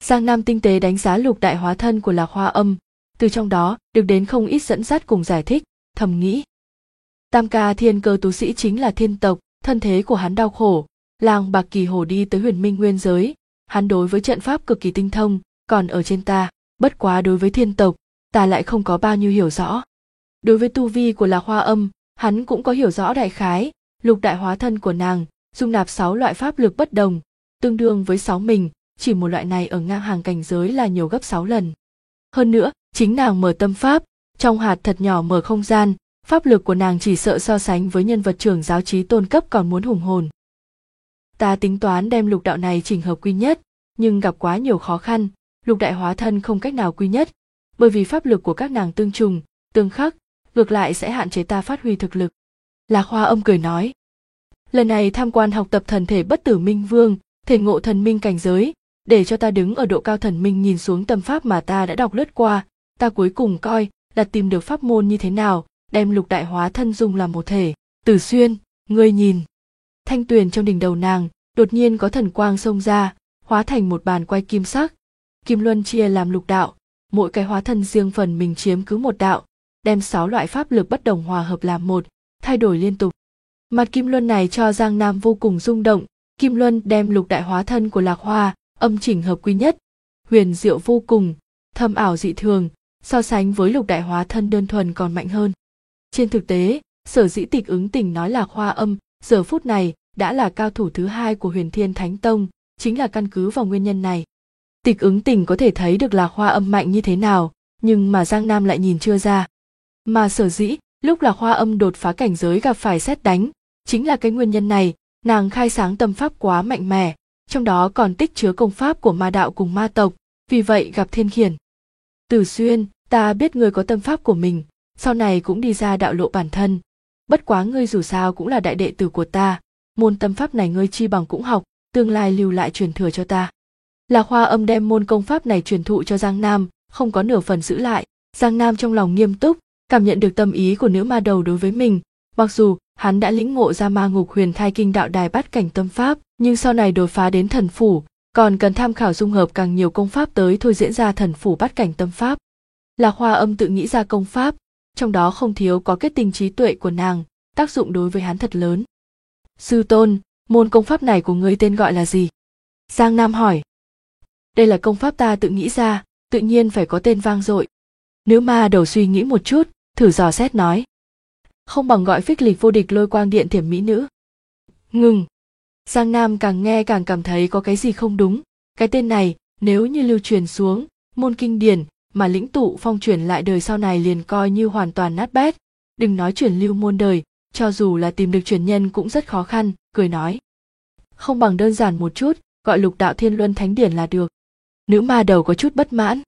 Giang Nam tinh tế đánh giá lục đại hóa thân của Lạc Hoa Âm, từ trong đó được đến không ít dẫn dắt cùng giải thích, thầm nghĩ. Tam ca thiên cơ tú sĩ chính là thiên tộc, thân thế của hắn đau khổ, làng bạc kỳ hồ đi tới huyền minh nguyên giới, hắn đối với trận pháp cực kỳ tinh thông, còn ở trên ta, bất quá đối với thiên tộc, ta lại không có bao nhiêu hiểu rõ. Đối với tu vi của Lạc Hoa Âm, hắn cũng có hiểu rõ đại khái, lục đại hóa thân của nàng, dung nạp 6 loại pháp lực bất đồng, tương đương với 6 mình, chỉ một loại này ở ngang hàng cảnh giới là nhiều gấp 6 lần. Hơn nữa, chính nàng mở tâm pháp, trong hạt thật nhỏ mở không gian, pháp lực của nàng chỉ sợ so sánh với nhân vật trưởng giáo chí tôn cấp còn muốn hùng hồn. Ta tính toán đem lục đạo này chỉnh hợp quy nhất, nhưng gặp quá nhiều khó khăn, lục đại hóa thân không cách nào quy nhất, bởi vì pháp lực của các nàng tương trùng, tương khắc, ngược lại sẽ hạn chế ta phát huy thực lực. Lạc Hoa Âm cười nói. Lần này tham quan học tập thần thể bất tử minh vương, thể ngộ thần minh cảnh giới, để cho ta đứng ở độ cao thần minh nhìn xuống tâm pháp mà ta đã đọc lướt qua, ta cuối cùng coi là tìm được pháp môn như thế nào, đem lục đại hóa thân dung làm một thể. Tử Xuyên, ngươi nhìn. Thanh tuyền trong đỉnh đầu nàng, đột nhiên có thần quang xông ra, hóa thành một bàn quay kim sắc. Kim luân chia làm lục đạo, mỗi cái hóa thân riêng phần mình chiếm cứ một đạo, đem 6 loại pháp lực bất đồng hòa hợp làm một, thay đổi liên tục. Mặt kim luân này cho Giang Nam vô cùng rung động, kim luân đem lục đại hóa thân của Lạc Hoa Âm chỉnh hợp quy nhất, huyền diệu vô cùng, thâm ảo dị thường, so sánh với lục đại hóa thân đơn thuần còn mạnh hơn. Trên thực tế, sở dĩ Tịch Ứng Tình nói Lạc Hoa Âm giờ phút này đã là cao thủ thứ 2 của Huyền Thiên Thánh Tông, chính là căn cứ vào nguyên nhân này. Tịch Ứng Tình có thể thấy được Lạc Hoa Âm mạnh như thế nào, nhưng mà Giang Nam lại nhìn chưa ra. Mà sở dĩ lúc Lạc Hoa Âm đột phá cảnh giới gặp phải sét đánh, chính là cái nguyên nhân này, nàng khai sáng tâm pháp quá mạnh mẽ, trong đó còn tích chứa công pháp của ma đạo cùng ma tộc, vì vậy gặp thiên khiển. Tử Xuyên, ta biết ngươi có tâm pháp của mình, sau này cũng đi ra đạo lộ bản thân, bất quá ngươi dù sao cũng là đại đệ tử của ta, môn tâm pháp này ngươi chi bằng cũng học, tương lai lưu lại truyền thừa cho ta. Lạc Hoa Âm đem môn công pháp này truyền thụ cho Giang Nam, không có nửa phần giữ lại. Giang Nam trong lòng nghiêm túc, cảm nhận được tâm ý của nữ ma đầu đối với mình, mặc dù hắn đã lĩnh ngộ ra ma ngục huyền thai kinh đạo đài bát cảnh tâm pháp, nhưng sau này đột phá đến thần phủ, còn cần tham khảo dung hợp càng nhiều công pháp tới thôi diễn ra thần phủ bát cảnh tâm pháp. Lạc Hoa Âm tự nghĩ ra công pháp, trong đó không thiếu có kết tinh trí tuệ của nàng, tác dụng đối với hắn thật lớn. Sư tôn, môn công pháp này của ngươi tên gọi là gì? Giang Nam hỏi. Đây là công pháp ta tự nghĩ ra, tự nhiên phải có tên vang dội. Nữ ma đầu suy nghĩ một chút, thử dò xét nói. Không bằng gọi phích lịch vô địch lôi quang điện thiểm mỹ nữ. Ngừng. Giang Nam càng nghe càng cảm thấy có cái gì không đúng. Cái tên này, nếu như lưu truyền xuống, môn kinh điển, mà lĩnh tụ phong truyền lại đời sau này liền coi như hoàn toàn nát bét. Đừng nói truyền lưu môn đời, cho dù là tìm được truyền nhân cũng rất khó khăn, cười nói. Không bằng đơn giản một chút, gọi lục đạo thiên luân thánh điển là được. Nữ ma đầu có chút bất mãn.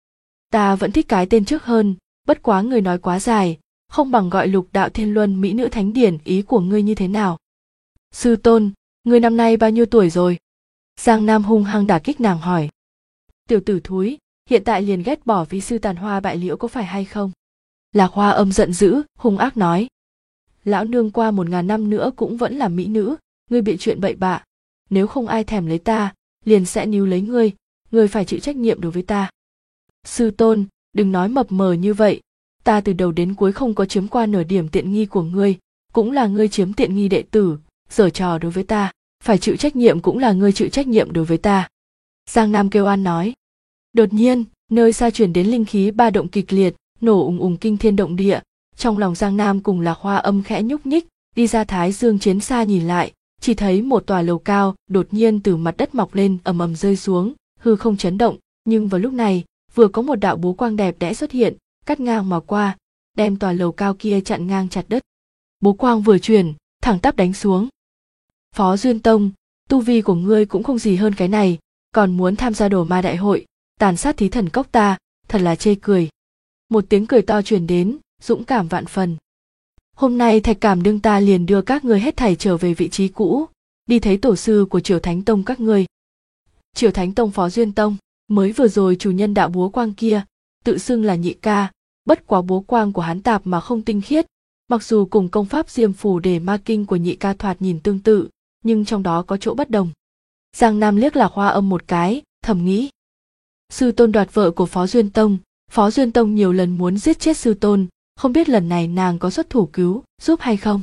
Ta vẫn thích cái tên trước hơn, bất quá người nói quá dài, không bằng gọi lục đạo thiên luân mỹ nữ thánh điển, ý của ngươi như thế nào? Sư tôn, ngươi năm nay bao nhiêu tuổi rồi? Giang Nam hung hăng đả kích nàng hỏi. Tiểu tử thúi, hiện tại liền ghét bỏ vi sư tàn hoa bại liễu có phải hay không? Lạc Hoa Âm giận dữ, hung ác nói. Lão nương qua 1000 năm nữa cũng vẫn là mỹ nữ, ngươi bị chuyện bậy bạ, nếu không ai thèm lấy ta, liền sẽ níu lấy ngươi phải chịu trách nhiệm đối với ta. Sư tôn, đừng nói mập mờ như vậy, ta từ đầu đến cuối không có chiếm qua nửa điểm tiện nghi của ngươi, cũng là ngươi chiếm tiện nghi đệ tử, giở trò đối với ta, phải chịu trách nhiệm cũng là ngươi chịu trách nhiệm đối với ta. Giang Nam kêu oan nói. Đột nhiên, nơi xa chuyển đến linh khí ba động kịch liệt, nổ ùng ùng kinh thiên động địa, trong lòng Giang Nam cùng Lạc Hoa Âm khẽ nhúc nhích, đi ra Thái Dương chiến xa nhìn lại, chỉ thấy một tòa lầu cao đột nhiên từ mặt đất mọc lên ầm ầm rơi xuống, hư không chấn động, nhưng vào lúc này, vừa có một đạo bố quang đẹp đẽ xuất hiện, cắt ngang mà qua, đem tòa lầu cao kia chặn ngang chặt đất. Bố quang vừa chuyển, thẳng tắp đánh xuống. Phó Duyên Tông, tu vi của ngươi cũng không gì hơn cái này, còn muốn tham gia đổ ma đại hội, tàn sát thí thần cốc ta, thật là chê cười. Một tiếng cười to truyền đến, dũng cảm vạn phần. Hôm nay Thạch Cảm đương ta liền đưa các ngươi hết thảy trở về vị trí cũ, đi thấy tổ sư của Triều Thánh Tông các ngươi. Triều Thánh Tông Phó Duyên Tông, mới vừa rồi chủ nhân đạo búa quang kia, tự xưng là nhị ca, bất quá búa quang của hắn tạp mà không tinh khiết, mặc dù cùng công pháp Diêm Phù Đề Ma Kinh của nhị ca thoạt nhìn tương tự, nhưng trong đó có chỗ bất đồng. Giang Nam liếc Lạc Hoa Âm một cái, thầm nghĩ, Sư tôn đoạt vợ của Phó Duyên Tông. Phó Duyên Tông nhiều lần muốn giết chết sư tôn, không biết lần này nàng có xuất thủ cứu giúp hay không.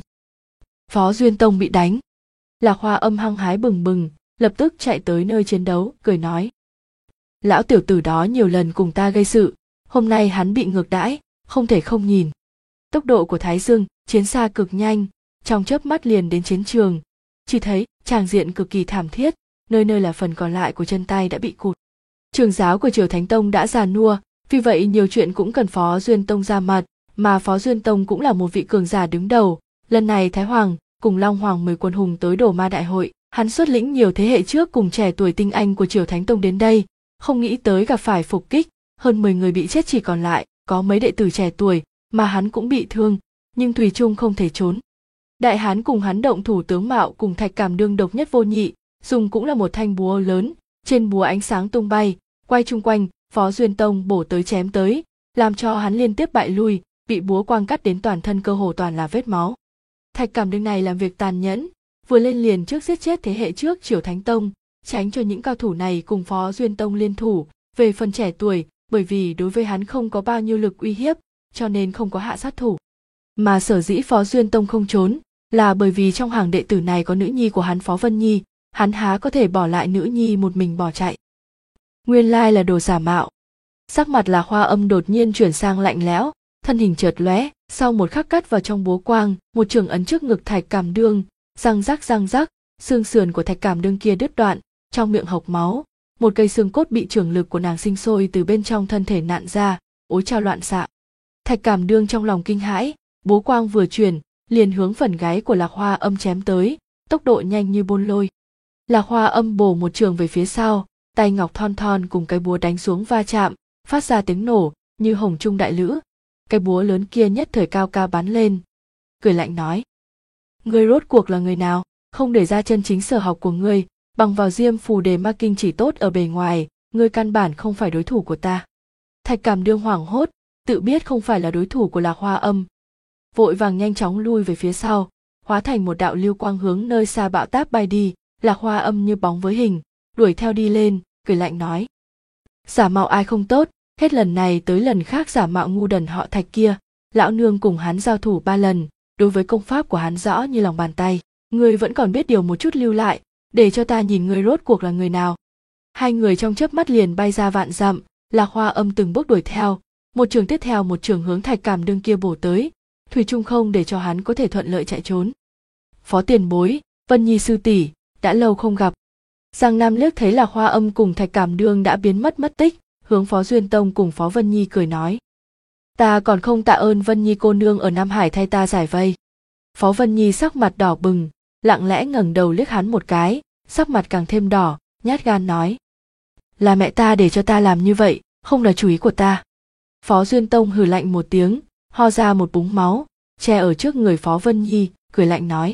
Phó Duyên Tông bị đánh. Lạc Hoa Âm hăng hái bừng bừng, lập tức chạy tới nơi chiến đấu, cười nói: lão tiểu tử đó nhiều lần cùng ta gây sự, hôm nay hắn bị ngược đãi, không thể không nhìn. Tốc độ của Thái Dương chiến xa cực nhanh, trong chớp mắt liền đến chiến trường, chỉ thấy tràng diện cực kỳ thảm thiết, nơi nơi là phần còn lại của chân tay đã bị cụt. Trường giáo của Triều Thánh Tông đã già nua, vì vậy nhiều chuyện cũng cần Phó Duyên Tông ra mặt, mà Phó Duyên Tông cũng là một vị cường giả đứng đầu. Lần này Thái Hoàng cùng Long Hoàng 10 quân hùng tới Đồ Ma Đại hội, hắn xuất lĩnh nhiều thế hệ trước cùng trẻ tuổi tinh anh của Triều Thánh Tông đến đây, không nghĩ tới gặp phải phục kích, hơn 10 người bị chết, chỉ còn lại có mấy đệ tử trẻ tuổi, mà hắn cũng bị thương, nhưng thủy chung không thể trốn. Đại hán cùng hắn động thủ tướng mạo cùng Thạch Cảm Đương độc nhất vô nhị, dùng cũng là một thanh búa lớn, trên búa ánh sáng tung bay, quay chung quanh, Phó Duyên Tông bổ tới chém tới, làm cho hắn liên tiếp bại lui, bị búa quang cắt đến toàn thân cơ hồ toàn là vết máu. Thạch Cảm Đương này làm việc tàn nhẫn, vừa lên liền trước giết chết thế hệ trước Triều Thánh Tông, tránh cho những cao thủ này cùng Phó Duyên Tông liên thủ. Về phần trẻ tuổi, bởi vì đối với hắn không có bao nhiêu lực uy hiếp, cho nên không có hạ sát thủ. Mà sở dĩ Phó Duyên Tông không trốn, là bởi vì trong hàng đệ tử này có nữ nhi của hắn Phó Vân Nhi, hắn há có thể bỏ lại nữ nhi một mình bỏ chạy. Nguyên lai là đồ giả mạo. Sắc mặt Lạc Hoa Âm đột nhiên chuyển sang lạnh lẽo, thân hình chợt lóe, sau một khắc cắt vào trong búa quang, một trường ấn trước ngực Thạch Cảm Đương, răng rắc, xương sườn của Thạch Cảm Đương kia đứt đoạn, trong miệng hộc máu, một cây xương cốt bị trường lực của nàng sinh sôi từ bên trong thân thể nặn ra, ối trao loạn xạ. Thạch Cảm Đương trong lòng kinh hãi, búa quang vừa chuyển, liền hướng phần gáy của Lạc Hoa Âm chém tới, tốc độ nhanh như bôn lôi. Lạc Hoa Âm bổ một trường về phía sau, tay ngọc thon thon cùng cái búa đánh xuống va chạm, phát ra tiếng nổ như hồng trung đại lữ. Cái búa lớn kia nhất thời cao cao bắn lên, cười lạnh nói: ngươi rốt cuộc là người nào, không để ra chân chính sở học của ngươi, bằng vào Diêm Phù Đề Ma Kinh chỉ tốt ở bề ngoài, ngươi căn bản không phải đối thủ của ta. Thạch Cảm Đương hoảng hốt, tự biết không phải là đối thủ của Lạc Hoa Âm, vội vàng nhanh chóng lui về phía sau, hóa thành một đạo lưu quang hướng nơi xa bão táp bay đi. Lạc Hoa Âm như bóng với hình, đuổi theo đi lên, cười lạnh nói: giả mạo ai không tốt, hết lần này tới lần khác giả mạo ngu đần họ Thạch kia, lão nương cùng hắn giao thủ 3 lần, đối với công pháp của hắn rõ như lòng bàn tay, ngươi vẫn còn biết điều một chút lưu lại, để cho ta nhìn ngươi rốt cuộc là người nào. Hai người trong chớp mắt liền bay ra vạn dặm, Lạc Hoa Âm từng bước đuổi theo, một trường tiếp theo một trường hướng Thạch Cảm Đương kia bổ tới, thủy chung không để cho hắn có thể thuận lợi chạy trốn. Phó tiền bối, Vân Nhi sư tỷ, đã lâu không gặp. Giang Nam liếc thấy Lạc Hoa Âm cùng Thạch Cảm Đương đã biến mất tích, hướng Phó Duyên Tông cùng Phó Vân Nhi cười nói: ta còn không tạ ơn Vân Nhi cô nương ở Nam Hải thay ta giải vây. Phó Vân Nhi sắc mặt đỏ bừng, lặng lẽ ngẩng đầu liếc hắn một cái, sắc mặt càng thêm đỏ, nhát gan nói: là mẹ ta để cho ta làm như vậy, không là chủ ý của ta. Phó Duyên Tông hừ lạnh một tiếng, ho ra một búng máu, che ở trước người Phó Vân Nhi, cười lạnh nói: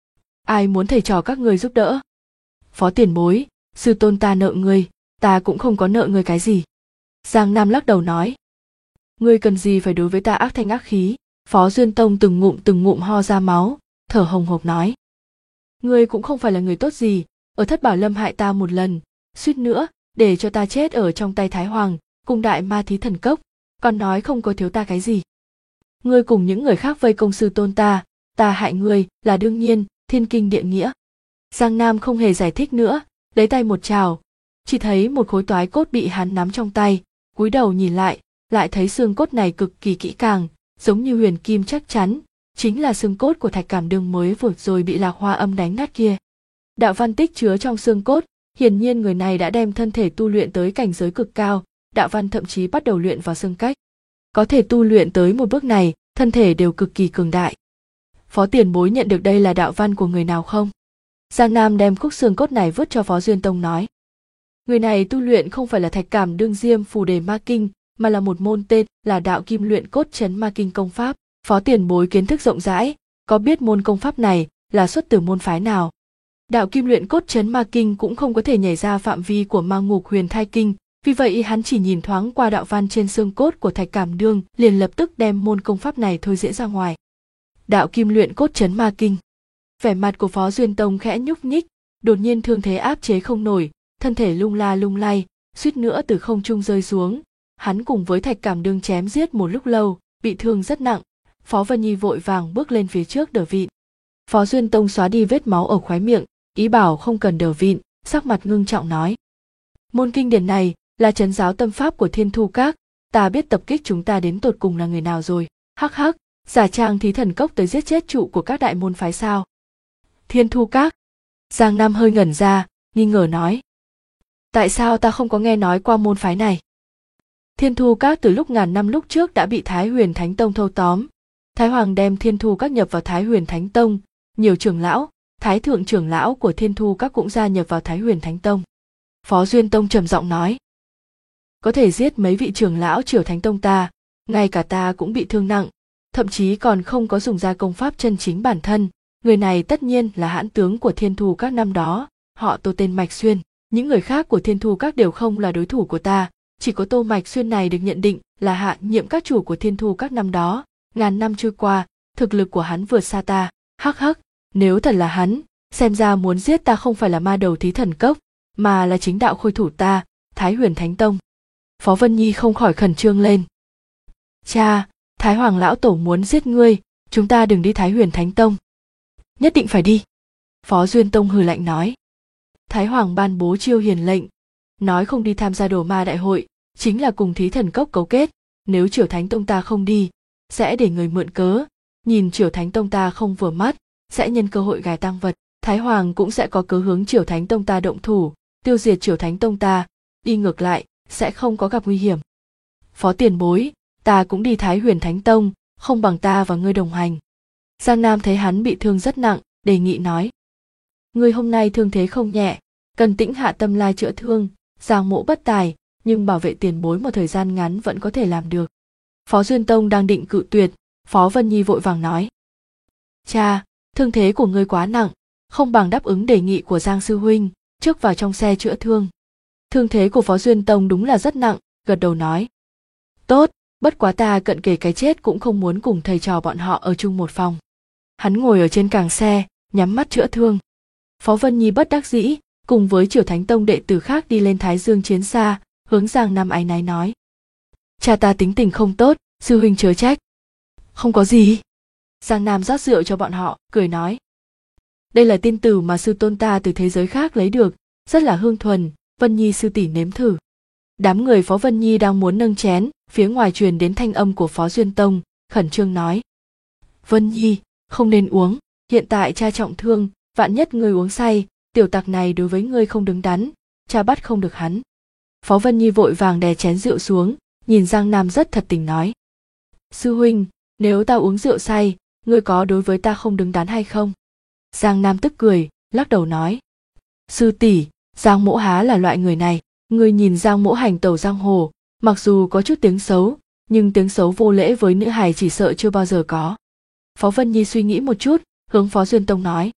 ai muốn thầy trò các ngươi giúp đỡ? Phó tiền bối, sư tôn ta nợ ngươi, ta cũng không có nợ ngươi cái gì. Giang Nam lắc đầu nói: ngươi cần gì phải đối với ta ác thanh ác khí? Phó Duyên Tông từng ngụm ho ra máu, thở hồng hộc nói: ngươi cũng không phải là người tốt gì, ở Thất Bảo Lâm hại ta một lần, suýt nữa để cho ta chết ở trong tay Thái Hoàng cùng Đại Ma Thí Thần Cốc, còn nói không có thiếu ta cái gì. Ngươi cùng những người khác vây công sư tôn ta hại ngươi là đương nhiên, thiên kinh địa nghĩa. Giang Nam không hề giải thích nữa, lấy tay một trào, chỉ thấy một khối toái cốt bị hắn nắm trong tay, cúi đầu nhìn lại thấy xương cốt này cực kỳ kỹ càng, giống như huyền kim chắc chắn, chính là xương cốt của Thạch Cảm Đương mới vừa rồi bị Lạc Hoa Âm đánh nát kia. Đạo văn tích chứa trong xương cốt, hiển nhiên người này đã đem thân thể tu luyện tới cảnh giới cực cao, đạo văn thậm chí bắt đầu luyện vào xương cách. Có thể tu luyện tới một bước này, thân thể đều cực kỳ cường đại. Phó tiền bối nhận được đây là đạo văn của người nào không? Giang Nam đem khúc xương cốt này vứt cho Phó Duyên Tông nói: người này tu luyện không phải là Thạch Cảm Đương Diêm Phù Đề Ma Kinh, mà là một môn tên là Đạo Kim Luyện Cốt Trấn Ma Kinh công pháp. Phó tiền bối kiến thức rộng rãi, có biết môn công pháp này là xuất từ môn phái nào? Đạo Kim Luyện Cốt Trấn Ma Kinh cũng không có thể nhảy ra phạm vi của Ma Ngục Huyền Thai Kinh, vì vậy hắn chỉ nhìn thoáng qua đạo văn trên xương cốt của Thạch Cảm Đương, liền lập tức đem môn công pháp này thôi diễn ra ngoài. Đạo Kim Luyện Cốt Trấn Ma Kinh. Vẻ mặt của Phó Duyên Tông khẽ nhúc nhích, đột nhiên thương thế áp chế không nổi, thân thể lung la lung lay, suýt nữa từ không trung rơi xuống. Hắn cùng với Thạch Cảm Đương chém giết một lúc lâu, bị thương rất nặng. Phó Vân Nhi vội vàng bước lên phía trước đỡ vịn. Phó Duyên Tông xóa đi vết máu ở khóe miệng, ý bảo không cần đỡ vịn, sắc mặt ngưng trọng nói: môn kinh điển này là trấn giáo tâm pháp của Thiên Thu Các, ta biết tập kích chúng ta đến tột cùng là người nào rồi. Hắc hắc, giả trang Thí Thần Cốc tới giết chết trụ của các đại môn phái sao? Thiên Thu Các? Giang Nam hơi ngẩn ra, nghi ngờ nói: tại sao ta không có nghe nói qua môn phái này? Thiên Thu Các từ lúc ngàn năm lúc trước đã bị Thái Huyền Thánh Tông thâu tóm. Thái Hoàng đem Thiên Thu Các nhập vào Thái Huyền Thánh Tông, nhiều trưởng lão, Thái thượng trưởng lão của Thiên Thu Các cũng gia nhập vào Thái Huyền Thánh Tông. Phó Duyên Tông trầm giọng nói: có thể giết mấy vị trưởng lão Triều Thánh Tông ta, ngay cả ta cũng bị thương nặng, thậm chí còn không có dùng ra công pháp chân chính bản thân. Người này tất nhiên là hãn tướng của Thiên Thu Các năm đó, họ Tô tên Mạch Xuyên. Những người khác của Thiên Thu Các đều không là đối thủ của ta, chỉ có Tô Mạch Xuyên này được nhận định là hạ nhiệm các chủ của Thiên Thu Các năm đó. Ngàn năm trôi qua, thực lực của hắn vượt xa ta. Hắc hắc, nếu thật là hắn, xem ra muốn giết ta không phải là ma đầu Thí Thần Cốc, mà là chính đạo khôi thủ ta, Thái Huyền Thánh Tông. Phó Vân Nhi không khỏi khẩn trương lên. Cha, Thái Hoàng lão tổ muốn giết ngươi, chúng ta đừng đi Thái Huyền Thánh Tông. Nhất định phải đi. Phó Duyên Tông hừ lạnh nói. Thái Hoàng ban bố chiêu hiền lệnh, nói không đi tham gia Đồ Ma đại hội, chính là cùng Thí Thần Cốc cấu kết. Nếu Triều Thánh Tông ta không đi, sẽ để người mượn cớ, nhìn Triều Thánh Tông ta không vừa mắt, sẽ nhân cơ hội gài tang vật. Thái Hoàng cũng sẽ có cớ hướng Triều Thánh Tông ta động thủ, tiêu diệt Triều Thánh Tông ta, đi ngược lại, sẽ không có gặp nguy hiểm. Phó tiền bối, ta cũng đi Thái Huyền Thánh Tông, không bằng ta và ngươi đồng hành. Giang Nam thấy hắn bị thương rất nặng, đề nghị nói. Ngươi hôm nay thương thế không nhẹ, cần tĩnh hạ tâm lai chữa thương, Giang mỗ bất tài, nhưng bảo vệ tiền bối một thời gian ngắn vẫn có thể làm được. Phó Duyên Tông đang định cự tuyệt, Phó Vân Nhi vội vàng nói. Cha, thương thế của ngươi quá nặng, không bằng đáp ứng đề nghị của Giang sư huynh, trước vào trong xe chữa thương. Thương thế của Phó Duyên Tông đúng là rất nặng, gật đầu nói. Tốt, bất quá ta cận kề cái chết cũng không muốn cùng thầy trò bọn họ ở chung một phòng. Hắn ngồi ở trên càng xe, nhắm mắt chữa thương. Phó Vân Nhi bất đắc dĩ, cùng với Triều Thánh Tông đệ tử khác đi lên Thái Dương chiến xa, hướng Giang Nam áy náy nói. Cha ta tính tình không tốt, sư huynh chớ trách. Không có gì. Giang Nam rót rượu cho bọn họ, cười nói. Đây là tiên tử mà sư tôn ta từ thế giới khác lấy được, rất là hương thuần, Vân Nhi sư tỷ nếm thử. Đám người Phó Vân Nhi đang muốn nâng chén, phía ngoài truyền đến thanh âm của Phó Duyên Tông, khẩn trương nói. Vân Nhi, không nên uống, hiện tại cha trọng thương, vạn nhất ngươi uống say, tiểu tặc này đối với ngươi không đứng đắn, cha bắt không được hắn. Phó Vân Nhi vội vàng đè chén rượu xuống, nhìn Giang Nam rất thật tình nói. Sư huynh, nếu ta uống rượu say, ngươi có đối với ta không đứng đắn hay không? Giang Nam tức cười, lắc đầu nói. Sư tỷ, Giang mỗ há là loại người này, ngươi nhìn Giang mỗ hành tẩu giang hồ, mặc dù có chút tiếng xấu, nhưng tiếng xấu vô lễ với nữ hài chỉ sợ chưa bao giờ có. Phó Vân Nhi suy nghĩ một chút, hướng Phó Duyên Tông nói.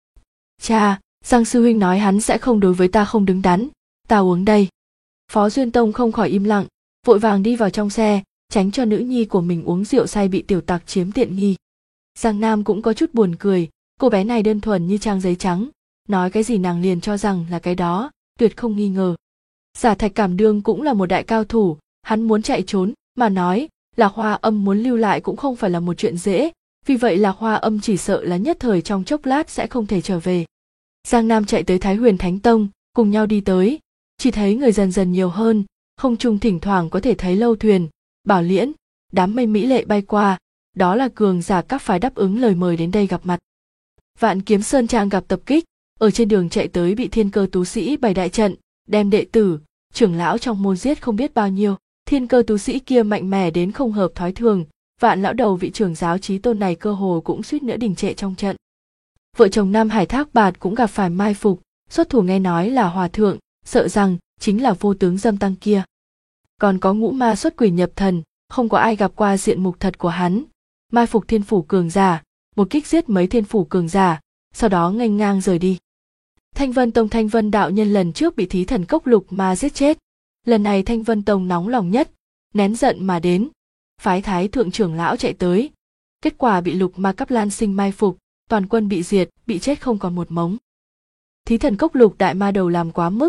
Cha, Giang sư huynh nói hắn sẽ không đối với ta không đứng đắn, ta uống đây. Phó Duyên Tông không khỏi im lặng, vội vàng đi vào trong xe, tránh cho nữ nhi của mình uống rượu say bị tiểu tặc chiếm tiện nghi. Giang Nam cũng có chút buồn cười, cô bé này đơn thuần như trang giấy trắng, nói cái gì nàng liền cho rằng là cái đó, tuyệt không nghi ngờ. Giả Thạch Cảm Đương cũng là một đại cao thủ, hắn muốn chạy trốn, mà nói, Lạc Hoa Âm muốn lưu lại cũng không phải là một chuyện dễ, vì vậy Lạc Hoa Âm chỉ sợ là nhất thời trong chốc lát sẽ không thể trở về. Giang Nam chạy tới Thái Huyền Thánh Tông, cùng nhau đi tới, chỉ thấy người dần dần nhiều hơn, không trung thỉnh thoảng có thể thấy lâu thuyền, bảo liễn, đám mây mỹ lệ bay qua, đó là cường giả các phái đáp ứng lời mời đến đây gặp mặt. Vạn Kiếm Sơn Trang gặp tập kích, ở trên đường chạy tới bị Thiên Cơ tú sĩ bày đại trận, đem đệ tử, trưởng lão trong môn giết không biết bao nhiêu. Thiên Cơ tú sĩ kia mạnh mẽ đến không hợp thói thường, Vạn lão đầu vị trưởng giáo chí tôn này cơ hồ cũng suýt nữa đình trệ trong trận. Vợ chồng Nam Hải Thác Bạt cũng gặp phải mai phục, xuất thủ nghe nói là hòa thượng, sợ rằng chính là vô tướng Dâm Tăng kia. Còn có ngũ ma xuất quỷ nhập thần, không có ai gặp qua diện mục thật của hắn. Mai phục thiên phủ cường giả, một kích giết mấy thiên phủ cường giả, sau đó nghênh ngang rời đi. Thanh Vân Tông Thanh Vân đạo nhân lần trước bị Thí Thần Cốc Lục Ma giết chết, lần này Thanh Vân Tông nóng lòng nhất, nén giận mà đến, phái Thái thượng trưởng lão chạy tới, kết quả bị Lục Ma Cắp Lan Sinh mai phục, toàn quân bị diệt, bị chết không còn một mống. Thí Thần Cốc Lục đại ma đầu làm quá mức,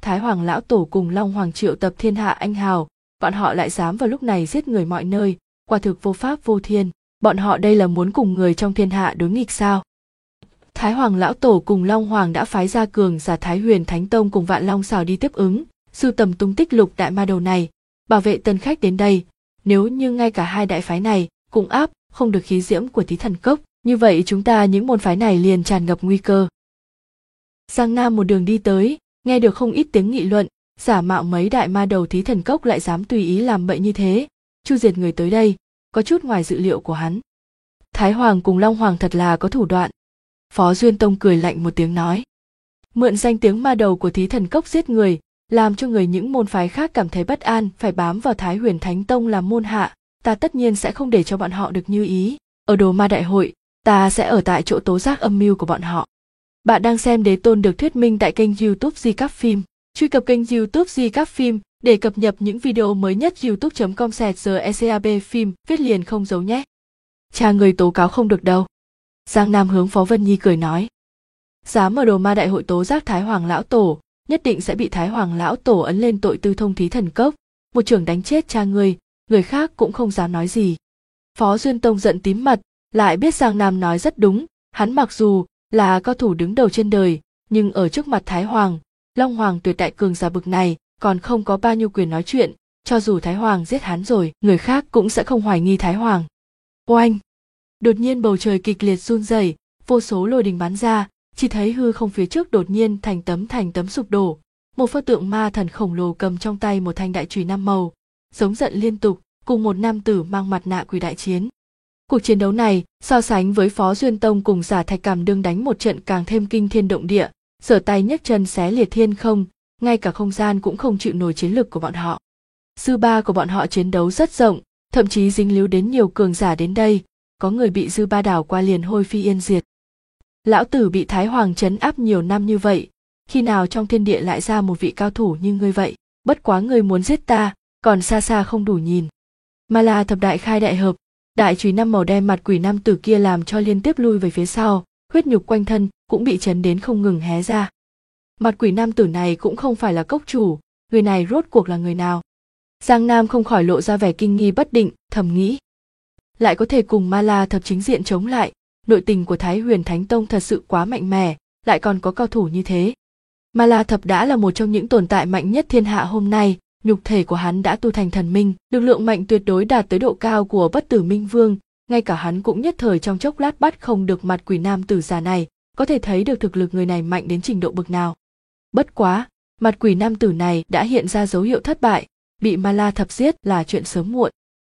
Thái Hoàng lão tổ cùng Long Hoàng triệu tập thiên hạ anh hào, bọn họ lại dám vào lúc này giết người mọi nơi, quả thực vô pháp vô thiên, bọn họ đây là muốn cùng người trong thiên hạ đối nghịch sao? Thái Hoàng lão tổ cùng Long Hoàng đã phái ra cường giả Thái Huyền Thánh Tông cùng Vạn Long Xào đi tiếp ứng, sưu tầm tung tích lục đại ma đầu này, bảo vệ tân khách đến đây. Nếu như ngay cả hai đại phái này cũng áp không được khí diễm của Thí Thần Cốc, như vậy chúng ta những môn phái này liền tràn ngập nguy cơ. Giang Nam một đường đi tới, nghe được không ít tiếng nghị luận, giả mạo mấy đại ma đầu Thí Thần Cốc lại dám tùy ý làm bậy như thế, chu diệt người tới đây, có chút ngoài dự liệu của hắn. Thái Hoàng cùng Long Hoàng thật là có thủ đoạn. Phó Duyên Tông cười lạnh một tiếng nói. Mượn danh tiếng ma đầu của Thí Thần Cốc giết người, làm cho người những môn phái khác cảm thấy bất an, phải bám vào Thái Huyền Thánh Tông làm môn hạ, ta tất nhiên sẽ không để cho bọn họ được như ý. Ở Đồ Ma Đại Hội, ta sẽ ở tại chỗ tố giác âm mưu của bọn họ. Bạn đang xem Đế Tôn được thuyết minh tại kênh YouTube Di Cáp Phim. Truy cập kênh YouTube Di Cáp Phim để cập nhật những video mới nhất. youtube.com/GECAB phim viết liền không giấu nhé. Cha người tố cáo không được đâu. Giang Nam hướng Phó Vân Nhi cười nói. Dám ở Đồ Ma Đại Hội tố giác Thái Hoàng lão tổ, nhất định sẽ bị Thái Hoàng lão tổ ấn lên tội tư thông Thí Thần Cốc, một chưởng đánh chết cha người khác cũng không dám nói gì. Phó Duyên Tông giận tím mặt, lại biết Giang Nam nói rất đúng, hắn mặc dù là cao thủ đứng đầu trên đời, nhưng ở trước mặt Thái Hoàng, Long Hoàng tuyệt đại cường giả bực này, còn không có bao nhiêu quyền nói chuyện, cho dù Thái Hoàng giết hắn rồi, người khác cũng sẽ không hoài nghi Thái Hoàng. Oanh! Đột nhiên bầu trời kịch liệt run rẩy, vô số lôi đình bắn ra, chỉ thấy hư không phía trước đột nhiên thành tấm sụp đổ, một pho tượng ma thần khổng lồ cầm trong tay một thanh đại chùy 5 màu, giống giận liên tục, cùng một nam tử mang mặt nạ quỷ đại chiến. Cuộc chiến đấu này so sánh với Phó Duyên Tông cùng Giả Thạch Cảm đương đánh một trận càng thêm kinh thiên động địa, giở tay nhấc chân xé liệt thiên không, ngay cả không gian cũng không chịu nổi chiến lực của bọn họ. Dư ba của bọn họ chiến đấu rất rộng, thậm chí dính líu đến nhiều cường giả đến đây, có người bị dư ba đảo qua liền hôi phi yên diệt. Lão tử bị Thái Hoàng trấn áp nhiều năm như vậy, khi nào trong thiên địa lại ra một vị cao thủ như ngươi vậy? Bất quá ngươi muốn giết ta, còn xa xa không đủ nhìn. Mà là thập đại khai đại hợp, đại chùy 5 màu đem mặt quỷ nam tử kia làm cho liên tiếp lui về phía sau, huyết nhục quanh thân cũng bị chấn đến không ngừng hé ra. Mặt quỷ nam tử này cũng không phải là cốc chủ, người này rốt cuộc là người nào? Giang Nam không khỏi lộ ra vẻ kinh nghi bất định, thầm nghĩ. Lại có thể cùng Ma La Thập chính diện chống lại, nội tình của Thái Huyền Thánh Tông thật sự quá mạnh mẽ, lại còn có cao thủ như thế. Ma La Thập đã là một trong những tồn tại mạnh nhất thiên hạ hôm nay, nhục thể của hắn đã tu thành thần minh, lực lượng mạnh tuyệt đối đạt tới độ cao của Bất Tử Minh Vương, ngay cả hắn cũng nhất thời trong chốc lát bắt không được mặt quỷ nam tử già này, có thể thấy được thực lực người này mạnh đến trình độ bậc nào. Bất quá, mặt quỷ nam tử này đã hiện ra dấu hiệu thất bại, bị Ma La Thập giết là chuyện sớm muộn.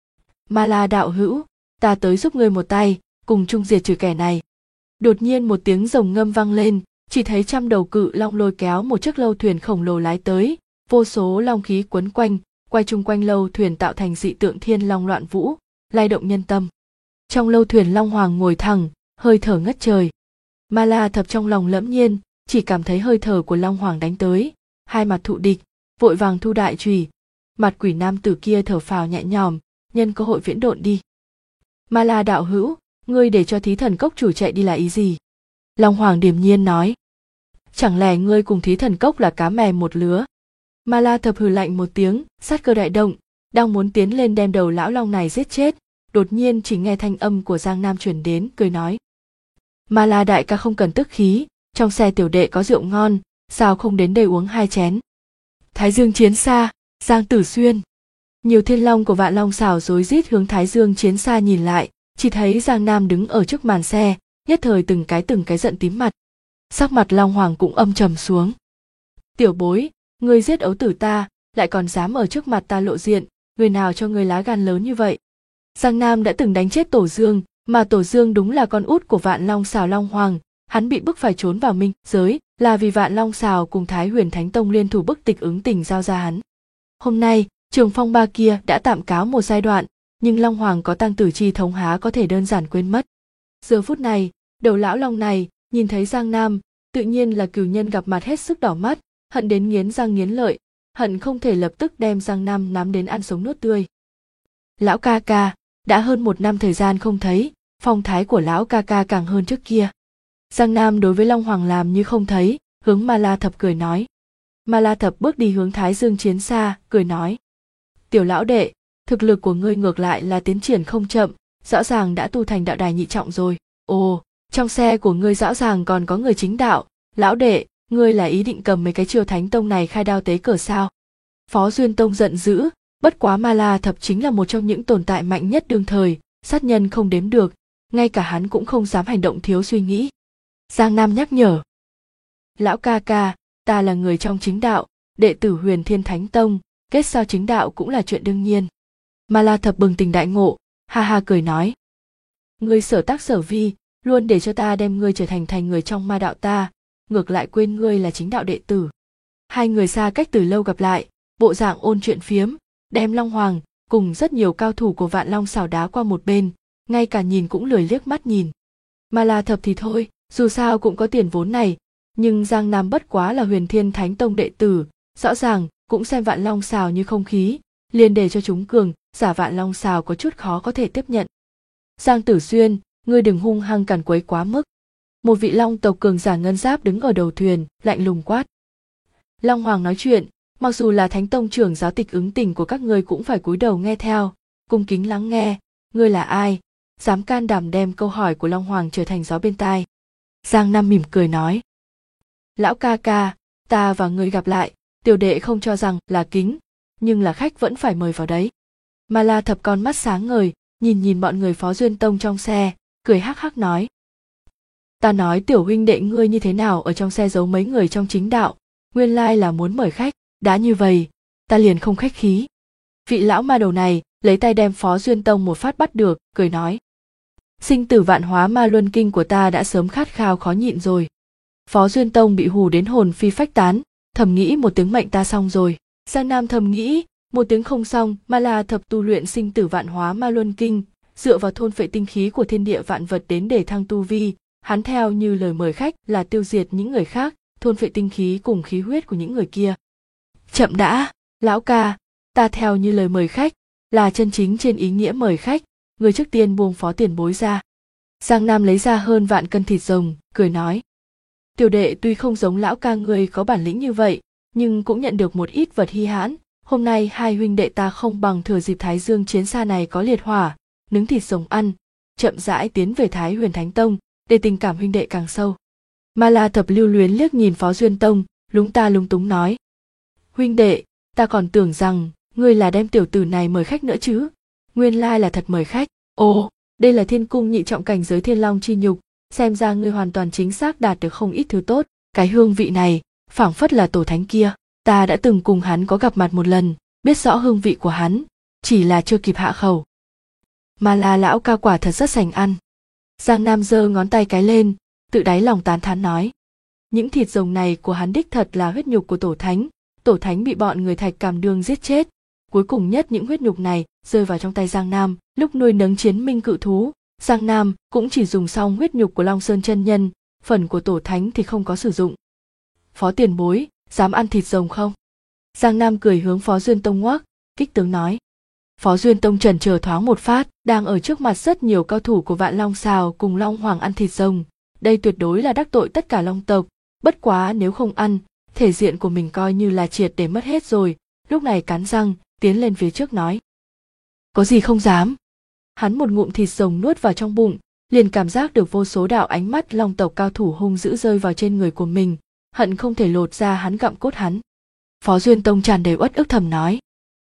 Ma La đạo hữu, ta tới giúp ngươi một tay, cùng chung diệt trừ kẻ này. Đột nhiên một tiếng rồng ngâm vang lên, chỉ thấy trăm đầu cự long lôi kéo một chiếc lâu thuyền khổng lồ lái tới, vô số long khí quấn quanh, quay chung quanh lâu thuyền tạo thành dị tượng thiên long loạn vũ, lay động nhân tâm. Trong lâu thuyền Long Hoàng ngồi thẳng, hơi thở ngất trời. Ma La Thập trong lòng lẫm nhiên, chỉ cảm thấy hơi thở của Long Hoàng đánh tới, hai mặt thụ địch, vội vàng thu đại chùy. Mặt quỷ nam tử kia thở phào nhẹ nhõm, nhân cơ hội viễn độn đi. Ma La đạo hữu, ngươi để cho Thí Thần Cốc chủ chạy đi là ý gì? Long Hoàng điềm nhiên nói. Chẳng lẽ ngươi cùng Thí Thần Cốc là cá mè một lứa? Ma La Thập hừ lạnh một tiếng, sát cơ đại động, đang muốn tiến lên đem đầu lão long này giết chết, đột nhiên chỉ nghe thanh âm của Giang Nam truyền đến, cười nói. Ma La đại ca không cần tức khí, trong xe tiểu đệ có rượu ngon, sao không đến đây uống 2 chén? Thái Dương Chiến Xa, Giang Tử Xuyên. Nhiều thiên long của Vạn Long Xào rối rít hướng Thái Dương Chiến Xa nhìn lại, chỉ thấy Giang Nam đứng ở trước màn xe, nhất thời từng cái giận tím mặt. Sắc mặt Long Hoàng cũng âm trầm xuống. Tiểu bối, ngươi giết ấu tử ta, lại còn dám ở trước mặt ta lộ diện, người nào cho ngươi lá gan lớn như vậy? Giang Nam đã từng đánh chết Tổ Dương, mà Tổ Dương đúng là con út của Vạn Long Xào Long Hoàng, hắn bị bức phải trốn vào minh giới, là vì Vạn Long Xào cùng Thái Huyền Thánh Tông liên thủ bức Tịch Ứng Tình giao ra hắn. Hôm nay, Trường Phong Ba kia đã tạm cáo một giai đoạn, nhưng Long Hoàng có tăng tử chi thống há có thể đơn giản quên mất. Giờ phút này, đầu lão long này nhìn thấy Giang Nam, tự nhiên là cừu nhân gặp mặt hết sức đỏ mắt, hận đến nghiến răng nghiến lợi, hận không thể lập tức đem Giang Nam nắm đến ăn sống nuốt tươi. Lão ca ca, đã hơn 1 năm thời gian không thấy, phong thái của lão ca ca càng hơn trước kia. Giang Nam đối với Long Hoàng làm như không thấy, hướng Ma La Thập cười nói. Ma La Thập bước đi hướng Thái Dương Chiến Xa, cười nói. Tiểu lão đệ, thực lực của ngươi ngược lại là tiến triển không chậm, rõ ràng đã tu thành đạo đài nhị trọng rồi. Ồ, trong xe của ngươi rõ ràng còn có người chính đạo, lão đệ, ngươi là ý định cầm mấy cái Chiêu Thánh Tông này khai đao tế cờ sao? Phó Duyên Tông giận dữ, bất quá Ma La Thập chính là một trong những tồn tại mạnh nhất đương thời, sát nhân không đếm được, ngay cả hắn cũng không dám hành động thiếu suy nghĩ. Giang Nam nhắc nhở. Lão ca ca, ta là người trong chính đạo, đệ tử Huyền Thiên Thánh Tông, kết giao chính đạo cũng là chuyện đương nhiên. Ma La Thập bừng tỉnh đại ngộ, ha ha cười nói. Ngươi sở tác sở vi, luôn để cho ta đem ngươi trở thành người trong ma đạo ta, ngược lại quên ngươi là chính đạo đệ tử. Hai người xa cách từ lâu gặp lại, bộ dạng ôn chuyện phiếm, đem Long Hoàng cùng rất nhiều cao thủ của Vạn Long xảo đá qua một bên, ngay cả nhìn cũng lười liếc mắt nhìn. Ma La Thập thì thôi, dù sao cũng có tiền vốn này, nhưng Giang Nam bất quá là Huyền Thiên Thánh Tông đệ tử, rõ ràng cũng xem Vạn Long xào như không khí, liền để cho chúng cường giả Vạn Long xào có chút khó có thể tiếp nhận. Giang Tử Xuyên, ngươi đừng hung hăng càn quấy quá mức. Một vị Long tộc cường giả ngân giáp đứng ở đầu thuyền, lạnh lùng quát. Long Hoàng nói chuyện, mặc dù là Thánh Tông trưởng giáo tịch ứng tình của các ngươi cũng phải cúi đầu nghe theo, cung kính lắng nghe. Ngươi là ai, dám can đảm đem câu hỏi của Long Hoàng trở thành gió bên tai? Giang Nam mỉm cười nói. Lão ca ca, ta và ngươi gặp lại, tiểu đệ không cho rằng là kính, nhưng là khách vẫn phải mời vào đấy. Ma La Thập con mắt sáng ngời, nhìn bọn người Phó Duyên Tông trong xe, cười hắc hắc nói. Ta nói tiểu huynh đệ ngươi như thế nào ở trong xe giấu mấy người trong chính đạo, nguyên lai là muốn mời khách, đã như vậy, ta liền không khách khí. Vị lão ma đầu này lấy tay đem Phó Duyên Tông một phát bắt được, cười nói. Sinh tử vạn hóa ma luân kinh của ta đã sớm khát khao khó nhịn rồi. Phó Duyên Tông bị hù đến hồn phi phách tán, thầm nghĩ một tiếng mệnh ta xong rồi. Giang Nam thầm nghĩ, một tiếng không xong, Ma La Thập tu luyện sinh tử vạn hóa ma luân kinh, dựa vào thôn phệ tinh khí của thiên địa vạn vật đến để thăng tu vi, hắn theo như lời mời khách là tiêu diệt những người khác, thôn phệ tinh khí cùng khí huyết của những người kia. Chậm đã, lão ca, ta theo như lời mời khách, là chân chính trên ý nghĩa mời khách, người trước tiên buông Phó tiền bối ra. Giang Nam lấy ra hơn vạn cân thịt rồng, cười nói. Tiểu đệ tuy không giống lão ca người có bản lĩnh như vậy, nhưng cũng nhận được một ít vật hi hãn. Hôm nay hai huynh đệ ta không bằng thừa dịp Thái Dương Chiến Xa này có liệt hỏa, nướng thịt rồng ăn, chậm rãi tiến về Thái Huyền Thánh Tông, để tình cảm huynh đệ càng sâu. Ma La Thập lưu luyến liếc nhìn Phó Duyên Tông, lúng ta lúng túng nói. Huynh đệ, ta còn tưởng rằng ngươi là đem tiểu tử này mời khách nữa chứ, nguyên lai là thật mời khách. Ồ, đây là Thiên Cung nhị trọng cảnh giới Thiên Long chi nhục, xem ra ngươi hoàn toàn chính xác đạt được không ít thứ tốt. Cái hương vị này phảng phất là tổ thánh kia, ta đã từng cùng hắn có gặp mặt một lần, biết rõ hương vị của hắn, chỉ là chưa kịp hạ khẩu. Mà là lão ca quả thật rất sành ăn. Giang Nam giơ ngón tay cái lên, tự đáy lòng tán thán nói. Những thịt rồng này của hắn đích thật là huyết nhục của tổ thánh bị bọn người Thạch Càm Đương giết chết. Cuối cùng nhất những huyết nhục này rơi vào trong tay Giang Nam, lúc nuôi nấng chiến minh cự thú, Giang Nam cũng chỉ dùng xong huyết nhục của Long Sơn chân nhân, phần của tổ thánh thì không có sử dụng. Phó tiền bối, dám ăn thịt rồng không? Giang Nam cười hướng Phó Duyên Tông ngoác, kích tướng nói. Phó Duyên Tông chần chờ thoáng một phát, đang ở trước mặt rất nhiều cao thủ của Vạn Long xào cùng Long Hoàng ăn thịt rồng, đây tuyệt đối là đắc tội tất cả Long tộc, bất quá nếu không ăn, thể diện của mình coi như là triệt để mất hết rồi, lúc này cắn răng, tiến lên phía trước nói. Có gì không dám. Hắn một ngụm thịt rồng nuốt vào trong bụng, liền cảm giác được vô số đạo ánh mắt Long tộc cao thủ hung dữ rơi vào trên người của mình, hận không thể lột ra hắn gặm cốt hắn. Phó Duyên Tông tràn đầy uất ức thầm nói.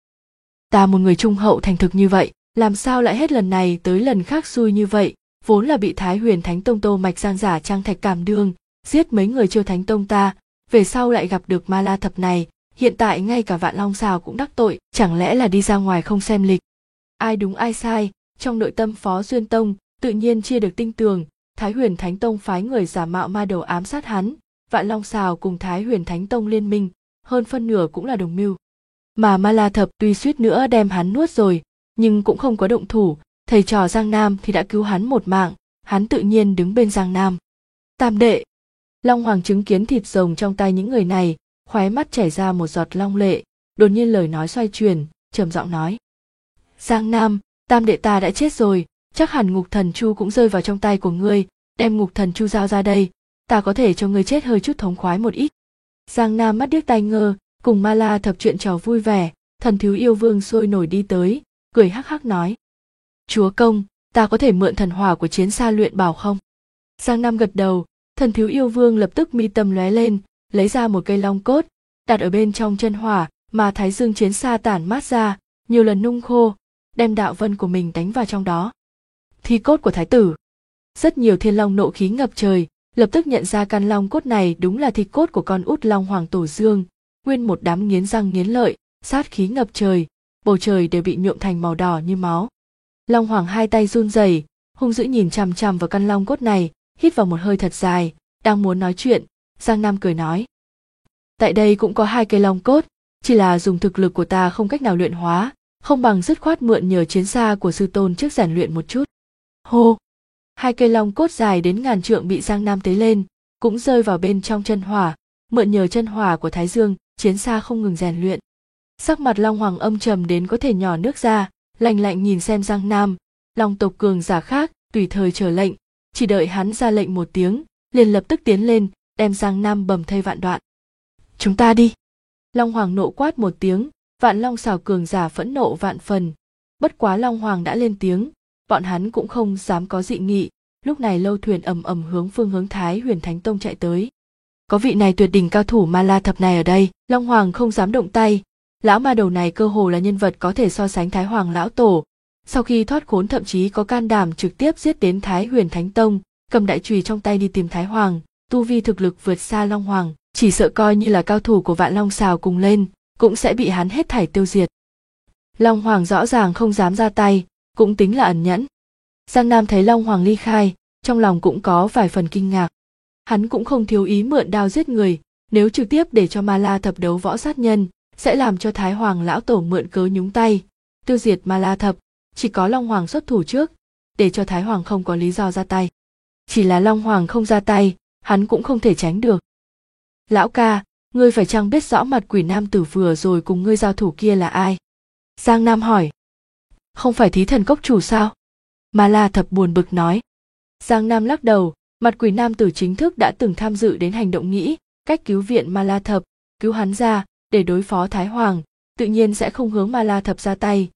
Ta một người trung hậu thành thực như vậy, làm sao lại hết lần này tới lần khác xui như vậy, vốn là bị Thái Huyền Thánh Tông Tô Mạch Giang giả trang Thạch Càm Đương, giết mấy người Chiêu Thánh Tông ta, về sau lại gặp được Ma La Thập này, hiện tại ngay cả Vạn Long xào cũng đắc tội, chẳng lẽ là đi ra ngoài không xem lịch. Ai đúng ai sai, trong nội tâm Phó Duyên Tông tự nhiên chia được tinh tường, Thái Huyền Thánh Tông phái người giả mạo ma đầu ám sát hắn, Vạn Long xào cùng Thái Huyền Thánh Tông liên minh, hơn phân nửa cũng là đồng mưu. Mà Ma La Thập tuy suýt nữa đem hắn nuốt rồi, nhưng cũng không có động thủ, thầy trò Giang Nam thì đã cứu hắn một mạng, hắn tự nhiên đứng bên Giang Nam. Tam đệ. Long Hoàng chứng kiến thịt rồng trong tay những người này, khóe mắt chảy ra một giọt long lệ, đột nhiên lời nói xoay chuyển, trầm giọng nói. Giang Nam, tam đệ ta đã chết rồi, chắc hẳn Ngục Thần Chu cũng rơi vào trong tay của ngươi, đem Ngục Thần Chu giao ra đây, ta có thể cho ngươi chết hơi chút thống khoái một ít. Giang Nam mắt điếc tai ngơ, cùng Ma La Thập chuyện trò vui vẻ. Thần Thiếu Yêu Vương sôi nổi đi tới, cười hắc hắc nói: Chúa công, ta có thể mượn thần hỏa của chiến xa luyện bảo không? Giang Nam gật đầu. Thần Thiếu Yêu Vương lập tức mi tâm lóe lên, lấy ra một cây long cốt, đặt ở bên trong chân hỏa mà Thái Dương chiến xa tản mát ra, nhiều lần nung khô, đem đạo vân của mình đánh vào trong đó. Thi cốt của thái tử. Rất nhiều thiên long nộ khí ngập trời, lập tức nhận ra căn long cốt này đúng là thi cốt của con út Long Hoàng Tổ Dương. Nguyên một đám nghiến răng nghiến lợi, sát khí ngập trời, bầu trời đều bị nhuộm thành màu đỏ như máu. Long Hoàng hai tay run rẩy, hung dữ nhìn chằm chằm vào căn long cốt này, hít vào một hơi thật dài, đang muốn nói chuyện, Giang Nam cười nói: Tại đây cũng có hai cây long cốt, chỉ là dùng thực lực của ta không cách nào luyện hóa, không bằng dứt khoát mượn nhờ chiến xa của sư tôn trước rèn luyện một chút. Hô! Hai cây long cốt dài đến ngàn trượng bị Giang Nam tế lên, cũng rơi vào bên trong chân hỏa, mượn nhờ chân hỏa của Thái Dương, chiến xa không ngừng rèn luyện. Sắc mặt Long Hoàng âm trầm đến có thể nhỏ nước ra, lạnh lạnh nhìn xem Giang Nam. Long tộc cường giả khác tùy thời chờ lệnh, chỉ đợi hắn ra lệnh một tiếng, liền lập tức tiến lên, đem Giang Nam bầm thây vạn đoạn. Chúng ta đi! Long Hoàng nộ quát một tiếng, Vạn Long xào cường giả phẫn nộ vạn phần. Bất quá Long Hoàng đã lên tiếng, bọn hắn cũng không dám có dị nghị. Lúc này lâu thuyền ầm ầm hướng Thái Huyền Thánh Tông chạy tới. Có vị này tuyệt đỉnh cao thủ Ma La Thập này ở đây, Long Hoàng không dám động tay. Lão ma đầu này cơ hồ là nhân vật có thể so sánh Thái Hoàng lão tổ. Sau khi thoát khốn thậm chí có can đảm trực tiếp giết đến Thái Huyền Thánh Tông, cầm đại chùy trong tay đi tìm Thái Hoàng. Tu vi thực lực vượt xa Long Hoàng, chỉ sợ coi như là cao thủ của Vạn Long xào cùng lên, cũng sẽ bị hắn hết thảy tiêu diệt. Long Hoàng rõ ràng không dám ra tay, cũng tính là ẩn nhẫn. Giang Nam thấy Long Hoàng ly khai, trong lòng cũng có vài phần kinh ngạc. Hắn cũng không thiếu ý mượn đao giết người, nếu trực tiếp để cho Ma La Thập đấu võ sát nhân, sẽ làm cho Thái Hoàng lão tổ mượn cớ nhúng tay, tiêu diệt Ma La Thập. Chỉ có Long Hoàng xuất thủ trước, để cho Thái Hoàng không có lý do ra tay. Chỉ là Long Hoàng không ra tay, hắn cũng không thể tránh được. Lão ca, ngươi phải chăng biết rõ mặt quỷ nam tử vừa rồi cùng ngươi giao thủ kia là ai? Giang Nam hỏi. Không phải Thí Thần Cốc chủ sao? Ma La Thập buồn bực nói. Giang Nam lắc đầu, mặt quỷ nam tử chính thức đã từng tham dự đến hành động nghĩ cách cứu viện Ma La Thập, cứu hắn ra để đối phó Thái Hoàng, tự nhiên sẽ không hướng Ma La Thập ra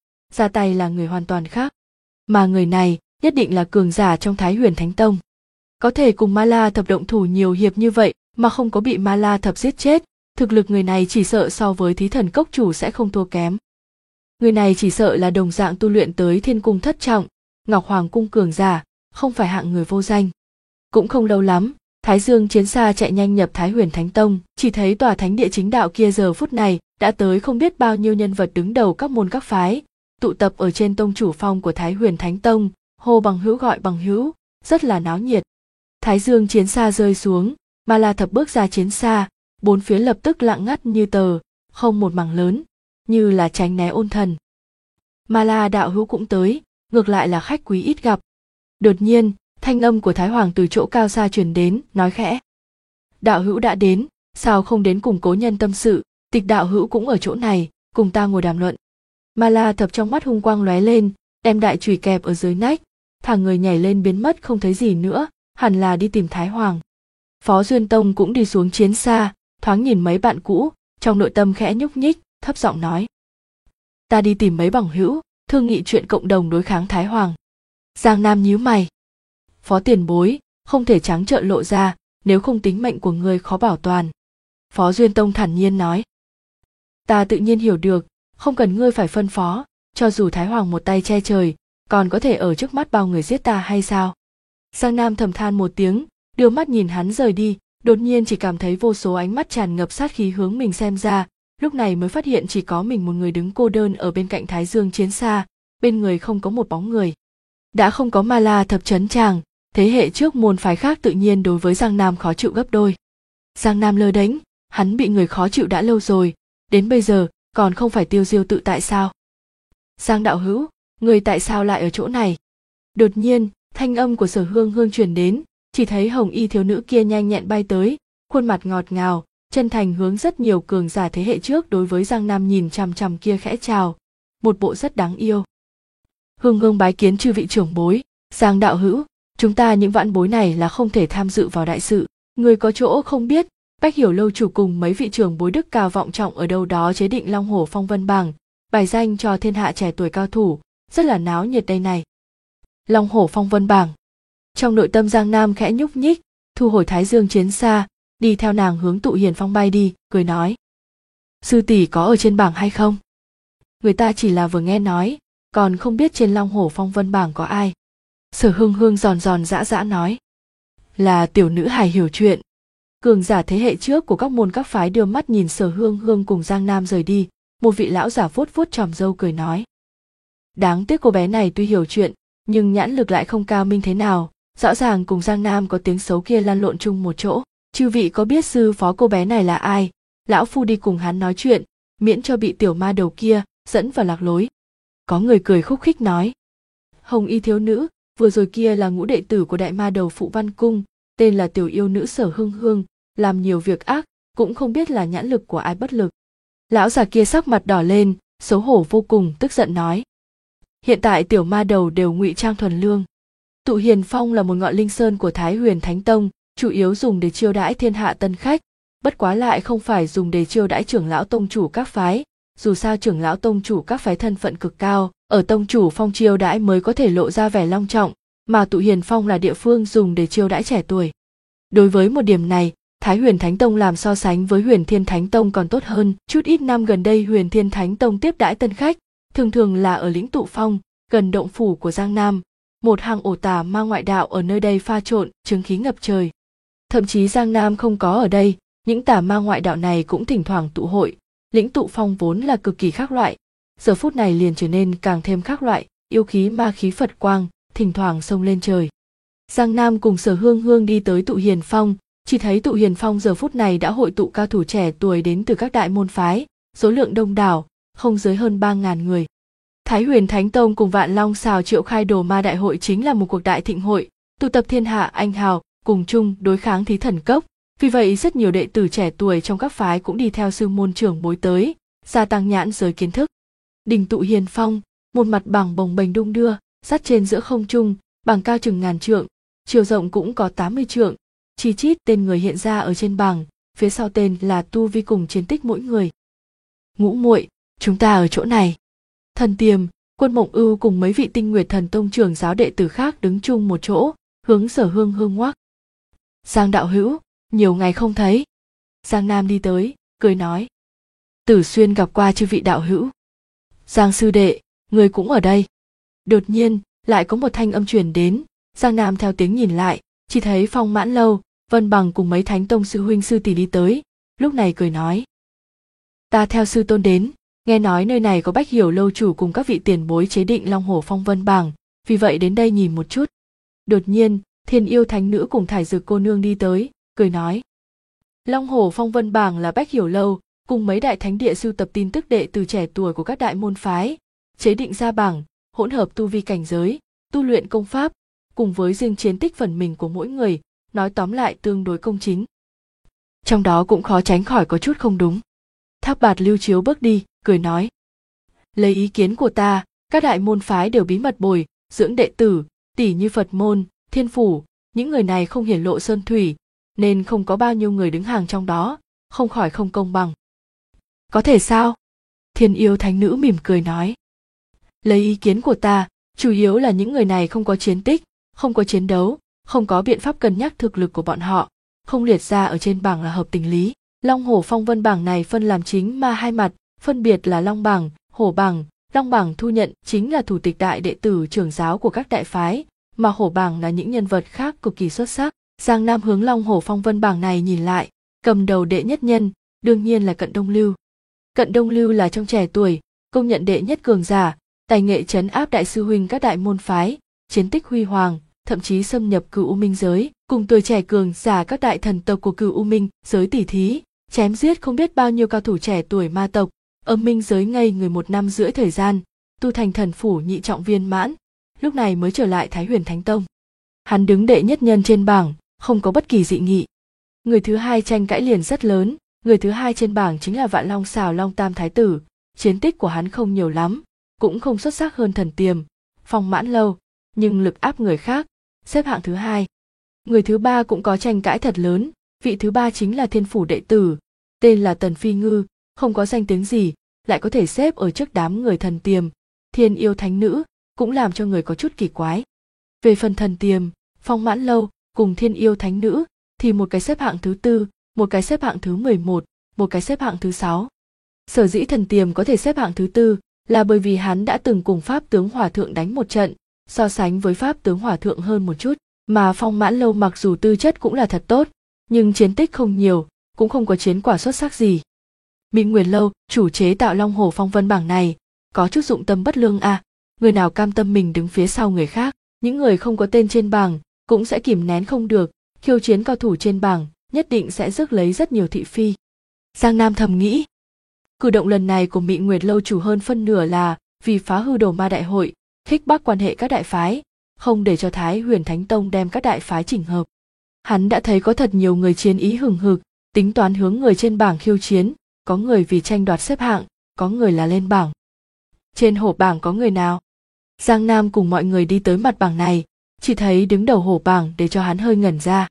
tay là người hoàn toàn khác. Mà người này nhất định là cường giả trong Thái Huyền Thánh Tông. Có thể cùng Ma La Thập động thủ nhiều hiệp như vậy mà không có bị Ma La Thập giết chết, thực lực người này chỉ sợ so với Thí Thần Cốc chủ sẽ không thua kém. Người này chỉ sợ là đồng dạng tu luyện tới Thiên Cung thất trọng, Ngọc Hoàng cung cường giả, không phải hạng người vô danh. Cũng không lâu lắm, Thái Dương chiến xa chạy nhanh nhập Thái Huyền Thánh Tông, chỉ thấy tòa thánh địa chính đạo kia giờ phút này đã tới không biết bao nhiêu nhân vật đứng đầu các môn các phái, tụ tập ở trên tông chủ phong của Thái Huyền Thánh Tông, hô bằng hữu gọi bằng hữu, rất là náo nhiệt. Thái Dương chiến xa rơi xuống, Ma La Thập bước ra chiến xa, bốn phía lập tức lặng ngắt như tờ, không một mảng lớn, như là tránh né ôn thần. Ma La đạo hữu cũng tới, ngược lại là khách quý ít gặp. Đột nhiên, thanh âm của Thái Hoàng từ chỗ cao xa truyền đến, nói khẽ. Đạo hữu đã đến, sao không đến cùng cố nhân tâm sự, Tịch đạo hữu cũng ở chỗ này, cùng ta ngồi đàm luận. Ma La Thập trong mắt hung quang lóe lên, đem đại chùy kẹp ở dưới nách, thả người nhảy lên biến mất không thấy gì nữa, hẳn là đi tìm Thái Hoàng. Phó Duyên Tông cũng đi xuống chiến xa, thoáng nhìn mấy bạn cũ, trong nội tâm khẽ nhúc nhích, thấp giọng nói. Ta đi tìm mấy bằng hữu, thương nghị chuyện cộng đồng đối kháng Thái Hoàng. Giang Nam nhíu mày. Phó tiền bối, không thể trắng trợn lộ ra, nếu không tính mệnh của ngươi khó bảo toàn. Phó Duyên Tông thản nhiên nói. Ta tự nhiên hiểu được, không cần ngươi phải phân phó, cho dù Thái Hoàng một tay che trời, còn có thể ở trước mắt bao người giết ta hay sao? Giang Nam thầm than một tiếng, đưa mắt nhìn hắn rời đi, đột nhiên chỉ cảm thấy vô số ánh mắt tràn ngập sát khí hướng mình xem ra, lúc này mới phát hiện chỉ có mình một người đứng cô đơn ở bên cạnh Thái Dương chiến xa, bên người không có một bóng người. Đã không có Ma La Thập trấn tràng, thế hệ trước môn phái khác tự nhiên đối với Giang Nam khó chịu gấp đôi. Giang Nam lơ đánh, hắn bị người khó chịu đã lâu rồi, đến bây giờ còn không phải tiêu diêu tự tại sao? Giang đạo hữu, người tại sao lại ở chỗ này? Đột nhiên, thanh âm của Sở Hương Hương truyền đến, chỉ thấy hồng y thiếu nữ kia nhanh nhẹn bay tới, khuôn mặt ngọt ngào, chân thành hướng rất nhiều cường giả thế hệ trước đối với Giang Nam nhìn chằm chằm kia khẽ chào, một bộ rất đáng yêu. Hương Hương bái kiến chư vị trưởng bối, Giang đạo hữu, chúng ta những vãn bối này là không thể tham dự vào đại sự, người có chỗ không biết, Bách Hiểu lâu chủ cùng mấy vị trưởng bối đức cao vọng trọng ở đâu đó chế định Long Hổ Phong Vân bảng, bài danh cho thiên hạ trẻ tuổi cao thủ, rất là náo nhiệt đây này. Long Hổ Phong Vân bảng. Trong nội tâm Giang Nam khẽ nhúc nhích, thu hồi Thái Dương chiến xa, đi theo nàng hướng Tụ Hiền Phong bay đi, cười nói: sư tỷ có ở trên bảng hay không? Người ta chỉ là vừa nghe nói, còn không biết trên Long Hổ Phong Vân bảng có ai. Sở Hương Hương giòn giòn dã dã nói: là tiểu nữ hài hiểu chuyện. Cường giả thế hệ trước của các môn các phái đưa mắt nhìn Sở Hương Hương cùng Giang Nam rời đi, một vị lão giả vuốt vuốt tròm râu cười nói: đáng tiếc cô bé này tuy hiểu chuyện, nhưng nhãn lực lại không cao minh thế nào, rõ ràng cùng Giang Nam có tiếng xấu kia lăn lộn chung một chỗ. Chư vị có biết sư phó cô bé này là ai? Lão phu đi cùng hắn nói chuyện, miễn cho bị tiểu ma đầu kia dẫn vào lạc lối. Có người cười khúc khích nói: hồng y thiếu nữ, vừa rồi kia là ngũ đệ tử của đại ma đầu Phụ Văn Cung, tên là tiểu yêu nữ Sở Hương Hương, làm nhiều việc ác, cũng không biết là nhãn lực của ai bất lực. Lão già kia sắc mặt đỏ lên, xấu hổ vô cùng, tức giận nói: hiện tại tiểu ma đầu đều ngụy trang thuần lương. Tụ Hiền Phong là một ngọn linh sơn của Thái Huyền Thánh Tông, chủ yếu dùng để chiêu đãi thiên hạ tân khách, bất quá lại không phải dùng để chiêu đãi trưởng lão tông chủ các phái. Dù sao trưởng lão tông chủ các phái thân phận cực cao, ở tông chủ phong chiêu đãi mới có thể lộ ra vẻ long trọng, mà Tụ Hiền Phong là địa phương dùng để chiêu đãi trẻ tuổi. Đối với một điểm này, Thái Huyền Thánh Tông làm so sánh với Huyền Thiên Thánh Tông còn tốt hơn. Chút ít năm gần đây Huyền Thiên Thánh Tông tiếp đãi tân khách, thường thường là ở lĩnh Tụ Phong, gần động phủ của Giang Nam, một hàng ổ tà ma ngoại đạo ở nơi đây pha trộn, chứng khí ngập trời. Thậm chí Giang Nam không có ở đây, những tà ma ngoại đạo này cũng thỉnh thoảng tụ hội. Lĩnh Tụ Phong vốn là cực kỳ khác loại, giờ phút này liền trở nên càng thêm khác loại, yêu khí ma khí Phật quang, thỉnh thoảng xông lên trời. Giang Nam cùng Sở Hương Hương đi tới Tụ Hiền Phong, chỉ thấy Tụ Hiền Phong giờ phút này đã hội tụ cao thủ trẻ tuổi đến từ các đại môn phái, số lượng đông đảo, không dưới hơn 3.000 người. Thái Huyền Thánh Tông cùng Vạn Long Xào triệu khai Đồ Ma Đại hội chính là một cuộc đại thịnh hội, tụ tập thiên hạ anh hào, cùng chung đối kháng Thí Thần Cốc. Vì vậy rất nhiều đệ tử trẻ tuổi trong các phái cũng đi theo sư môn trưởng bối tới, gia tăng nhãn giới kiến thức. Đỉnh Tụ Hiền Phong, một mặt bằng bồng bềnh đung đưa, dắt trên giữa không trung, bằng cao chừng ngàn trượng, chiều rộng cũng có 80 trượng, chi chít tên người hiện ra ở trên bằng, phía sau tên là tu vi cùng chiến tích mỗi người. Ngũ muội, chúng ta ở chỗ này. Thần Tiềm, Quân Mộng Ưu cùng mấy vị Tinh Nguyệt Thần Tông trưởng giáo đệ tử khác đứng chung một chỗ, hướng Sở Hương Hương ngoắc: Giang đạo hữu, nhiều ngày không thấy. Giang Nam đi tới, cười nói: Tử Xuyên gặp qua chư vị đạo hữu. Giang sư đệ, người cũng ở đây. Đột nhiên, lại có một thanh âm truyền đến, Giang Nam theo tiếng nhìn lại, chỉ thấy Phong Mãn Lâu, Vân Bằng cùng mấy thánh tông sư huynh sư tỷ đi tới, lúc này cười nói: Ta theo sư tôn đến, nghe nói nơi này có Bách Hiểu lâu chủ cùng các vị tiền bối chế định Long Hổ Phong Vân bảng, vì vậy đến đây nhìn một chút. Đột nhiên, Thiên Yêu Thánh Nữ cùng Thải Dược cô nương đi tới, cười nói: Long Hổ Phong Vân bảng là Bách Hiểu lâu cùng mấy đại thánh địa sưu tập tin tức đệ tử trẻ tuổi của các đại môn phái, chế định ra bảng, hỗn hợp tu vi cảnh giới, tu luyện công pháp, cùng với riêng chiến tích phần mình của mỗi người, nói tóm lại tương đối công chính. Trong đó cũng khó tránh khỏi có chút không đúng. Thác Bạt Lưu Chiếu bước đi, cười nói: Lấy ý kiến của ta, các đại môn phái đều bí mật bồi dưỡng đệ tử, tỉ như Phật môn, Thiên phủ, những người này không hiển lộ sơn thủy, nên không có bao nhiêu người đứng hàng trong đó, không khỏi không công bằng. Có thể sao? Thiên Yêu Thánh Nữ mỉm cười nói: Lấy ý kiến của ta, chủ yếu là những người này không có chiến tích, không có chiến đấu, không có biện pháp cân nhắc thực lực của bọn họ, không liệt ra ở trên bảng là hợp tình lý. Long Hổ Phong Vân bảng này phân làm chính ma hai mặt, phân biệt là Long bảng, Hổ bảng. Long bảng thu nhận chính là thủ tịch đại đệ tử trưởng giáo của các đại phái, mà Hổ bảng là những nhân vật khác cực kỳ xuất sắc. Giang Nam hướng Long Hổ Phong Vân bảng này nhìn lại, cầm đầu đệ nhất nhân, đương nhiên là Cận Đông Lưu. Cận Đông Lưu là trong trẻ tuổi, công nhận đệ nhất cường giả, tài nghệ trấn áp đại sư huynh các đại môn phái, chiến tích huy hoàng, thậm chí xâm nhập Cửu U Minh giới, cùng tuổi trẻ cường giả các đại thần tộc của Cửu U Minh giới tỉ thí, chém giết không biết bao nhiêu cao thủ trẻ tuổi ma tộc, ở Minh giới ngây người 1 năm rưỡi thời gian, tu thành thần phủ nhị trọng viên mãn, lúc này mới trở lại Thái Huyền Thánh Tông. Hắn đứng đệ nhất nhân trên bảng, không có bất kỳ dị nghị. Người thứ hai tranh cãi liền rất lớn, người thứ hai trên bảng chính là Vạn Long Xào Long Tam Thái Tử, chiến tích của hắn không nhiều lắm, cũng không xuất sắc hơn Thần Tiềm, Phong Mãn Lâu, nhưng lực áp người khác, xếp hạng thứ hai. Người thứ ba cũng có tranh cãi thật lớn, Vị thứ ba chính là thiên phủ đệ tử, tên là Tần Phi Ngư, không có danh tiếng gì, lại có thể xếp ở trước đám người thần tiềm, thiên yêu thánh nữ, cũng làm cho người có chút kỳ quái. Về phần thần tiềm, Phong Mãn Lâu cùng thiên yêu thánh nữ thì một cái xếp hạng thứ tư, một cái xếp hạng thứ 11, một cái xếp hạng thứ 6. Sở dĩ thần tiềm có thể xếp hạng thứ tư là bởi vì hắn đã từng cùng Pháp tướng Hòa Thượng đánh một trận, so sánh với Pháp tướng Hòa Thượng hơn một chút, mà Phong Mãn Lâu mặc dù tư chất cũng là thật tốt, nhưng chiến tích không nhiều, cũng không có chiến quả xuất sắc gì. Mỹ Nguyệt Lâu chủ chế tạo Long Hổ Phong Vân bảng này, có chút dụng tâm bất lương à, người nào cam tâm mình đứng phía sau người khác, những người không có tên trên bảng cũng sẽ kìm nén không được, khiêu chiến cao thủ trên bảng nhất định sẽ rước lấy rất nhiều thị phi. Giang Nam thầm nghĩ, cử động lần này của Mỹ Nguyệt Lâu chủ hơn phân nửa là vì phá hư Đồ Ma Đại Hội, khích bác quan hệ các đại phái, không để cho Thái Huyền Thánh Tông đem các đại phái chỉnh hợp. Hắn đã thấy có thật nhiều người chiến ý hừng hực, tính toán hướng người trên bảng khiêu chiến, có người vì tranh đoạt xếp hạng, có người là lên bảng. Trên hổ bảng có người nào? Giang Nam cùng mọi người đi tới mặt bảng này, chỉ thấy đứng đầu hổ bảng để cho hắn hơi ngẩn ra.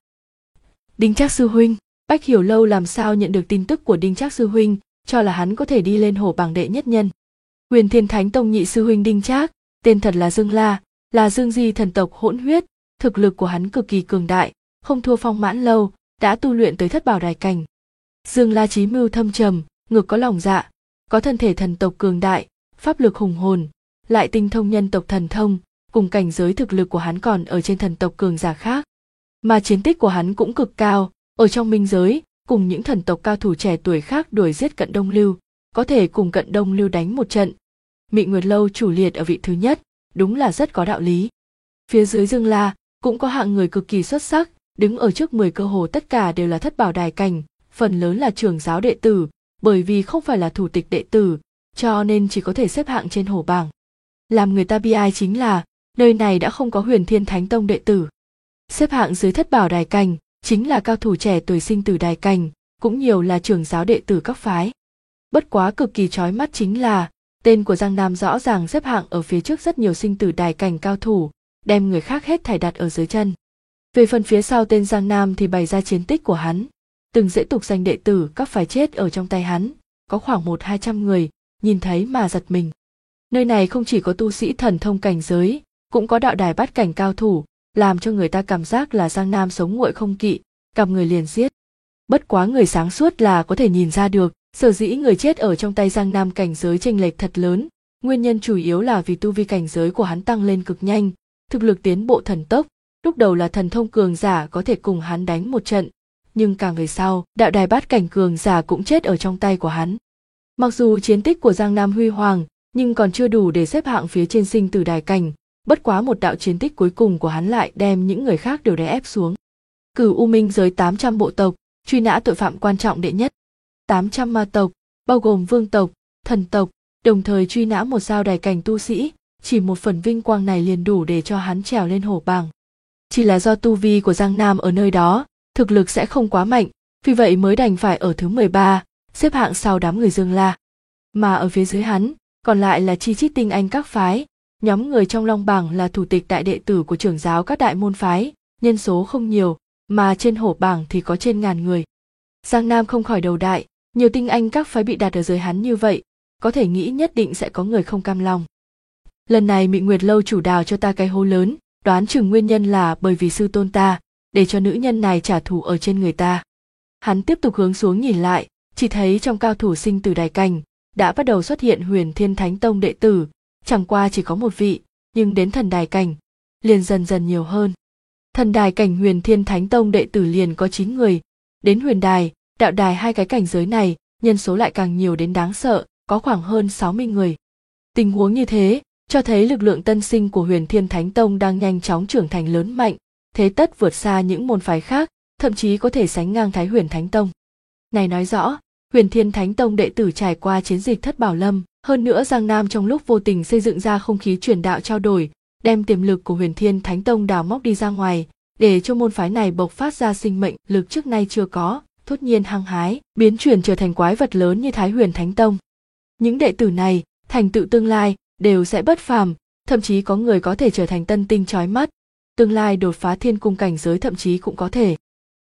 Đinh Trác sư huynh. Bách Hiểu Lâu làm sao nhận được tin tức của Đinh Trác sư huynh, cho là hắn có thể đi lên hổ bảng đệ nhất nhân. Huyền Thiên Thánh Tông nhị sư huynh Đinh Trác, tên thật là Dương La, là Dương Di thần tộc hỗn huyết, thực lực của hắn cực kỳ cường đại, không thua Phong Mãn Lâu, đã tu luyện tới thất bảo đài cảnh. Dương La chí mưu thâm trầm, ngực có lòng dạ, có thân thể thần tộc cường đại, pháp lực hùng hồn, lại tinh thông nhân tộc thần thông, cùng cảnh giới thực lực của hắn còn ở trên thần tộc cường giả khác. Mà chiến tích của hắn cũng cực cao, ở trong minh giới, cùng những thần tộc cao thủ trẻ tuổi khác đuổi giết Cận Đông Lưu, có thể cùng Cận Đông Lưu đánh một trận. Mị Nguyệt Lâu chủ liệt ở vị thứ nhất, đúng là rất có đạo lý. Phía dưới Dương La cũng có hạng người cực kỳ xuất sắc, đứng ở trước 10 cơ hồ tất cả đều là thất bảo đài cảnh, phần lớn là trưởng giáo đệ tử, bởi vì không phải là thủ tịch đệ tử, cho nên chỉ có thể xếp hạng trên hổ bảng. Làm người ta bi ai chính là, nơi này đã không có Huyền Thiên Thánh Tông đệ tử. Xếp hạng dưới thất bảo đài cảnh, chính là cao thủ trẻ tuổi sinh tử đài cảnh, cũng nhiều là trưởng giáo đệ tử các phái. Bất quá cực kỳ chói mắt chính là, tên của Giang Nam rõ ràng xếp hạng ở phía trước rất nhiều sinh tử đài cảnh cao thủ, đem người khác hết thảy đặt ở dưới chân. Về phần phía sau tên Giang Nam thì bày ra chiến tích của hắn, từng dễ tục danh đệ tử các phái chết ở trong tay hắn, có khoảng 100-200 người, nhìn thấy mà giật mình. Nơi này không chỉ có tu sĩ thần thông cảnh giới, cũng có đạo đài bát cảnh cao thủ, làm cho người ta cảm giác là Giang Nam sống nguội không kỵ, gặp người liền giết. Bất quá người sáng suốt là có thể nhìn ra được, sở dĩ người chết ở trong tay Giang Nam cảnh giới chênh lệch thật lớn, nguyên nhân chủ yếu là vì tu vi cảnh giới của hắn tăng lên cực nhanh, thực lực tiến bộ thần tốc, lúc đầu là thần thông cường giả có thể cùng hắn đánh một trận, nhưng càng về sau, đạo đài bát cảnh cường giả cũng chết ở trong tay của hắn. Mặc dù chiến tích của Giang Nam huy hoàng, nhưng còn chưa đủ để xếp hạng phía trên sinh tử đài cảnh, bất quá một đạo chiến tích cuối cùng của hắn lại đem những người khác đều đè ép xuống. Cửu U Minh giới 800 bộ tộc, truy nã tội phạm quan trọng đệ nhất. 800 ma tộc, bao gồm vương tộc, thần tộc, đồng thời truy nã một sao đài cảnh tu sĩ, chỉ một phần vinh quang này liền đủ để cho hắn trèo lên hổ bảng. Chỉ là do tu vi của Giang Nam ở nơi đó, thực lực sẽ không quá mạnh, vì vậy mới đành phải ở thứ 13, xếp hạng sau đám người Dương La. Mà ở phía dưới hắn, còn lại là chi chít tinh anh các phái, nhóm người trong long bảng là thủ tịch đại đệ tử của trưởng giáo các đại môn phái, nhân số không nhiều, mà trên hổ bảng thì có trên 1000 người. Giang Nam không khỏi đầu đại, nhiều tinh anh các phái bị đặt ở dưới hắn như vậy, có thể nghĩ nhất định sẽ có người không cam lòng. Lần này Mị Nguyệt Lâu chủ đào cho ta cái hố lớn, đoán chừng nguyên nhân là bởi vì sư tôn ta, để cho nữ nhân này trả thù ở trên người ta. Hắn tiếp tục hướng xuống nhìn lại, chỉ thấy trong cao thủ sinh tử đài cảnh, đã bắt đầu xuất hiện Huyền Thiên Thánh Tông đệ tử, chẳng qua chỉ có một vị, nhưng đến thần đài cảnh, liền dần dần nhiều hơn. Thần đài cảnh Huyền Thiên Thánh Tông đệ tử liền có 9 người, đến huyền đài, đạo đài hai cái cảnh giới này, nhân số lại càng nhiều đến đáng sợ, có khoảng hơn 60 người. Tình huống như thế, cho thấy lực lượng tân sinh của Huyền Thiên Thánh Tông đang nhanh chóng trưởng thành lớn mạnh, thế tất vượt xa những môn phái khác, thậm chí có thể sánh ngang Thái Huyền Thánh Tông. Này nói rõ, Huyền Thiên Thánh Tông đệ tử trải qua chiến dịch Thất Bảo Lâm, hơn nữa Giang Nam trong lúc vô tình xây dựng ra không khí truyền đạo trao đổi, đem tiềm lực của Huyền Thiên Thánh Tông đào móc đi ra ngoài, để cho môn phái này bộc phát ra sinh mệnh lực trước nay chưa có, thốt nhiên hăng hái, biến chuyển trở thành quái vật lớn như Thái Huyền Thánh Tông. Những đệ tử này, thành tựu tương lai, đều sẽ bất phàm, thậm chí có người có thể trở thành tân tinh chói mắt, tương lai đột phá thiên cung cảnh giới thậm chí cũng có thể.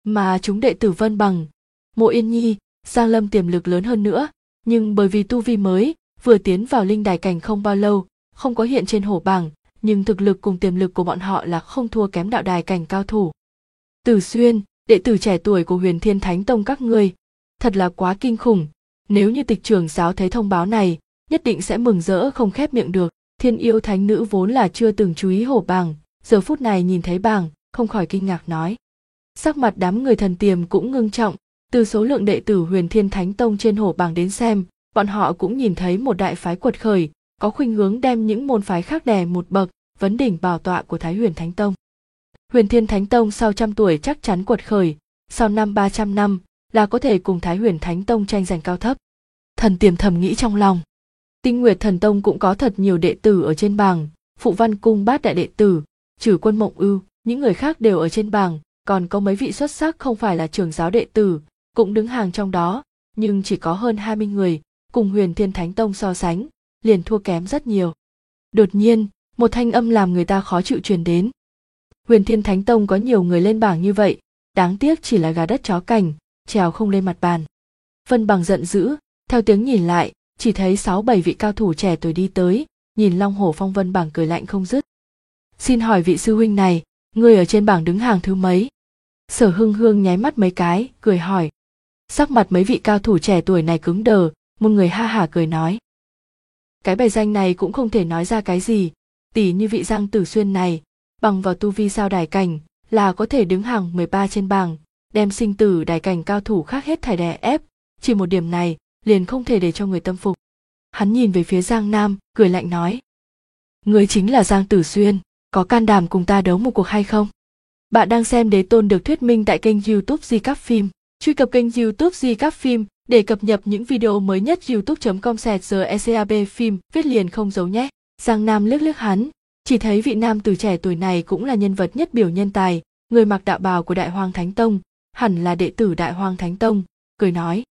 Mà chúng đệ tử Vân Bằng, Mộ Yên Nhi, Giang Lâm tiềm lực lớn hơn nữa, nhưng bởi vì tu vi mới, vừa tiến vào linh đài cảnh không bao lâu, không có hiện trên hổ bảng, nhưng thực lực cùng tiềm lực của bọn họ là không thua kém đạo đài cảnh cao thủ. Tử Xuyên, đệ tử trẻ tuổi của Huyền Thiên Thánh Tông các ngươi, thật là quá kinh khủng, nếu như Tịch trưởng giáo thấy thông báo này, nhất định sẽ mừng rỡ không khép miệng được. Thiên Yêu Thánh Nữ vốn là chưa từng chú ý hổ bảng, giờ phút này nhìn thấy bảng, không khỏi kinh ngạc nói. Sắc mặt đám người thần tiềm cũng ngưng trọng, từ số lượng đệ tử Huyền Thiên Thánh Tông trên hổ bảng đến xem, bọn họ cũng nhìn thấy một đại phái quật khởi, có khuynh hướng đem những môn phái khác đè một bậc, vấn đỉnh bảo tọa của Thái Huyền Thánh Tông. Huyền Thiên Thánh Tông sau 100 tuổi chắc chắn quật khởi, sau 300 năm là có thể cùng Thái Huyền Thánh Tông tranh giành cao thấp. Thần tiềm thầm nghĩ trong lòng. Tinh Nguyệt Thần Tông cũng có thật nhiều đệ tử ở trên bảng, Phụ Văn Cung bát đại đệ tử, Trừ Quân Mộng Ưu, những người khác đều ở trên bảng, còn có mấy vị xuất sắc không phải là trưởng giáo đệ tử, cũng đứng hàng trong đó, nhưng chỉ có hơn 20 người, cùng Huyền Thiên Thánh Tông so sánh, liền thua kém rất nhiều. Đột nhiên, một thanh âm làm người ta khó chịu truyền đến. Huyền Thiên Thánh Tông có nhiều người lên bảng như vậy, đáng tiếc chỉ là gà đất chó cành, trèo không lên mặt bàn. Vân Bằng giận dữ, theo tiếng nhìn lại, chỉ thấy 6-7 vị cao thủ trẻ tuổi đi tới, nhìn Long Hổ Phong Vân bảng cười lạnh không dứt. Xin hỏi vị sư huynh này, ngươi ở trên bảng đứng hàng thứ mấy? Sở Hưng Hương nháy mắt mấy cái, cười hỏi. Sắc mặt mấy vị cao thủ trẻ tuổi này cứng đờ, một người ha hả cười nói. Cái bài danh này cũng không thể nói ra cái gì, tỉ như vị Giang Tử Xuyên này, bằng vào tu vi sao đài cảnh, là có thể đứng hàng 13 trên bảng, đem sinh tử đài cảnh cao thủ khác hết thảy đè ép, chỉ một điểm này, liền không thể để cho người tâm phục. Hắn nhìn về phía Giang Nam, cười lạnh nói. Ngươi chính là Giang Tử Xuyên, có can đảm cùng ta đấu một cuộc hay không? Bạn đang xem Đế Tôn được thuyết minh tại kênh YouTube Di Cáp Phim. Truy cập kênh YouTube Di Cáp Phim để cập nhật những video mới nhất. youtube.com/GECAB phim viết liền không giấu nhé. Giang Nam liếc liếc hắn, chỉ thấy vị nam tử trẻ tuổi này cũng là nhân vật nhất biểu nhân tài, người mặc đạo bào của Đại Hoang Thánh Tông, hẳn là đệ tử Đại Hoang Thánh Tông, cười nói.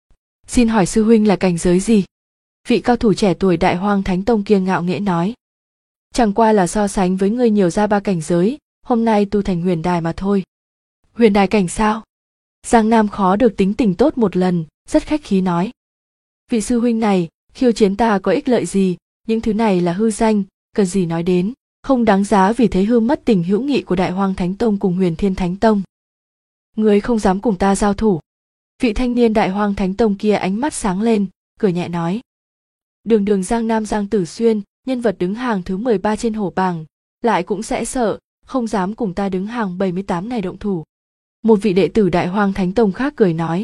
Xin hỏi sư huynh là cảnh giới gì? Vị cao thủ trẻ tuổi Đại Hoang Thánh Tông kia ngạo nghễ nói. Chẳng qua là so sánh với ngươi nhiều ra 3 cảnh giới, hôm nay tu thành huyền đài mà thôi. Huyền đài cảnh sao? Giang Nam khó được tính tình tốt một lần, rất khách khí nói. Vị sư huynh này, khiêu chiến ta có ích lợi gì, những thứ này là hư danh, cần gì nói đến, không đáng giá vì thế hư mất tình hữu nghị của Đại Hoang Thánh Tông cùng Huyền Thiên Thánh Tông. Ngươi không dám cùng ta giao thủ. Vị thanh niên Đại Hoang Thánh Tông kia ánh mắt sáng lên, cười nhẹ nói. Đường đường Giang Nam Giang Tử Xuyên, nhân vật đứng hàng thứ 13 trên hổ bảng, lại cũng sẽ sợ, không dám cùng ta đứng hàng 78 này động thủ. Một vị đệ tử Đại Hoang Thánh Tông khác cười nói.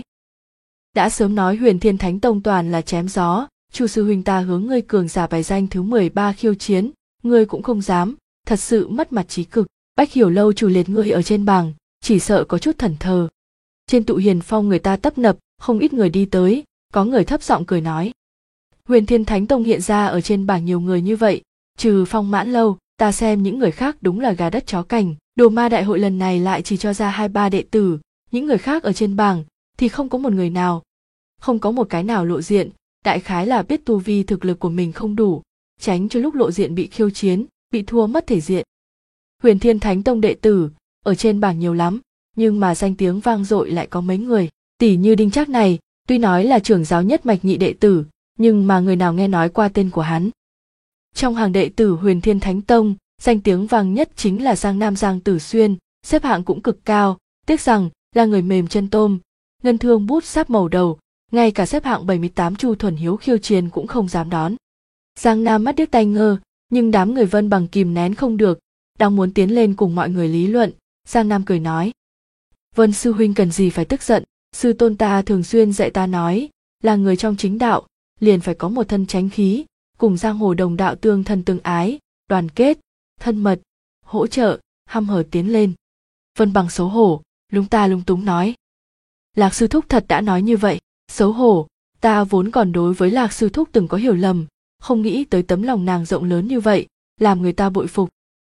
Đã sớm nói Huyền Thiên Thánh Tông toàn là chém gió, Chu sư huynh ta hướng ngươi cường giả bài danh thứ 13 khiêu chiến, ngươi cũng không dám, thật sự mất mặt chí cực. Bách Hiểu Lâu chủ liệt ngươi ở trên bảng, chỉ sợ có chút thẫn thờ. Trên tụ hiền phong người ta tấp nập, không ít người đi tới, có người thấp giọng cười nói. Huyền Thiên Thánh Tông hiện ra ở trên bảng nhiều người như vậy, trừ Phong Mãn Lâu, ta xem những người khác đúng là gà đất chó cành. Đồ Ma đại hội lần này lại chỉ cho ra 2-3 đệ tử, những người khác ở trên bảng thì không có một người nào, không có một cái nào lộ diện, đại khái là biết tu vi thực lực của mình không đủ, tránh cho lúc lộ diện bị khiêu chiến, bị thua mất thể diện. Huyền Thiên Thánh Tông đệ tử ở trên bảng nhiều lắm, nhưng mà danh tiếng vang dội lại có mấy người, tỷ như Đinh Trác này, tuy nói là trưởng giáo nhất mạch nhị đệ tử, nhưng mà người nào nghe nói qua tên của hắn. Trong hàng đệ tử Huyền Thiên Thánh Tông, danh tiếng vang nhất chính là Giang Nam Giang Tử Xuyên, xếp hạng cũng cực cao, tiếc rằng là người mềm chân tôm, ngân thương bút sáp màu đầu, ngay cả xếp hạng 78 Chu Thuần Hiếu khiêu chiến cũng không dám đón. Giang Nam mắt điếc tai ngơ, nhưng đám người Vân Bằng kìm nén không được, đang muốn tiến lên cùng mọi người lý luận, Giang Nam cười nói. Vân sư huynh cần gì phải tức giận, sư tôn ta thường xuyên dạy ta nói, là người trong chính đạo, liền phải có một thân chánh khí, cùng giang hồ đồng đạo tương thân tương ái, đoàn kết, thân mật, hỗ trợ, hăm hở tiến lên. Vân Bằng xấu hổ, lúng ta lung túng nói. Lạc sư thúc thật đã nói như vậy, xấu hổ, ta vốn còn đối với Lạc sư thúc từng có hiểu lầm, không nghĩ tới tấm lòng nàng rộng lớn như vậy, làm người ta bội phục.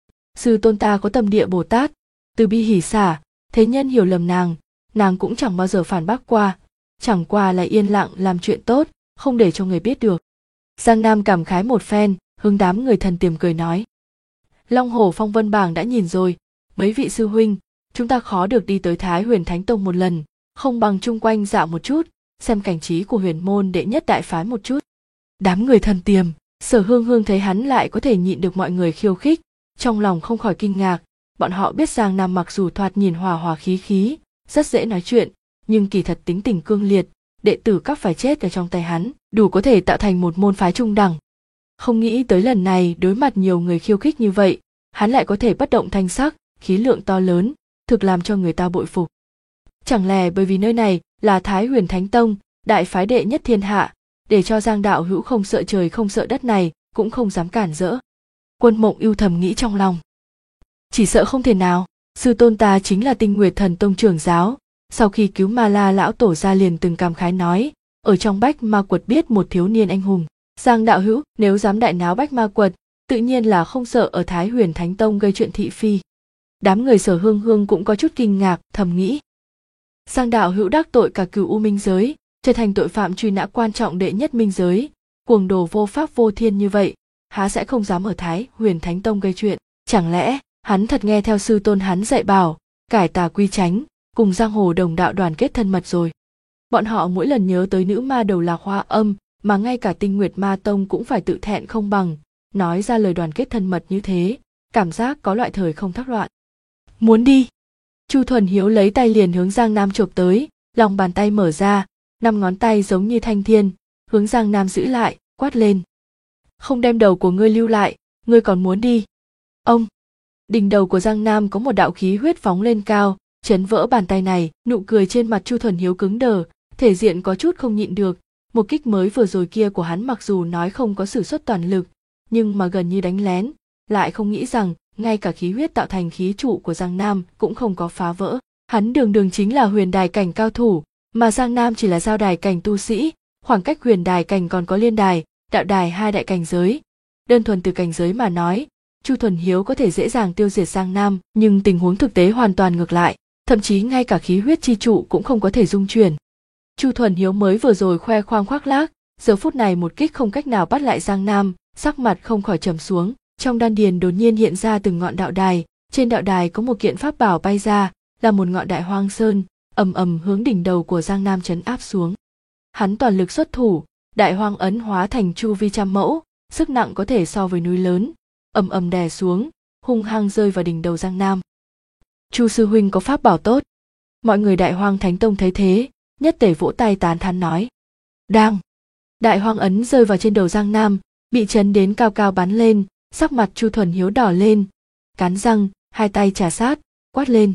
Sư tôn ta có tâm địa Bồ Tát, từ bi hỷ xả, thế nhân hiểu lầm nàng cũng chẳng bao giờ phản bác qua, chẳng qua là yên lặng làm chuyện tốt, không để cho người biết được. Giang Nam cảm khái một phen, hướng đám người thần tiềm cười nói. Long Hổ Phong Vân bảng đã nhìn rồi, mấy vị sư huynh, chúng ta khó được đi tới Thái Huyền Thánh Tông một lần, không bằng chung quanh dạo một chút, xem cảnh trí của huyền môn đệ nhất đại phái một chút. Đám người thần tiềm, Sở Hương Hương thấy hắn lại có thể nhịn được mọi người khiêu khích, trong lòng không khỏi kinh ngạc. Bọn họ biết Giang Nam mặc dù thoạt nhìn hòa hòa khí khí, rất dễ nói chuyện, nhưng kỳ thật tính tình cương liệt, đệ tử các phải chết ở trong tay hắn, đủ có thể tạo thành một môn phái trung đẳng. Không nghĩ tới lần này đối mặt nhiều người khiêu khích như vậy, hắn lại có thể bất động thanh sắc, khí lượng to lớn, thực làm cho người ta bội phục. Chẳng lẽ bởi vì nơi này là Thái Huyền Thánh Tông, đại phái đệ nhất thiên hạ, để cho Giang đạo hữu không sợ trời không sợ đất này cũng không dám cản rỡ. Quân Mộng Ưu thầm nghĩ trong lòng. Chỉ sợ không thể nào, sư tôn ta chính là Tinh Nguyệt Thần Tông trưởng giáo, sau khi cứu Ma La lão tổ ra liền từng cảm khái nói, ở trong Bách Ma Quật biết một thiếu niên anh hùng. Giang đạo hữu nếu dám đại náo Bách Ma Quật, tự nhiên là không sợ ở Thái Huyền Thánh Tông gây chuyện thị phi. Đám người Sở Hương Hương cũng có chút kinh ngạc, thầm nghĩ. Giang đạo hữu đắc tội cả Cửu U Minh giới, trở thành tội phạm truy nã quan trọng đệ nhất minh giới, cuồng đồ vô pháp vô thiên như vậy, há sẽ không dám ở Thái Huyền Thánh Tông gây chuyện? Chẳng lẽ hắn thật nghe theo sư tôn hắn dạy bảo, cải tà quy chánh, cùng giang hồ đồng đạo đoàn kết thân mật rồi? Bọn họ mỗi lần nhớ tới nữ ma đầu Lạc Hoa Âm, mà ngay cả Tinh Nguyệt Ma Tông cũng phải tự thẹn không bằng, nói ra lời đoàn kết thân mật như thế, cảm giác có loại thời không thác loạn. Muốn đi? Chu Thuần Hiếu lấy tay liền hướng Giang Nam chộp tới, lòng bàn tay mở ra, 5 ngón tay giống như thanh thiên, hướng Giang Nam giữ lại, quát lên. Không đem đầu của ngươi lưu lại, ngươi còn muốn đi? Ông! Đỉnh đầu của Giang Nam có một đạo khí huyết phóng lên cao, chấn vỡ bàn tay này, nụ cười trên mặt Chu Thuần Hiếu cứng đờ, thể diện có chút không nhịn được. Một kích mới vừa rồi kia của hắn mặc dù nói không có sử xuất toàn lực, nhưng mà gần như đánh lén, lại không nghĩ rằng ngay cả khí huyết tạo thành khí trụ của Giang Nam cũng không có phá vỡ. Hắn đường đường chính là huyền đài cảnh cao thủ, mà Giang Nam chỉ là giao đài cảnh tu sĩ, khoảng cách huyền đài cảnh còn có liên đài, đạo đài hai đại cảnh giới. Đơn thuần từ cảnh giới mà nói, Chu Thuần Hiếu có thể dễ dàng tiêu diệt Giang Nam, nhưng tình huống thực tế hoàn toàn ngược lại, thậm chí ngay cả khí huyết chi trụ cũng không có thể dung chuyển. Chu Thuần Hiếu mới vừa rồi khoe khoang khoác lác, giờ phút này một kích không cách nào bắt lại Giang Nam, sắc mặt không khỏi trầm xuống, trong đan điền đột nhiên hiện ra từng ngọn đạo đài, trên đạo đài có một kiện pháp bảo bay ra, là một ngọn Đại Hoang Sơn, ầm ầm hướng đỉnh đầu của Giang Nam trấn áp xuống. Hắn toàn lực xuất thủ, Đại Hoang ấn hóa thành chu vi trăm mẫu, sức nặng có thể so với núi lớn, ầm ầm đè xuống, hung hăng rơi vào đỉnh đầu Giang Nam. Chu sư huynh có pháp bảo tốt. Mọi người Đại Hoang Thánh Tông thấy thế, nhất tề vỗ tay tán thán nói. Đang! Đại Hoang ấn rơi vào trên đầu Giang Nam, bị chấn đến cao cao bắn lên, sắc mặt Chu Thuần Hiếu đỏ lên, cắn răng, hai tay trà sát, quát lên.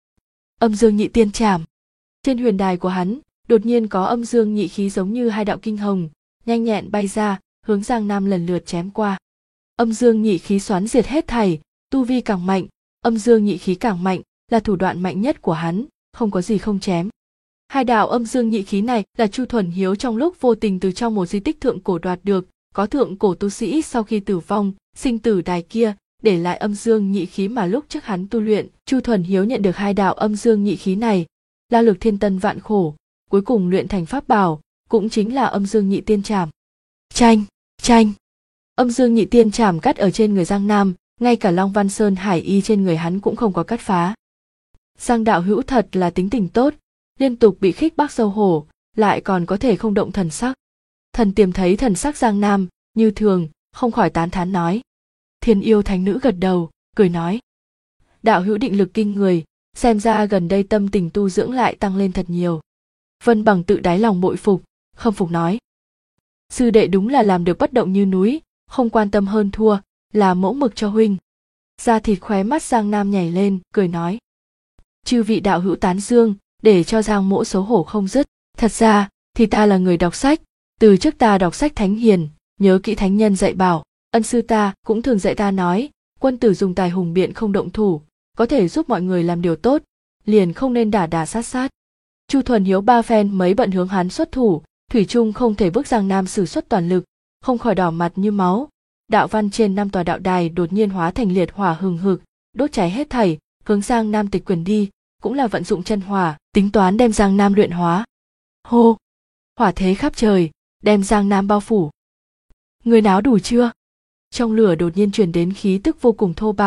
Âm dương nhị tiên trảm. Trên huyền đài của hắn, đột nhiên có âm dương nhị khí giống như hai đạo kinh hồng, nhanh nhẹn bay ra, hướng Giang Nam lần lượt chém qua. Âm dương nhị khí xoắn diệt hết thảy, tu vi càng mạnh, âm dương nhị khí càng mạnh, là thủ đoạn mạnh nhất của hắn, không có gì không chém. Hai đạo âm dương nhị khí này là Chu Thuần Hiếu trong lúc vô tình từ trong một di tích thượng cổ đoạt được, có thượng cổ tu sĩ sau khi tử vong, sinh tử đài kia, để lại âm dương nhị khí mà lúc trước hắn tu luyện. Chu Thuần Hiếu nhận được hai đạo âm dương nhị khí này, la lực thiên tân vạn khổ, cuối cùng luyện thành pháp bảo, cũng chính là âm dương nhị tiên trảm. Chanh, chanh. Âm dương nhị tiên trảm cắt ở trên người Giang Nam, ngay cả Long Văn Sơn hải y trên người hắn cũng không có cắt phá. Giang đạo hữu thật là tính tình tốt, liên tục bị khích bác sâu hổ, lại còn có thể không động thần sắc. Thần Tiềm thấy thần sắc Giang Nam như thường, không khỏi tán thán nói. Thiên Yêu thánh nữ gật đầu, cười nói. Đạo hữu định lực kinh người, xem ra gần đây tâm tình tu dưỡng lại tăng lên thật nhiều. Vân Bằng tự đáy lòng bội phục, khâm phục nói. Sư đệ đúng là làm được bất động như núi, không quan tâm hơn thua, là mẫu mực cho huynh. Da thịt khóe mắt Giang Nam nhảy lên, cười nói. Chư vị đạo hữu tán dương, để cho Giang mỗ xấu hổ không dứt. Thật ra, thì ta là người đọc sách, từ trước ta đọc sách thánh hiền, nhớ kỹ thánh nhân dạy bảo, ân sư ta cũng thường dạy ta nói, quân tử dùng tài hùng biện không động thủ, có thể giúp mọi người làm điều tốt, liền không nên đả sát sát. Chu Thuần Hiếu ba phen mấy bận hướng hắn xuất thủ, thủy chung không thể bức Giang Nam sử xuất toàn lực, không khỏi đỏ mặt như máu. Đạo văn trên 5 tòa đạo đài đột nhiên hóa thành liệt hỏa hừng hực, đốt cháy hết thảy, hướng Giang Nam tịch quyền đi, cũng là vận dụng chân hỏa, tính toán đem Giang Nam luyện hóa. Hô! Hỏa thế khắp trời, đem Giang Nam bao phủ. Người náo đủ chưa? Trong lửa đột nhiên truyền đến khí tức vô cùng thô bạo,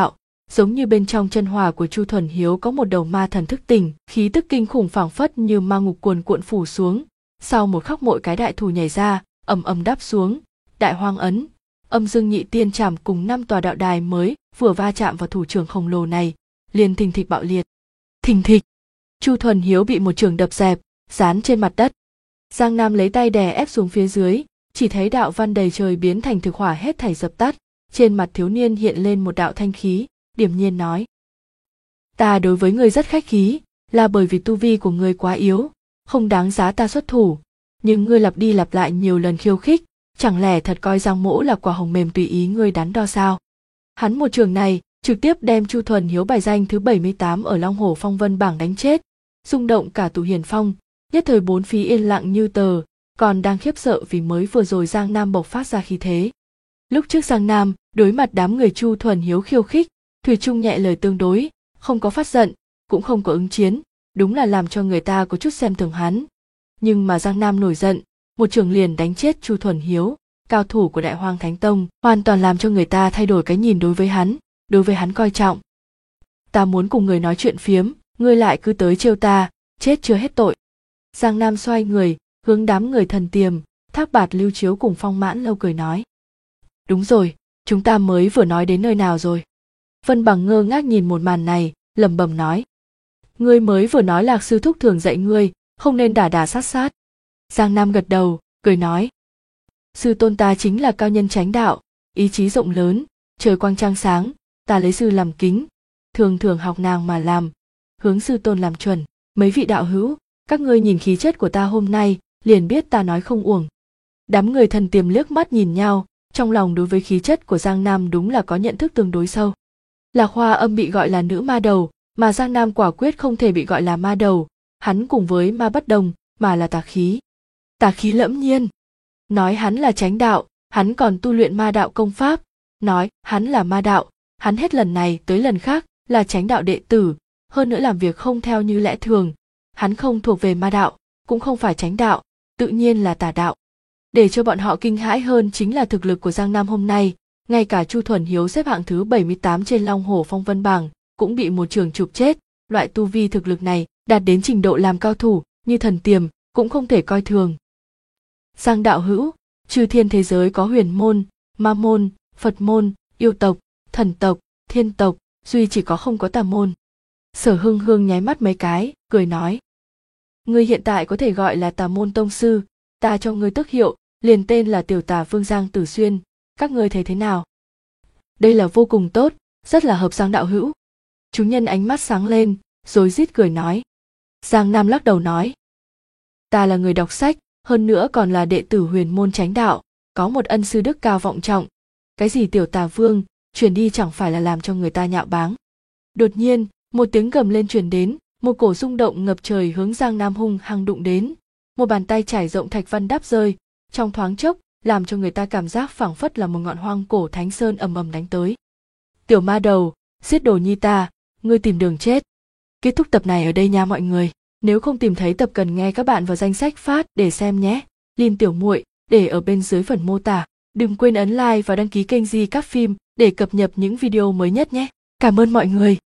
giống như bên trong chân hỏa của Chu Thuần Hiếu có một đầu ma thần thức tỉnh, khí tức kinh khủng phảng phất như ma ngục cuồn cuộn phủ xuống. Sau một khắc mỗi cái đại thủ nhảy ra, ầm ầm đáp xuống, đại hoang ấn, âm dương nhị tiên trảm cùng 5 tòa đạo đài mới vừa va chạm vào thủ trưởng khổng lồ này, liền thình thịch bạo liệt. Thình thịch, Chu Thuần Hiếu bị một trường đập dẹp, dán trên mặt đất. Giang Nam lấy tay đè ép xuống phía dưới, chỉ thấy đạo văn đầy trời biến thành thực hỏa hết thảy dập tắt. Trên mặt thiếu niên hiện lên một đạo thanh khí, điềm nhiên nói: ta đối với ngươi rất khách khí, là bởi vì tu vi của ngươi quá yếu, không đáng giá ta xuất thủ. Nhưng ngươi lặp đi lặp lại nhiều lần khiêu khích, chẳng lẽ thật coi Giang Mỗ là quả hồng mềm tùy ý ngươi đắn đo sao? Hắn một trường này trực tiếp đem Chu Thuần Hiếu bài danh thứ 78 ở Long Hổ Phong Vân bảng đánh chết, rung động cả tụ Hiền Phong, nhất thời bốn phía yên lặng như tờ, còn đang khiếp sợ vì mới vừa rồi Giang Nam bộc phát ra khí thế. Lúc trước Giang Nam đối mặt đám người Chu Thuần Hiếu khiêu khích, thủy chung nhẹ lời tương đối, không có phát giận, cũng không có ứng chiến, đúng là làm cho người ta có chút xem thường hắn. Nhưng mà Giang Nam nổi giận, một trường liền đánh chết Chu Thuần Hiếu, cao thủ của Đại Hoang Thánh Tông, hoàn toàn làm cho người ta thay đổi cái nhìn đối với hắn coi trọng. Ta muốn cùng người nói chuyện phiếm, ngươi lại cứ tới trêu ta, chết chưa hết tội. Giang Nam xoay người, hướng đám người Thần Tiềm, Thác Bạt Lưu Chiếu cùng Phong Mãn Lâu cười nói: đúng rồi, chúng ta mới vừa nói đến nơi nào rồi? Vân Bằng ngơ ngác nhìn một màn này, lẩm bẩm nói: ngươi mới vừa nói Lạc sư thúc thường dạy ngươi, không nên đả sát sát. Giang Nam gật đầu, cười nói: sư tôn ta chính là cao nhân chánh đạo, ý chí rộng lớn, trời quang trăng sáng, ta lấy sư làm kính, thường thường học nàng mà làm, hướng sư tôn làm chuẩn. Mấy vị đạo hữu, các ngươi nhìn khí chất của ta hôm nay, liền biết ta nói không uổng. Đám người Thần Tiềm liếc mắt nhìn nhau, trong lòng đối với khí chất của Giang Nam đúng là có nhận thức tương đối sâu. Lạc Hoa Âm bị gọi là nữ ma đầu, mà Giang Nam quả quyết không thể bị gọi là ma đầu, hắn cùng với ma bất đồng, mà là tà khí. Tà khí lẫm nhiên. Nói hắn là chánh đạo, hắn còn tu luyện ma đạo công pháp, nói hắn là ma đạo, hắn hết lần này tới lần khác là chánh đạo đệ tử, hơn nữa làm việc không theo như lẽ thường, hắn không thuộc về ma đạo, cũng không phải chánh đạo, tự nhiên là tà đạo. Để cho bọn họ kinh hãi hơn chính là thực lực của Giang Nam hôm nay, ngay cả Chu Thuần Hiếu xếp hạng thứ 78 trên Long Hổ Phong Vân bảng cũng bị một trường chụp chết. Loại tu vi thực lực này đạt đến trình độ làm cao thủ như Thần Tiềm cũng không thể coi thường. Giang đạo hữu, chư thiên thế giới có huyền môn, ma môn, Phật môn, yêu tộc, thần tộc, thiên tộc, duy chỉ có không có tà môn. Sở Hưng Hương nháy mắt mấy cái, cười nói: ngươi hiện tại có thể gọi là Tà môn tông sư, ta cho ngươi tước hiệu, liền tên là Tiểu Tà Vương Giang Tử Xuyên, các ngươi thấy thế nào? Đây là vô cùng tốt, rất là hợp Giang đạo hữu. Chúng nhân ánh mắt sáng lên, rối rít cười nói. Giang Nam lắc đầu nói: ta là người đọc sách, hơn nữa còn là đệ tử huyền môn chánh đạo, có một ân sư đức cao vọng trọng. Cái gì Tiểu Tà Vương, truyền đi chẳng phải là làm cho người ta nhạo báng. Đột nhiên, một tiếng gầm lên truyền đến, một cổ rung động ngập trời hướng Giang Nam hung hăng đụng đến. Một bàn tay trải rộng thạch văn đáp rơi, trong thoáng chốc, làm cho người ta cảm giác phảng phất là một ngọn hoang cổ thánh sơn ầm ầm đánh tới. Tiểu ma đầu, giết đồ nhi ta, ngươi tìm đường chết. Kết thúc tập này ở đây nha mọi người. Nếu không tìm thấy tập cần nghe các bạn vào danh sách phát để xem nhé. Link tiểu muội để ở bên dưới phần mô tả. Đừng quên ấn like và đăng ký kênh Di Các Phim để cập nhật những video mới nhất nhé. Cảm ơn mọi người.